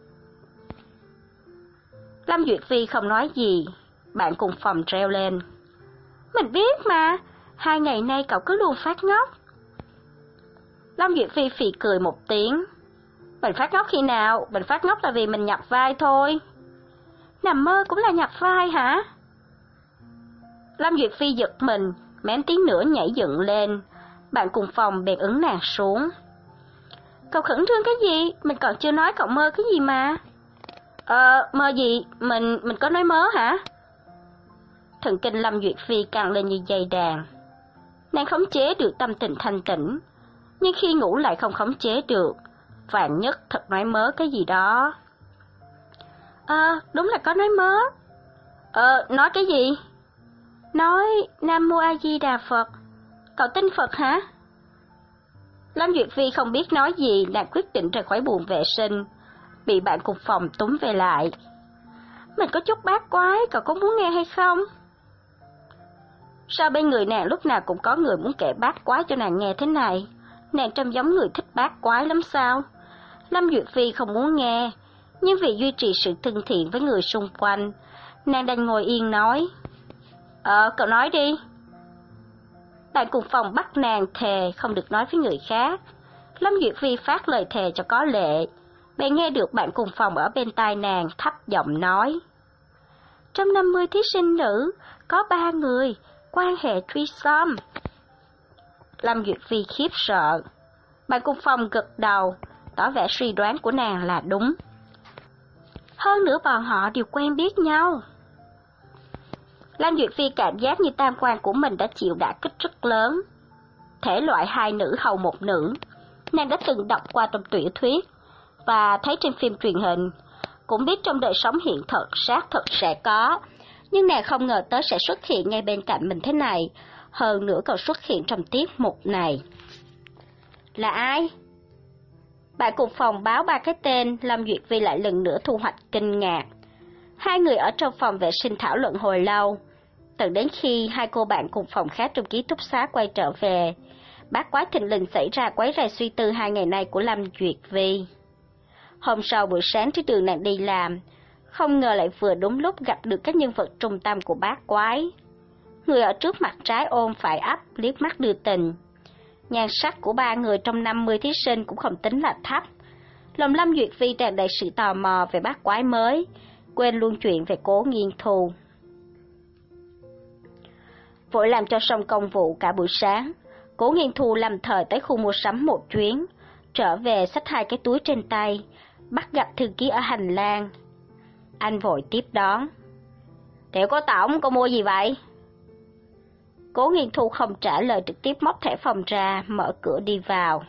Lâm Duyệt Vi không nói gì, bạn cùng phòng treo lên. Mình biết mà, hai ngày nay cậu cứ luôn phát ngốc. Lâm Duyệt Vi phì cười một tiếng. Mình phát ngốc khi nào? Mình phát ngốc là vì mình nhập vai thôi. Nằm mơ cũng là nhập vai hả? Lâm Duyệt Vi giật mình, mém tiếng nữa nhảy dựng lên. Bạn cùng phòng bèn ứng nàng xuống. Cậu khẩn trương cái gì? Mình còn chưa nói cậu mơ cái gì mà. Ờ, mơ gì? Mình, mình có nói mớ hả? Thần kinh Lâm Duyệt Vi căng lên như dây đàn. Nàng khống chế được tâm tình thanh tĩnh, nhưng khi ngủ lại không khống chế được. Vạn nhất thật nói mớ cái gì đó. Ờ, đúng là có nói mớ. Ờ, nói cái gì? Nói Nam Mô A Di Đà Phật. Cậu tin Phật hả? Lâm Duyệt Vi không biết nói gì, nàng quyết định rời khỏi buồng vệ sinh, bị bạn cùng phòng túm về lại. Mình có chút bát quái, cậu có muốn nghe hay không? Sao bên người nàng lúc nào cũng có người muốn kể bát quái cho nàng nghe thế này? Nàng trông giống người thích bát quái lắm sao? Lâm Duyệt Vi không muốn nghe, nhưng vì duy trì sự thân thiện với người xung quanh, nàng đành ngồi yên nói. Ờ, cậu nói đi. Bạn cùng phòng bắt nàng thề không được nói với người khác. Lâm Duyệt Vi phát lời thề cho có lệ, bèn nghe được bạn cùng phòng ở bên tai nàng thấp giọng nói. Trong năm mươi thí sinh nữ, có ba người, quan hệ threesome. Lâm Duyệt Vi khiếp sợ. Bạn cùng phòng gật đầu, tỏ vẻ suy đoán của nàng là đúng. Hơn nữa bọn họ đều quen biết nhau. Lâm Duyệt Vi cảm giác như tam quan của mình đã chịu đả kích rất lớn. Thể loại hai nữ hầu một nữ, nàng đã từng đọc qua trong tiểu thuyết và thấy trên phim truyền hình, cũng biết trong đời sống hiện thực xác thực sẽ có, nhưng nàng không ngờ tới sẽ xuất hiện ngay bên cạnh mình thế này, hơn nữa còn xuất hiện trong tiết mục này. Là ai? Bạn cùng phòng báo ba cái tên, Lâm Duyệt Vi lại lần nữa thu hoạch kinh ngạc. Hai người ở trong phòng vệ sinh thảo luận hồi lâu, tận đến khi hai cô bạn cùng phòng khác trong ký túc xá quay trở về, bát quái thình lình xảy ra quấy rầy suy tư hai ngày nay của Lâm Duyệt Vi. Hôm sau buổi sáng trên đường nàng đi làm, không ngờ lại vừa đúng lúc gặp được các nhân vật trung tâm của bát quái. Người ở trước mặt trái ôm phải ấp, liếc mắt đưa tình. Nhan sắc của ba người trong năm mươi thí sinh cũng không tính là thấp. Lòng Lâm Duyệt Vi tràn đầy sự tò mò về bát quái mới, quên luôn chuyện về Cố Nghiên Thu. Vội làm cho xong công vụ cả buổi sáng, Cố Nghiên Thu lâm thời tới khu mua sắm một chuyến, trở về xách hai cái túi trên tay, bắt gặp thư ký ở hành lang. Anh vội tiếp đón. Tiểu Cố tổng, cô mua gì vậy? Cố Nghiên Thu không trả lời, trực tiếp móc thẻ phòng ra, mở cửa đi vào.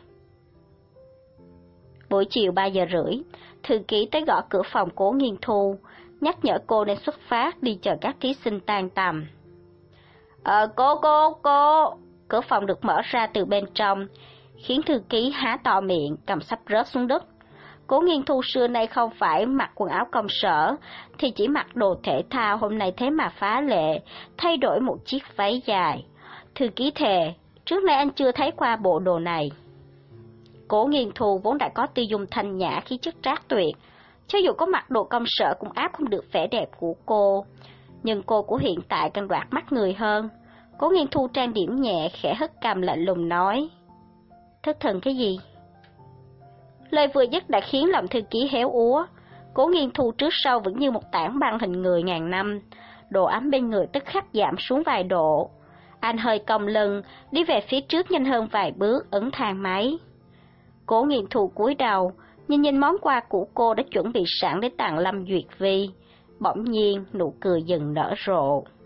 Buổi chiều ba giờ rưỡi, thư ký tới gõ cửa phòng Cố Nghiên Thu, nhắc nhở cô nên xuất phát đi chờ các thí sinh tan tầm. Ờ, cô, cô, cô! Cửa phòng được mở ra từ bên trong, khiến thư ký há to miệng, cầm sắp rớt xuống đất. Cố Nghiên Thu xưa nay không phải mặc quần áo công sở, thì chỉ mặc đồ thể thao, hôm nay thế mà phá lệ, thay đổi một chiếc váy dài. Thư ký thề, trước nay anh chưa thấy qua bộ đồ này. Cố Nghiên Thu vốn đã có tiêu dung thanh nhã, khí chất trác tuyệt, cho dù có mặc đồ công sở cũng áp không được vẻ đẹp của cô. Nhưng cô của hiện tại càng đoạt mắt người hơn. Cố Nghiên Thu trang điểm nhẹ, khẽ hất cằm lạnh lùng nói: Thất thần cái gì? Lời vừa dứt đã khiến lòng thư ký héo úa. Cố Nghiên Thu trước sau vẫn như một tảng băng hình người ngàn năm, độ ấm bên người tức khắc giảm xuống vài độ. Anh hơi cong lưng, đi về phía trước nhanh hơn vài bước, ấn thang máy. Cố Nghiên Thu cúi đầu, nhìn nhìn món quà của cô đã chuẩn bị sẵn để tặng Lâm Duyệt Vi. Bỗng nhiên, nụ cười dần nở rộ.